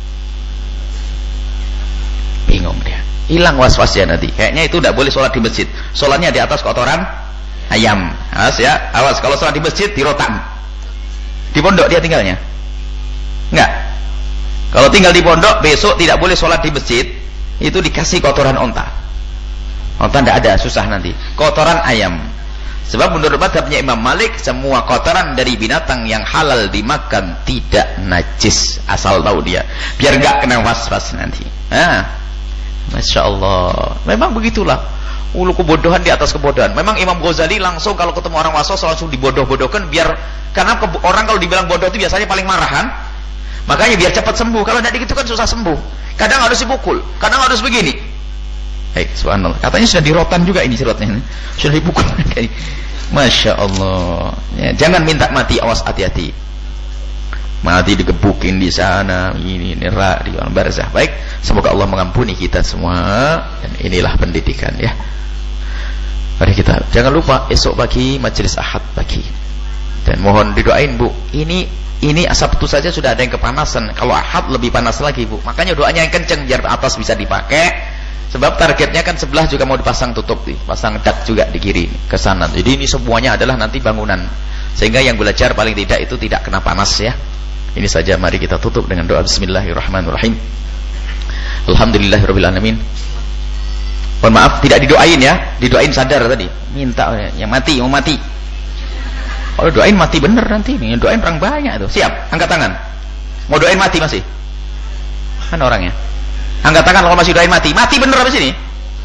Bingung dia, hilang was-wasnya nanti. Kayaknya itu tidak boleh sholat di masjid. Sholatnya di atas kotoran ayam. Awas ya, awas kalau sholat di masjid di rotan. Di pondok dia tinggalnya? Enggak. Kalau tinggal di pondok besok tidak boleh sholat di masjid. Itu dikasih kotoran onta. Onta tidak ada, susah nanti. Kotoran ayam. Sebab menurut madhabnya Imam Malik, semua kotoran dari binatang yang halal dimakan tidak najis, asal tahu dia, biar nggak kena was-was nanti. Masya Allah, memang begitulah. Ulu kebodohan di atas kebodohan. Memang Imam Ghazali langsung kalau ketemu orang was-was langsung dibodoh-bodohkan, biar karena orang kalau dibilang bodoh itu biasanya paling marahan. Makanya biar cepat sembuh. Kalau tidak gitu kan susah sembuh. Kadang harus dipukul, kadang harus begini. Subhanallah. Katanya sudah dirotan juga ini sirotnya. Sudah dipukul. Masya Allah. Ya, jangan minta mati, awas, hati-hati. Mati digebukin di sana, ini nerak di alam barzah. Baik, semoga Allah mengampuni kita semua. Dan inilah pendidikan ya. Mari kita jangan lupa esok pagi majelis Ahad pagi. Dan mohon didoain Bu. Ini Sabtu saja sudah ada yang kepanasan. Kalau Ahad lebih panas lagi Bu. Makanya doanya yang kenceng biar atas bisa dipakai. Sebab targetnya kan sebelah juga mau dipasang tutup nih, pasang dak juga di kiri ke sana. Jadi ini semuanya adalah nanti bangunan. Sehingga yang belajar paling tidak itu tidak kena panas ya. Ini saja, mari kita tutup dengan doa bismillahirrahmanirrahim. Alhamdulillahirabbil alamin. Mohon maaf tidak didoain ya, didoain sadar tadi. Minta yang mati, mau mati. Kalau doain mati bener nanti nih, doain orang banyak tuh. Siap, angkat tangan. Mau doain mati masih? Mana orangnya? Angkat tangan kalau masih doain mati. Mati bener apa sini?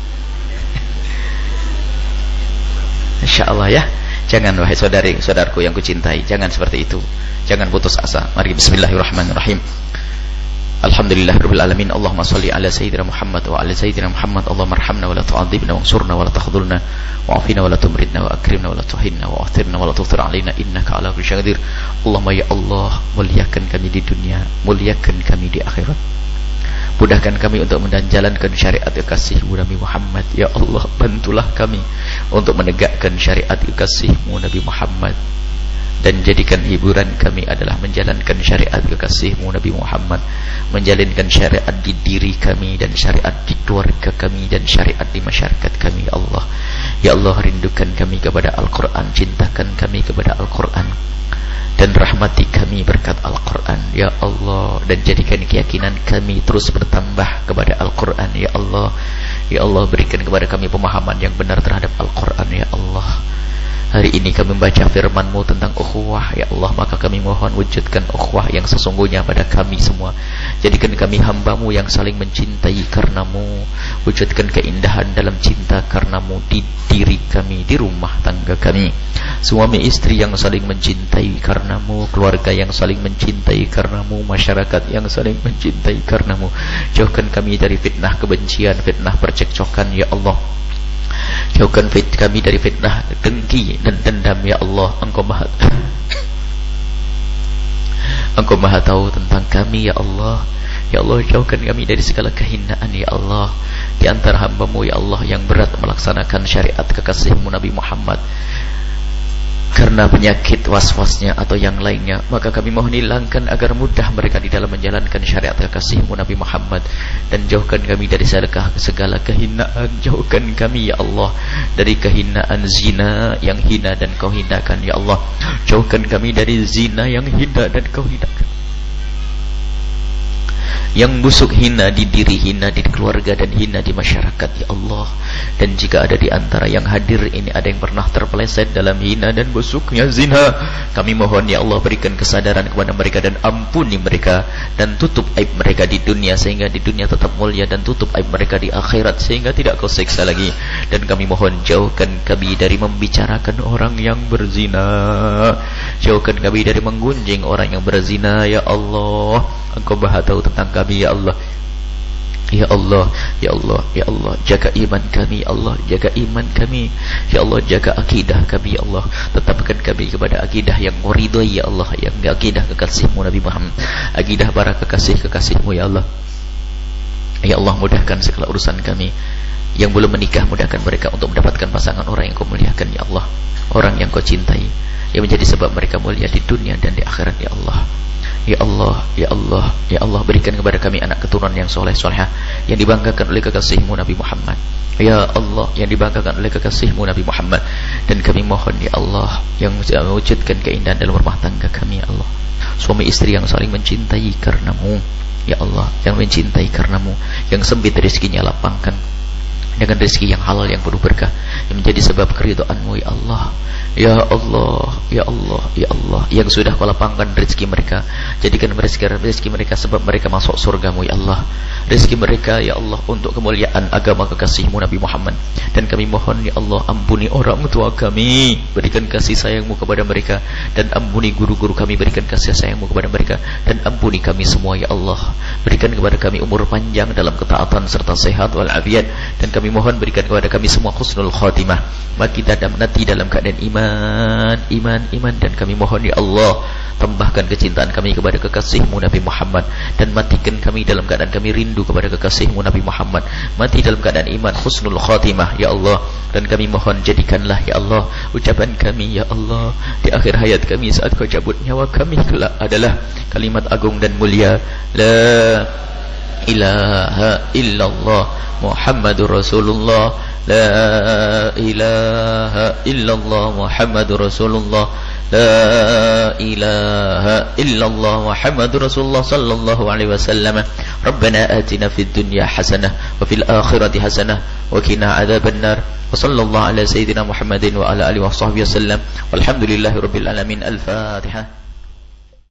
Insya Allah ya. Jangan wahai saudari-saudaraku yang kucintai, jangan seperti itu. Jangan putus asa. Mari bismillahirrahmanirrahim. Alhamdulillahirabbil alamin. Allahumma shalli ala sayyidina Muhammad wa ala sayyidina Muhammad. Allahumma arhamna wa la tu'adzibna wansurna wa la takhdhulna wa'afina wa la tumridna wa akrimna wa la tuhinna wa athirna wa la tughfir alaina innaka ala kulli syai'in qadir. Allahumma ya Allah, muliakan kami di dunia, muliakan kami di akhirat. Mudahkan kami untuk menjalankan syariat kekasih-Mu Nabi Muhammad. Ya Allah, bantulah kami untuk menegakkan syariat kekasih-Mu Nabi Muhammad. Dan jadikan hiburan kami adalah menjalankan syariat kekasih-Mu Nabi Muhammad. Menjalankan syariat di diri kami dan syariat di keluarga kami dan syariat di masyarakat kami. Ya Allah, ya Allah, rindukan kami kepada Al-Quran, cintakan kami kepada Al-Quran, dan rahmati kami berkat Al-Quran ya Allah, dan jadikan keyakinan kami terus bertambah kepada Al-Quran ya Allah. Ya Allah, berikan kepada kami pemahaman yang benar terhadap Al-Quran ya Allah. Hari ini kami membaca firman-Mu tentang ukhuwah ya Allah, maka kami mohon wujudkan ukhuwah yang sesungguhnya pada kami semua. Jadikan kami hamba-Mu yang saling mencintai karena-Mu. Wujudkan keindahan dalam cinta karena-Mu di diri kami, di rumah tangga kami. Suami istri yang saling mencintai karena-Mu, keluarga yang saling mencintai karena-Mu, masyarakat yang saling mencintai karena-Mu. Jauhkan kami dari fitnah kebencian, fitnah percekcokan ya Allah. Jauhkan kami dari fitnah dengki dan dendam ya Allah. Engkau maha tahu tentang kami ya Allah. Ya Allah, jauhkan kami dari segala kehinaan ya Allah. Di antara hamba-Mu ya Allah yang berat melaksanakan syariat kekasih-Mu Nabi Muhammad karena penyakit was-wasnya atau yang lainnya, maka kami mohon hilangkan agar mudah mereka di dalam menjalankan syariat kekasih-Mu Nabi Muhammad. Dan jauhkan kami dari segala kehinaan. Jauhkan kami ya Allah dari kehinaan zina yang hina dan Kau hinakan ya Allah. Jauhkan kami dari zina yang hina dan Kau hinakan, yang busuk, hina di diri, hina di keluarga, dan hina di masyarakat ya Allah. Dan jika ada di antara yang hadir ini ada yang pernah terpeleset dalam hina dan busuknya zina, kami mohon ya Allah berikan kesadaran kepada mereka dan ampuni mereka, dan tutup aib mereka di dunia sehingga di dunia tetap mulia, dan tutup aib mereka di akhirat sehingga tidak Kau siksa lagi. Dan kami mohon jauhkan kami dari membicarakan orang yang berzina, jauhkan kami dari menggunjing orang yang berzina ya Allah. Engkau maha tahu tentang kami ya Allah. Ya Allah, ya Allah, ya Allah, jaga iman kami ya Allah, jaga iman kami ya Allah, jaga akidah kami ya Allah. Tetapkan kami kepada akidah yang muridai ya Allah, yang akidah kekasih-Mu Nabi Muhammad, akidah para kekasih-kekasih-Mu ya Allah. Ya Allah, mudahkan segala urusan kami. Yang belum menikah, mudahkan mereka untuk mendapatkan pasangan orang yang Kau muliakan ya Allah, orang yang Kau cintai, yang menjadi sebab mereka mulia di dunia dan di akhirat ya Allah. Ya Allah, ya Allah, ya Allah, berikan kepada kami anak keturunan yang soleh solehah, yang dibanggakan oleh kekasih-Mu Nabi Muhammad. Ya Allah, yang dibanggakan oleh kekasih-Mu Nabi Muhammad. Dan kami mohon ya Allah, yang mewujudkan keindahan dalam rumah tangga kami ya Allah. Suami istri yang saling mencintai karena-Mu ya Allah, yang mencintai karena-Mu, yang sempit rezekinya lapangkan dengan rezeki yang halal yang penuh berkah, yang menjadi sebab keridhaan-Mu ya Allah. Ya Allah, ya Allah, ya Allah, yang sudah Kau lapangkan rezeki mereka, jadikan rezeki mereka sebab mereka masuk surga-Mu ya Allah. Rezeki mereka ya Allah untuk kemuliaan agama kekasih-Mu Nabi Muhammad. Dan kami mohon ya Allah, ampuni orang tua kami, berikan kasih sayang-Mu kepada mereka. Dan ampuni guru-guru kami, berikan kasih sayang-Mu kepada mereka. Dan ampuni kami semua ya Allah, berikan kepada kami umur panjang dalam ketaatan serta sehat walafiat. Dan kami mohon berikan kepada kami semua husnul khatimah, maka kita mati dalam keadaan iman. Dan kami mohon ya Allah, tambahkan kecintaan kami kepada kekasih-Mu Nabi Muhammad, dan matikan kami dalam keadaan kami rindu kepada kekasih-Mu Nabi Muhammad, mati dalam keadaan iman husnul khatimah ya Allah. Dan kami mohon jadikanlah ya Allah ucapan kami ya Allah di akhir hayat kami saat Kau cabut nyawa kami kelak adalah kalimat agung dan mulia, la ilaha illallah Muhammadur Rasulullah, la ilaha illallah Muhammadur Rasulullah, la ilaha illallah Muhammadur Rasulullah sallallahu alaihi wasallam. Rabbana atina fid dunya hasanah wa fil akhirati hasanah wa qina adzabannar. Wa sallallahu ala sayyidina Muhammadin wa ala alihi wa sahbihi wasallam. Walhamdulillahirabbil alamin. Al-Fatihah.